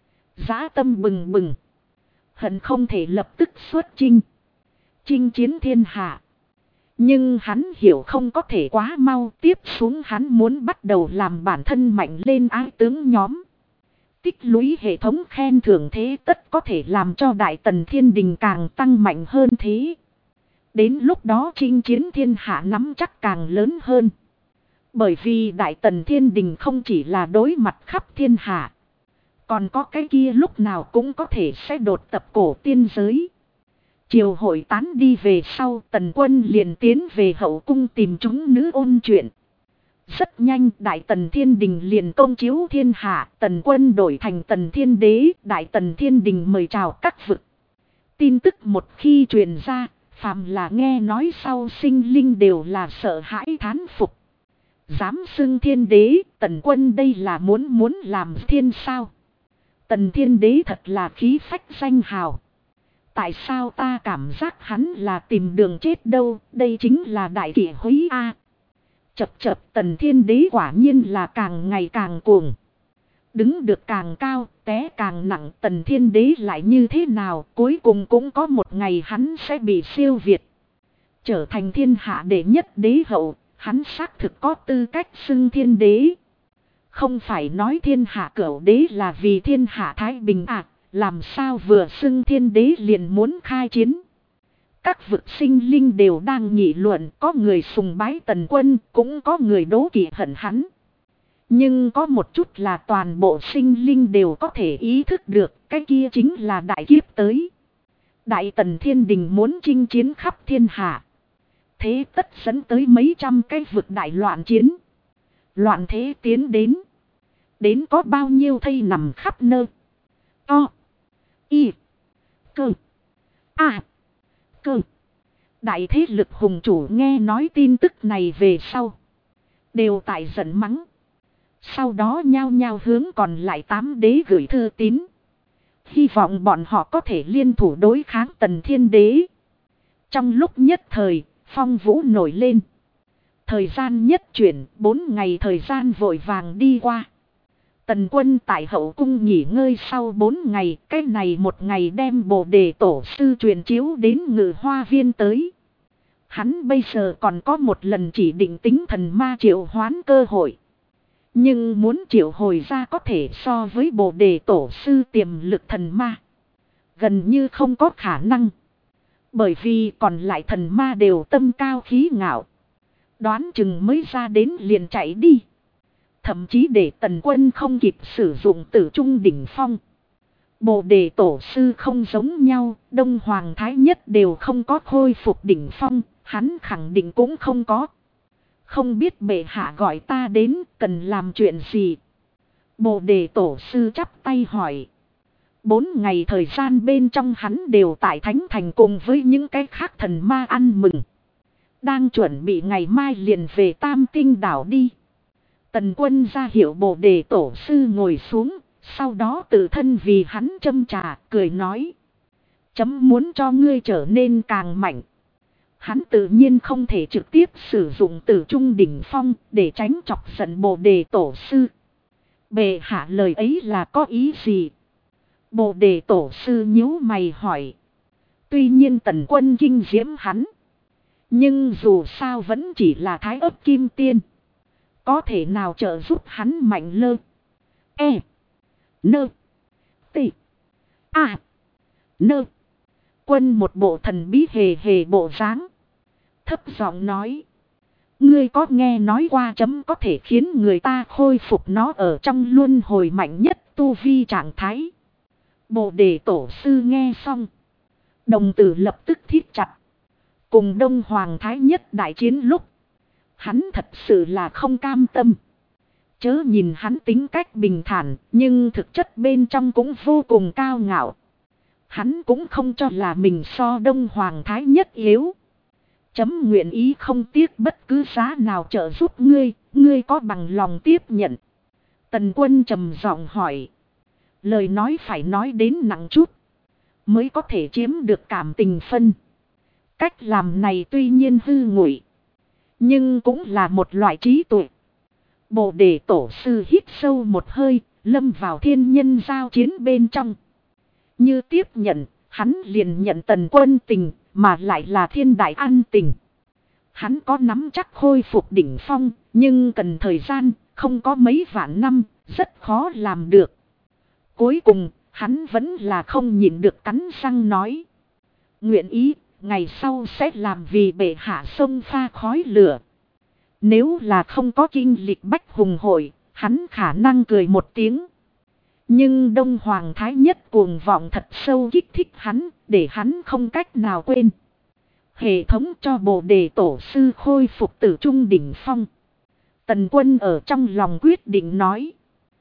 Dã tâm bừng bừng. Hận không thể lập tức xuất chinh. Chinh chiến thiên hạ. Nhưng hắn hiểu không có thể quá mau. Tiếp xuống hắn muốn bắt đầu làm bản thân mạnh lên ái tướng nhóm. Tích lũy hệ thống khen thưởng thế tất có thể làm cho Đại Tần Thiên Đình càng tăng mạnh hơn thế. Đến lúc đó chinh chiến thiên hạ nắm chắc càng lớn hơn. Bởi vì Đại Tần Thiên Đình không chỉ là đối mặt khắp thiên hạ. Còn có cái kia lúc nào cũng có thể sẽ đột tập cổ tiên giới. Triều hội tán đi về sau, Tần Quân liền tiến về hậu cung tìm chúng nữ ôn chuyện. Rất nhanh Đại Tần Thiên Đình liền công chiếu thiên hạ, Tần Quân đổi thành Tần Thiên Đế, Đại Tần Thiên Đình mời chào các vực. Tin tức một khi truyền ra, phàm là nghe nói sau sinh linh đều là sợ hãi thán phục. Dám xưng Thiên Đế, Tần Quân đây là muốn làm thiên sao? Tần Thiên Đế thật là khí phách danh hào. Tại sao ta cảm giác hắn là tìm đường chết đâu, đây chính là đại kỷ húy a. Chập Tần Thiên Đế quả nhiên là càng ngày càng cuồng. Đứng được càng cao, té càng nặng, Tần Thiên Đế lại như thế nào, cuối cùng cũng có một ngày hắn sẽ bị siêu việt. Trở thành thiên hạ đệ nhất đế hậu, hắn xác thực có tư cách xưng Thiên Đế. Không phải nói thiên hạ cửu đế là vì thiên hạ thái bình à, làm sao vừa xưng Thiên Đế liền muốn khai chiến. Các vực sinh linh đều đang nghị luận, có người sùng bái Tần Quân, cũng có người đố kỵ hận hắn. Nhưng có một chút là toàn bộ sinh linh đều có thể ý thức được, cái kia chính là đại kiếp tới. Đại tần thiên đình muốn chinh chiến khắp thiên hạ. Thế tất dẫn tới mấy trăm cái vực đại loạn chiến. Loạn thế tiến đến. Đến có bao nhiêu thây nằm khắp nơi. O. Y. Cơ. A. Cơ. Đại thế lực hùng chủ nghe nói tin tức này về sau. Đều tại giận mắng. Sau đó nhao nhao hướng còn lại 8 đế gửi thư tín. Hy vọng bọn họ có thể liên thủ đối kháng tần thiên đế. Trong lúc nhất thời, phong vũ nổi lên. Thời gian nhất chuyển, 4 ngày thời gian vội vàng đi qua. Tần quân tại hậu cung nghỉ ngơi sau 4 ngày, cái này một ngày đem Bồ Đề Tổ sư truyền chiếu đến Ngự Hoa Viên tới. Hắn bây giờ còn có một lần chỉ định tính thần ma triệu hoán cơ hội. Nhưng muốn triệu hồi ra có thể so với Bồ Đề Tổ sư tiềm lực thần ma. Gần như không có khả năng. Bởi vì còn lại thần ma đều tâm cao khí ngạo. Đoán chừng mới ra đến liền chạy đi. Thậm chí để tần quân không kịp sử dụng tử trung đỉnh phong. Bồ Đề Tổ sư không giống nhau, Đông Hoàng Thái Nhất đều không có khôi phục đỉnh phong, hắn khẳng định cũng không có. Không biết bệ hạ gọi ta đến cần làm chuyện gì. Bồ Đề Tổ sư chắp tay hỏi. 4 ngày thời gian bên trong hắn đều tại Thánh Thành cùng với những cái khác thần ma ăn mừng. Đang chuẩn bị ngày mai liền về Tam Tinh đảo đi. Tần quân ra hiệu Bồ Đề Tổ sư ngồi xuống. Sau đó tự thân vì hắn châm trà cười nói. Chấm muốn cho ngươi trở nên càng mạnh. Hắn tự nhiên không thể trực tiếp sử dụng tử trung đỉnh phong để tránh chọc giận Bồ Đề Tổ sư. Bệ hạ lời ấy là có ý gì? Bồ Đề Tổ sư nhíu mày hỏi. Tuy nhiên tần quân kinh diễm hắn. Nhưng dù sao vẫn chỉ là thái ấp kim tiên. Có thể nào trợ giúp hắn mạnh lơ. E. Nơ. Tị. A. Nơ. Quân một bộ thần bí hề hề bộ dáng. Thấp giọng nói. Ngươi có nghe nói qua chấm có thể khiến người ta khôi phục nó ở trong luân hồi mạnh nhất tu vi trạng thái. Bồ Đề Tổ sư nghe xong. Đồng tử lập tức thít chặt. Cùng Đông Hoàng Thái Nhất đại chiến lúc. Hắn thật sự là không cam tâm. Chớ nhìn hắn tính cách bình thản, nhưng thực chất bên trong cũng vô cùng cao ngạo. Hắn cũng không cho là mình so Đông Hoàng Thái Nhất yếu. Chấm nguyện ý không tiếc bất cứ giá nào trợ giúp ngươi, ngươi có bằng lòng tiếp nhận. Tần quân trầm giọng hỏi. Lời nói phải nói đến nặng chút, mới có thể chiếm được cảm tình phân. Cách làm này tuy nhiên hư nguội, nhưng cũng là một loại trí tuệ. Bồ Đề Tổ sư hít sâu một hơi, lâm vào thiên nhân giao chiến bên trong. Như tiếp nhận, hắn liền nhận tần quân tình, mà lại là thiên đại an tình. Hắn có nắm chắc khôi phục đỉnh phong, nhưng cần thời gian, không có mấy vạn năm, rất khó làm được. Cuối cùng, hắn vẫn là không nhịn được cắn răng nói. Nguyện ý, ngày sau sẽ làm vì bệ hạ sông pha khói lửa. Nếu là không có kinh lịch bách hùng hội, hắn khả năng cười một tiếng. Nhưng Đông Hoàng Thái Nhất cuồng vọng thật sâu kích thích hắn, để hắn không cách nào quên. Hệ thống cho Bồ Đề Tổ sư khôi phục tử trung đỉnh phong. Tần quân ở trong lòng quyết định nói.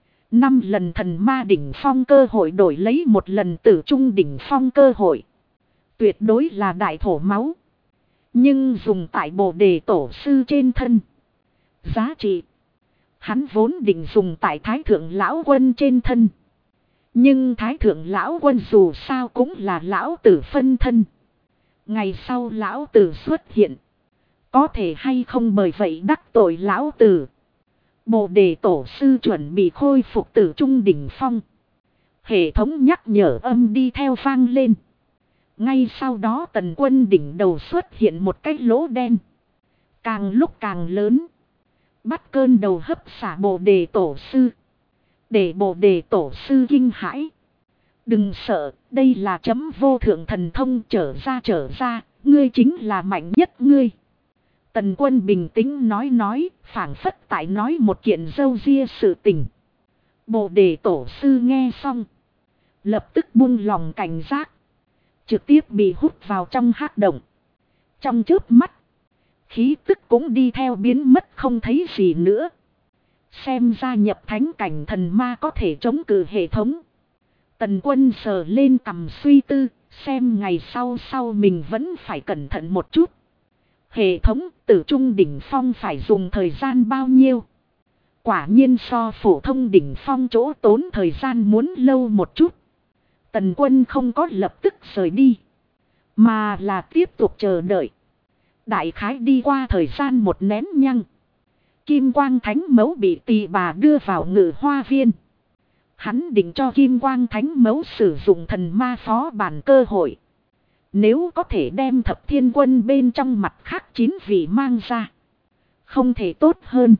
5 lần thần ma đỉnh phong cơ hội đổi lấy 1 lần tử trung đỉnh phong cơ hội. Tuyệt đối là đại thổ máu. Nhưng dùng tại Bồ Đề Tổ sư trên thân. Giá trị. Hắn vốn định dùng tại Thái Thượng Lão Quân trên thân. Nhưng Thái Thượng Lão Quân dù sao cũng là Lão Tử phân thân. Ngày sau Lão Tử xuất hiện. Có thể hay không bởi vậy đắc tội Lão Tử. Bồ Đề Tổ sư chuẩn bị khôi phục tử trung đỉnh phong. Hệ thống nhắc nhở âm đi theo vang lên. Ngay sau đó tần quân đỉnh đầu xuất hiện một cái lỗ đen. Càng lúc càng lớn. Bắt cơn đầu hấp xả Bồ Đề Tổ sư. Để Bồ Đề Tổ sư kinh hãi. Đừng sợ, đây là chấm vô thượng thần thông trở ra, ngươi chính là mạnh nhất ngươi. Tần Quân bình tĩnh nói, phảng phất tại nói một kiện râu ria sự tình. Bồ đề tổ sư nghe xong, lập tức buông lòng cảnh giác, trực tiếp bị hút vào trong hắc động. Trong chớp mắt, khí tức cũng đi theo biến mất không thấy gì nữa. Xem ra nhập thánh cảnh thần ma có thể chống cự hệ thống. Tần Quân sờ lên cằm suy tư, xem ngày sau mình vẫn phải cẩn thận một chút. Hệ thống tử trung đỉnh phong phải dùng thời gian bao nhiêu? Quả nhiên so phổ thông đỉnh phong chỗ tốn thời gian muốn lâu một chút. Tần Quân không có lập tức rời đi, mà là tiếp tục chờ đợi. Đại khái đi qua thời gian một nén nhăng, Kim Quang Thánh Mẫu bị Tỳ Bà đưa vào Ngự Hoa Viên. Hắn định cho Kim Quang Thánh Mẫu sử dụng thần ma phó bản cơ hội. Nếu có thể đem Thập Thiên Quân bên trong mặt khác 9 vị mang ra, không thể tốt hơn.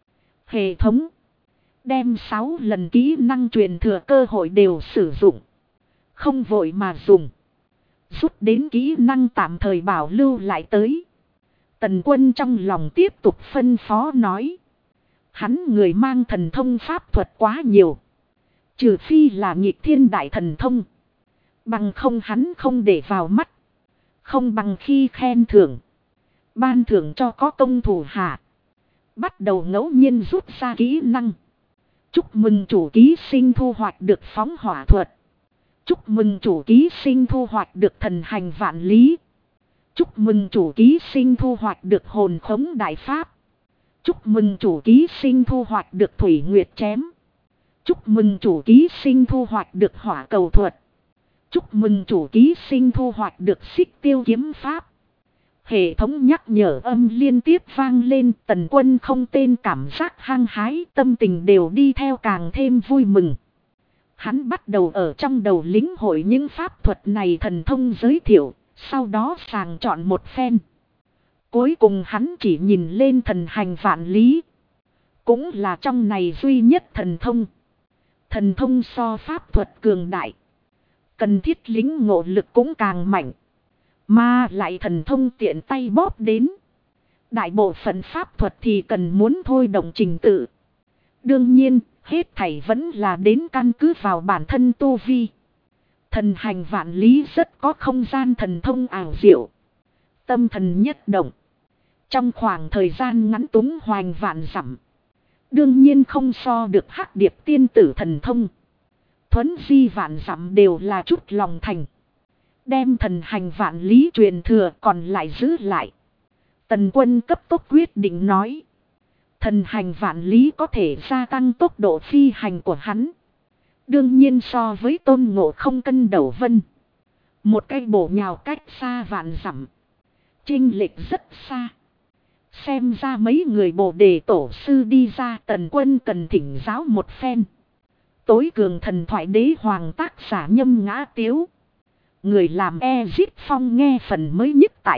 Hệ thống đem 6 lần kỹ năng truyền thừa cơ hội đều sử dụng, không vội mà dùng. Rút đến kỹ năng tạm thời bảo lưu lại tới. Tần Quân trong lòng tiếp tục phân phó nói. Hắn người mang thần thông pháp thuật quá nhiều, trừ phi là nghịch thiên đại thần thông, bằng không hắn không để vào mắt. Không bằng khi khen thưởng, ban thưởng cho có công thủ hạ. Bắt đầu ngẫu nhiên rút ra kỹ năng. Chúc mừng chủ ký sinh thu hoạch được phóng hỏa thuật. Chúc mừng chủ ký sinh thu hoạch được thần hành vạn lý. Chúc mừng chủ ký sinh thu hoạch được hồn khống đại pháp. Chúc mừng chủ ký sinh thu hoạch được thủy nguyệt chém. Chúc mừng chủ ký sinh thu hoạch được hỏa cầu thuật. Chúc mừng chủ ký sinh thu hoạch được xích tiêu kiếm pháp. Hệ thống nhắc nhở âm liên tiếp vang lên. Tần Quân không tên cảm giác hăng hái, tâm tình đều đi theo càng thêm vui mừng. Hắn bắt đầu ở trong đầu lĩnh hội những pháp thuật này thần thông giới thiệu, sau đó sàng chọn một phen. Cuối cùng hắn chỉ nhìn lên thần hành vạn lý, cũng là trong này duy nhất thần thông. Thần thông so pháp thuật cường đại, cần thiết lĩnh ngộ lực cũng càng mạnh, mà lại thần thông tiện tay bóp đến. Đại bộ phận pháp thuật thì cần muốn thôi động trình tự. Đương nhiên, hết thảy vẫn là đến căn cứ vào bản thân tu vi. Thần hành vạn lý rất có không gian thần thông ảo diệu. Tâm thần nhất động, trong khoảng thời gian ngắn túng hoành vạn dặm. Đương nhiên không so được Hắc Điệp tiên tử thần thông. Thuấn di vạn dặm đều là chút lòng thành. Đem thần hành vạn lý truyền thừa còn lại giữ lại. Tần Quân cấp tốc quyết định nói. Thần hành vạn lý có thể gia tăng tốc độ phi hành của hắn. Đương nhiên so với Tôn Ngộ Không cân đầu vân, một cây bổ nhào cách xa vạn dặm, chênh lệch rất xa. Xem ra mấy người Bồ đề tổ sư đi ra, Tần Quân cần thỉnh giáo một phen. Tối cường thần thoại đế hoàng tác giả Nhâm Ngã Tiếu. Người làm Ezit Phong nghe phần mới nhất tại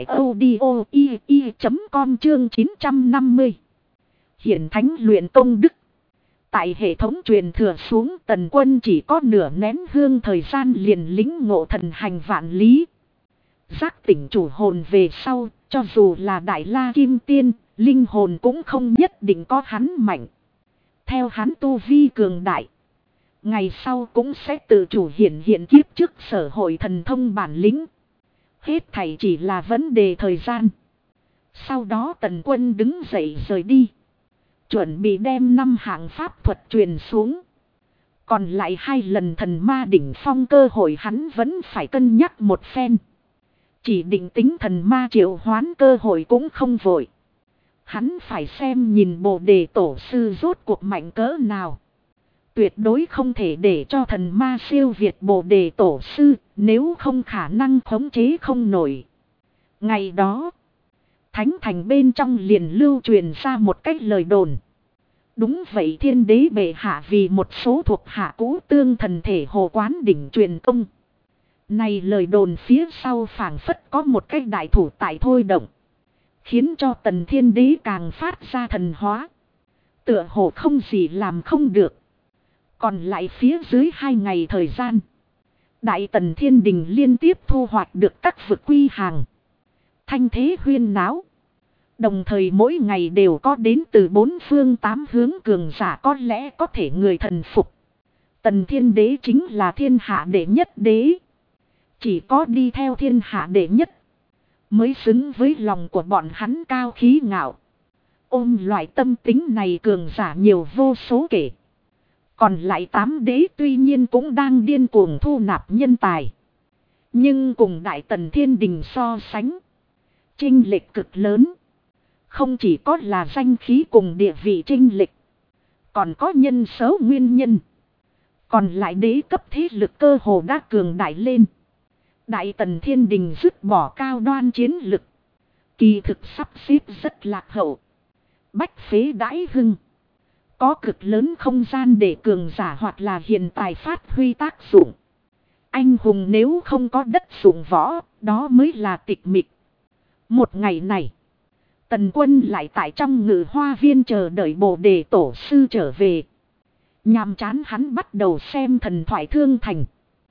audio.com chương 950. Hiển thánh luyện công đức. Tại hệ thống truyền thừa xuống, Tần Quân chỉ có nửa nén hương thời gian liền lĩnh ngộ thần hành vạn lý. Giác tỉnh chủ hồn về sau, cho dù là Đại La Kim Tiên, linh hồn cũng không nhất định có hắn mạnh. Theo hắn tu vi cường đại, ngày sau cũng sẽ tự chủ hiện kiếp trước sở hội thần thông bản lĩnh. Hết thảy chỉ là vấn đề thời gian. Sau đó Tần Quân đứng dậy rời đi, chuẩn bị đem 5 hạng pháp thuật truyền xuống. Còn lại 2 lần thần ma đỉnh phong cơ hội hắn vẫn phải cân nhắc một phen. Chỉ định tính thần ma triệu hoán cơ hội cũng không vội. Hắn phải xem nhìn Bồ đề tổ sư rốt cuộc mạnh cỡ nào. Tuyệt đối không thể để cho thần ma siêu việt Bồ đề tổ sư, nếu không khả năng khống chế không nổi. Ngày đó, Thánh thành bên trong liền lưu truyền ra một cách lời đồn. Đúng vậy, Thiên đế bệ hạ vì một số thuộc hạ cũ tương thần thể hồ quán đỉnh truyền công. Này lời đồn phía sau phảng phất có một cái đại thủ tại thôi động, khiến cho Tần Thiên đế càng phát ra thần hóa. Tựa hồ không gì làm không được. Còn lại phía dưới 2 ngày thời gian, Đại Tần Thiên Đình liên tiếp thu hoạch được các vực quy hàng. Thanh thế huyên náo. Đồng thời mỗi ngày đều có đến từ 4 phương 8 hướng cường giả có lẽ có thể người thần phục. Tần Thiên Đế chính là thiên hạ đệ nhất đế. Chỉ có đi theo thiên hạ đệ nhất mới xứng với lòng của bọn hắn cao khí ngạo. Ôm loại tâm tính này cường giả nhiều vô số kể. Còn lại 8 đế tuy nhiên cũng đang điên cuồng thu nạp nhân tài. Nhưng cùng Đại Tần Thiên Đình so sánh, chênh lệch cực lớn. Không chỉ có là danh khí cùng địa vị chênh lệch, còn có nhân số nguyên nhân. Còn lại đế cấp thế lực cơ hồ đã cường đại lên. Đại Tần Thiên Đình dứt bỏ cao đoan chiến lực, kỳ thực sắp xếp rất lạc hậu. Bách phế đãi hưng, có cực lớn không gian để cường giả hoặc là hiện tại phát huy tác dụng. Anh hùng nếu không có đất dụng võ, đó mới là tịch mịch. Một ngày này, Tần Quân lại tại trong Ngự Hoa Viên chờ đợi Bồ Đề Tổ sư trở về. Nhàm chán hắn bắt đầu xem thần thoại Thương Thành.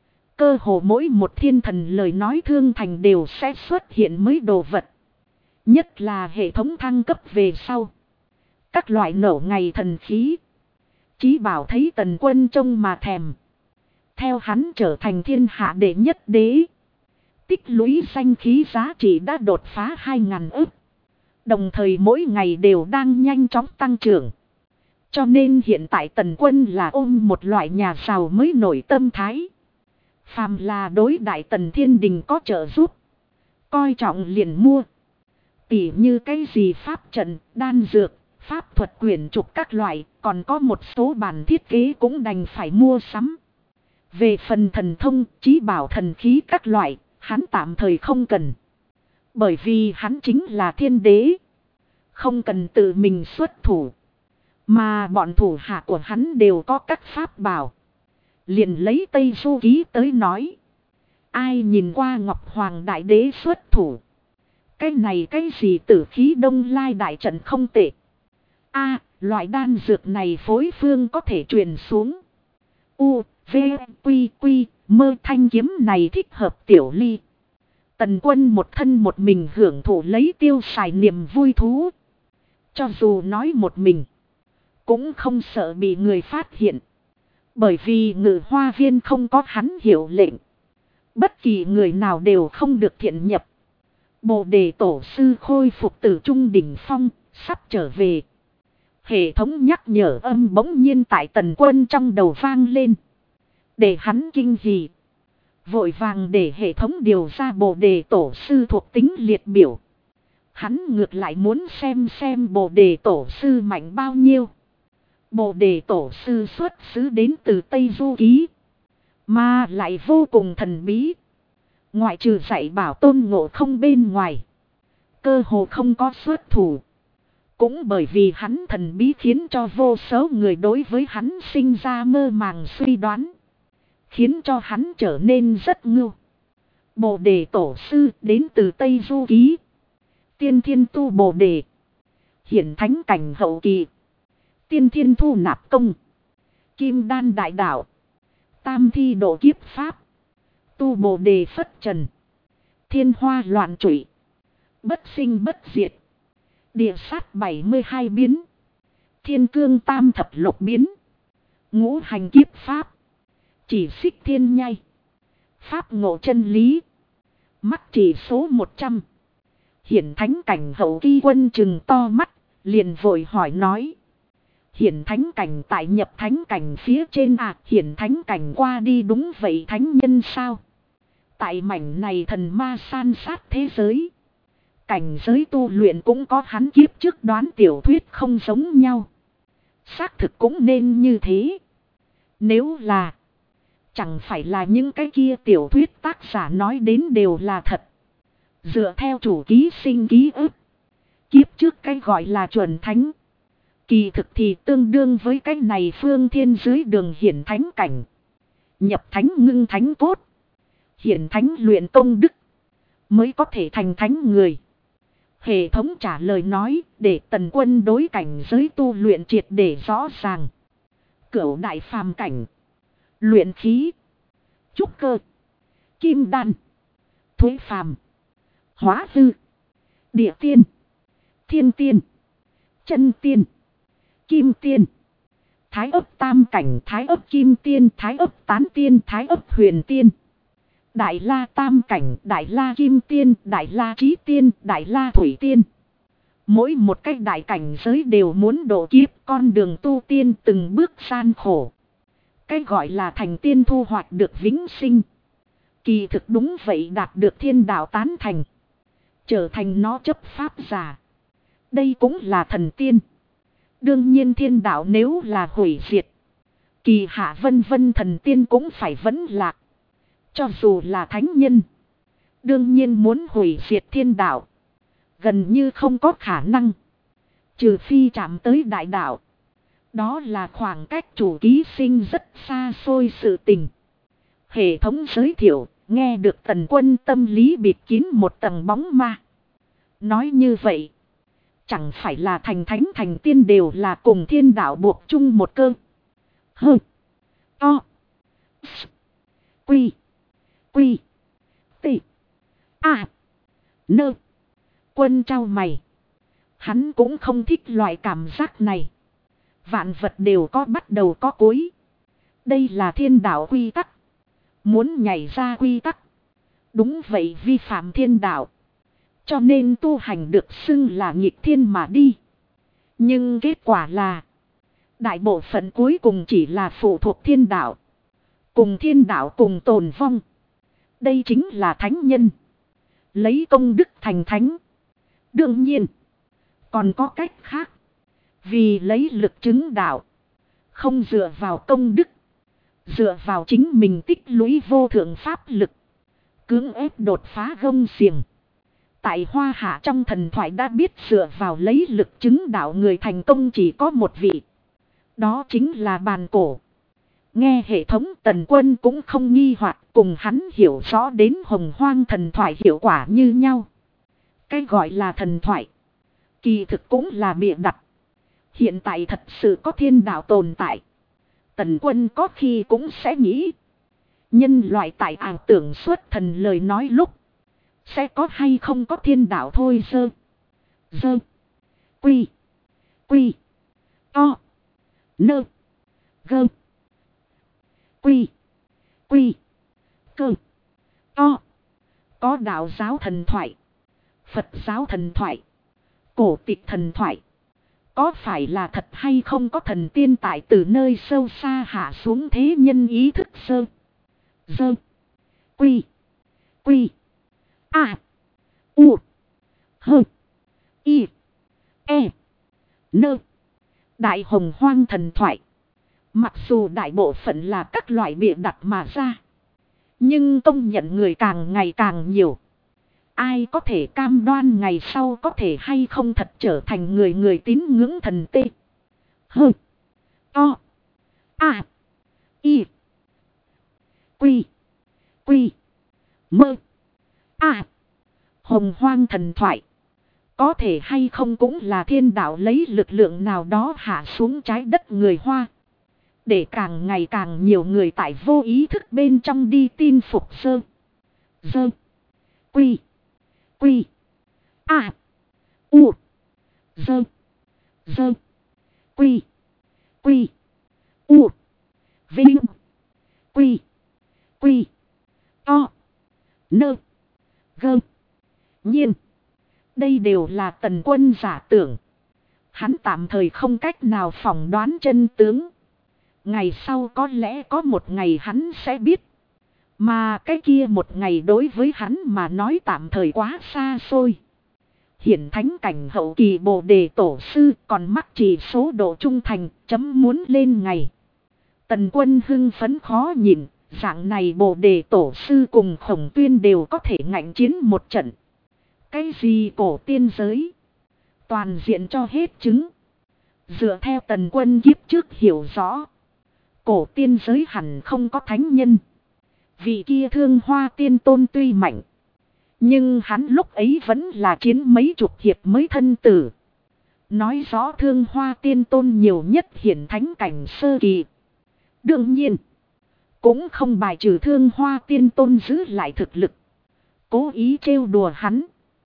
Cơ hồ mỗi một thiên thần lời nói Thương Thành đều sẽ xuất hiện mới đồ vật. Nhất là hệ thống thăng cấp về sau. Các loại nổ ngày thần khí. Chí bảo thấy Tần Quân trông mà thèm. Theo hắn trở thành thiên hạ đệ nhất đế. Tích lũy danh khí giá trị đã đột phá 2.000 ức. Đồng thời mỗi ngày đều đang nhanh chóng tăng trưởng. Cho nên hiện tại Tần Quân là ôm một loại nhà giàu mới nổi tâm thái. Phàm là đối Đại Tần Thiên Đình có trợ giúp, coi trọng liền mua. Tỉ như cái gì pháp trận, đan dược, pháp thuật quyển trục các loại, còn có một số bản thiết kế cũng đành phải mua sắm. Về phần thần thông, chí bảo thần khí các loại, hắn tạm thời không cần. Bởi vì hắn chính là thiên đế. Không cần tự mình xuất thủ. Mà bọn thủ hạ của hắn đều có các pháp bảo. Liền lấy Tây Du Ký tới nói. Ai nhìn qua Ngọc Hoàng Đại Đế xuất thủ. Cái này cái gì tử khí Đông Lai đại trận không tệ. Loại đan dược này phối phương có thể truyền xuống. U, V, Quy, Quy, mơ thanh kiếm này thích hợp Tiểu Ly. Tần Quân một thân một mình hưởng thụ lấy tiêu xài niềm vui thú. Cho dù nói một mình, cũng không sợ bị người phát hiện. Bởi vì Ngự Hoa Viên không có hắn hiệu lệnh. Bất kỳ người nào đều không được thiện nhập. Bồ Đề Tổ sư khôi phục từ trung đỉnh phong, sắp trở về. Hệ thống nhắc nhở âm bỗng nhiên tại Tần Quân trong đầu vang lên. Để hắn kinh hỉ. Vội vàng để hệ thống điều ra Bồ Đề Tổ sư thuộc tính liệt biểu. Hắn ngược lại muốn xem Bồ Đề Tổ sư mạnh bao nhiêu. Bồ Đề Tổ sư xuất xứ đến từ Tây Du Ký. Mà lại vô cùng thần bí. Ngoại trừ dạy bảo Tôn Ngộ Không bên ngoài. Cơ hồ không có xuất thủ. Cũng bởi vì hắn thần bí khiến cho vô số người đối với hắn sinh ra mơ màng suy đoán. Khiến cho hắn trở nên rất ngưu. Bồ Đề Tổ sư đến từ Tây Du Ký. Tiên thiên tu Bồ Đề. Hiển thánh cảnh hậu kỳ. Tiên thiên thu nạp công. Kim đan đại đạo. Tam thi độ kiếp pháp. Tu Bồ Đề phất trần. Thiên hoa loạn trụy. Bất sinh bất diệt. Địa sát 72 biến. Thiên cương tam thập lục biến. Ngũ hành kiếp pháp. Chỉ xích thiên nhai. Pháp ngộ chân lý. Mắt chỉ số 100. Hiển thánh cảnh hậu kỳ quân trừng to mắt. Liền vội hỏi nói. Hiển thánh cảnh tại nhập thánh cảnh phía trên hiển thánh cảnh qua đi đúng vậy thánh nhân sao? Tại mảnh này thần ma san sát thế giới. Cảnh giới tu luyện cũng có hắn kiếp trước đoán tiểu thuyết không giống nhau. Xác thực cũng nên như thế. Nếu là. Chẳng phải là những cái kia tiểu thuyết tác giả nói đến đều là thật. Dựa theo chủ ký sinh ký ức. Kiếp trước cái gọi là chuẩn thánh. Kỳ thực thì tương đương với cái này phương thiên dưới đường hiển thánh cảnh. Nhập thánh ngưng thánh cốt. Hiển thánh luyện công đức. Mới có thể thành thánh người. Hệ thống trả lời nói để Tần Quân đối cảnh giới tu luyện triệt để rõ ràng. Cửu đại phàm cảnh. Luyện khí. Trúc cơ. Kim đan. Thuế phàm. Hóa hư. Địa tiên. Thiên tiên, chân tiên, kim tiên, thái ấp tam cảnh, thái ấp kim tiên, thái ấp tán tiên, thái ấp huyền tiên. Đại la tam cảnh, đại la kim tiên, đại la trí tiên, đại la thủy tiên. Mỗi một cái đại cảnh giới đều muốn độ kiếp, con đường tu tiên từng bước gian khổ. Cái gọi là thành tiên thu hoạch được vĩnh sinh. Kỳ thực đúng vậy, đạt được thiên đạo tán thành, trở thành nó chấp pháp giả. Đây cũng là thần tiên. Đương nhiên thiên đạo nếu là hủy diệt, kỳ hạ vân vân thần tiên cũng phải vẫn lạc. Cho dù là thánh nhân, đương nhiên muốn hủy diệt thiên đạo, gần như không có khả năng. Trừ phi chạm tới đại đạo. Đó là khoảng cách chủ ký sinh rất xa xôi sự tình. Hệ thống giới thiệu, nghe được Tần Quân tâm lý bịt kín một tầng bóng ma. Nói như vậy, chẳng phải là thành thánh thành tiên đều là cùng thiên đạo buộc chung một cơ. Hơ, to, quy, quy, tị, a, nơ. Quân trao mày. Hắn cũng không thích loại cảm giác này. Vạn vật đều có bắt đầu có cuối. Đây là thiên đạo quy tắc. Muốn nhảy ra quy tắc, đúng vậy vi phạm thiên đạo. Cho nên tu hành được xưng là nghịch thiên mà đi. Nhưng kết quả là, đại bộ phận cuối cùng chỉ là phụ thuộc thiên đạo. Cùng thiên đạo cùng tồn vong. Đây chính là thánh nhân. Lấy công đức thành thánh. Đương nhiên, còn có cách khác. Vì lấy lực chứng đạo, không dựa vào công đức, dựa vào chính mình tích lũy vô thượng pháp lực, cưỡng ép đột phá gông xiềng. Tại Hoa Hạ trong thần thoại đã biết dựa vào lấy lực chứng đạo người thành công chỉ có một vị. Đó chính là Bàn Cổ. Nghe hệ thống Tần Quân cũng không nghi hoặc, cùng hắn hiểu rõ đến Hồng Hoang thần thoại hiệu quả như nhau. Cái gọi là thần thoại, kỳ thực cũng là bịa đặt. Hiện tại thật sự có thiên đạo tồn tại. Tần Quân có khi cũng sẽ nghĩ, nhân loại tại ảo tưởng xuất thần lời nói lúc, sẽ có hay không có thiên đạo thôi. Dơ. Quy. Quy. To. Nơ. Gơ. Quy. Quy. Cơ. To. Có đạo giáo thần thoại, Phật giáo thần thoại, cổ tịch thần thoại. Có phải là thật hay không có thần tiên tại từ nơi sâu xa hạ xuống thế nhân ý thức? Dơ. Quy. Quy. A. U. Hơ. Y. E. Nơ. Đại Hồng Hoang thần thoại, mặc dù đại bộ phận là các loại bịa đặt mà ra, nhưng công nhận người càng ngày càng nhiều. Ai có thể cam đoan ngày sau có thể hay không thật trở thành người tín ngưỡng thần tê. Hơ. To. A. Y. Quy. Quy. Mơ. A. Hồng Hoang thần thoại, có thể hay không cũng là thiên đạo lấy lực lượng nào đó hạ xuống trái đất người Hoa, để càng ngày càng nhiều người tại vô ý thức bên trong đi tin phục. Dơ. Quy. Quy. A. U. Dơ. Dơ. Quy. Quy. U. Vinh. Quy. Quy. To. Nơ. Gơ. Nhiên. Đây đều là Tần Quân giả tưởng. Hắn tạm thời không cách nào phỏng đoán chân tướng. Ngày sau có lẽ có một ngày hắn sẽ biết. Mà cái kia một ngày đối với hắn mà nói tạm thời quá xa xôi. Hiển thánh cảnh hậu kỳ Bồ Đề Tổ Sư còn mắc chỉ số độ trung thành chấm muốn lên ngày. Tần Quân hưng phấn khó nhìn. Dạng này Bồ Đề Tổ Sư cùng Khổng Tuyên đều có thể ngạnh chiến một trận. Cái gì cổ tiên giới, toàn diện cho hết chứng. Dựa theo Tần Quân kiếp trước hiểu rõ, cổ tiên giới hẳn không có thánh nhân. Vị kia Thương Hoa Tiên Tôn tuy mạnh, nhưng hắn lúc ấy vẫn là chiến mấy chục hiệp mới thân tử. Nói rõ Thương Hoa Tiên Tôn nhiều nhất hiển thánh cảnh sơ kỳ. Đương nhiên, cũng không bài trừ Thương Hoa Tiên Tôn giữ lại thực lực, cố ý trêu đùa hắn.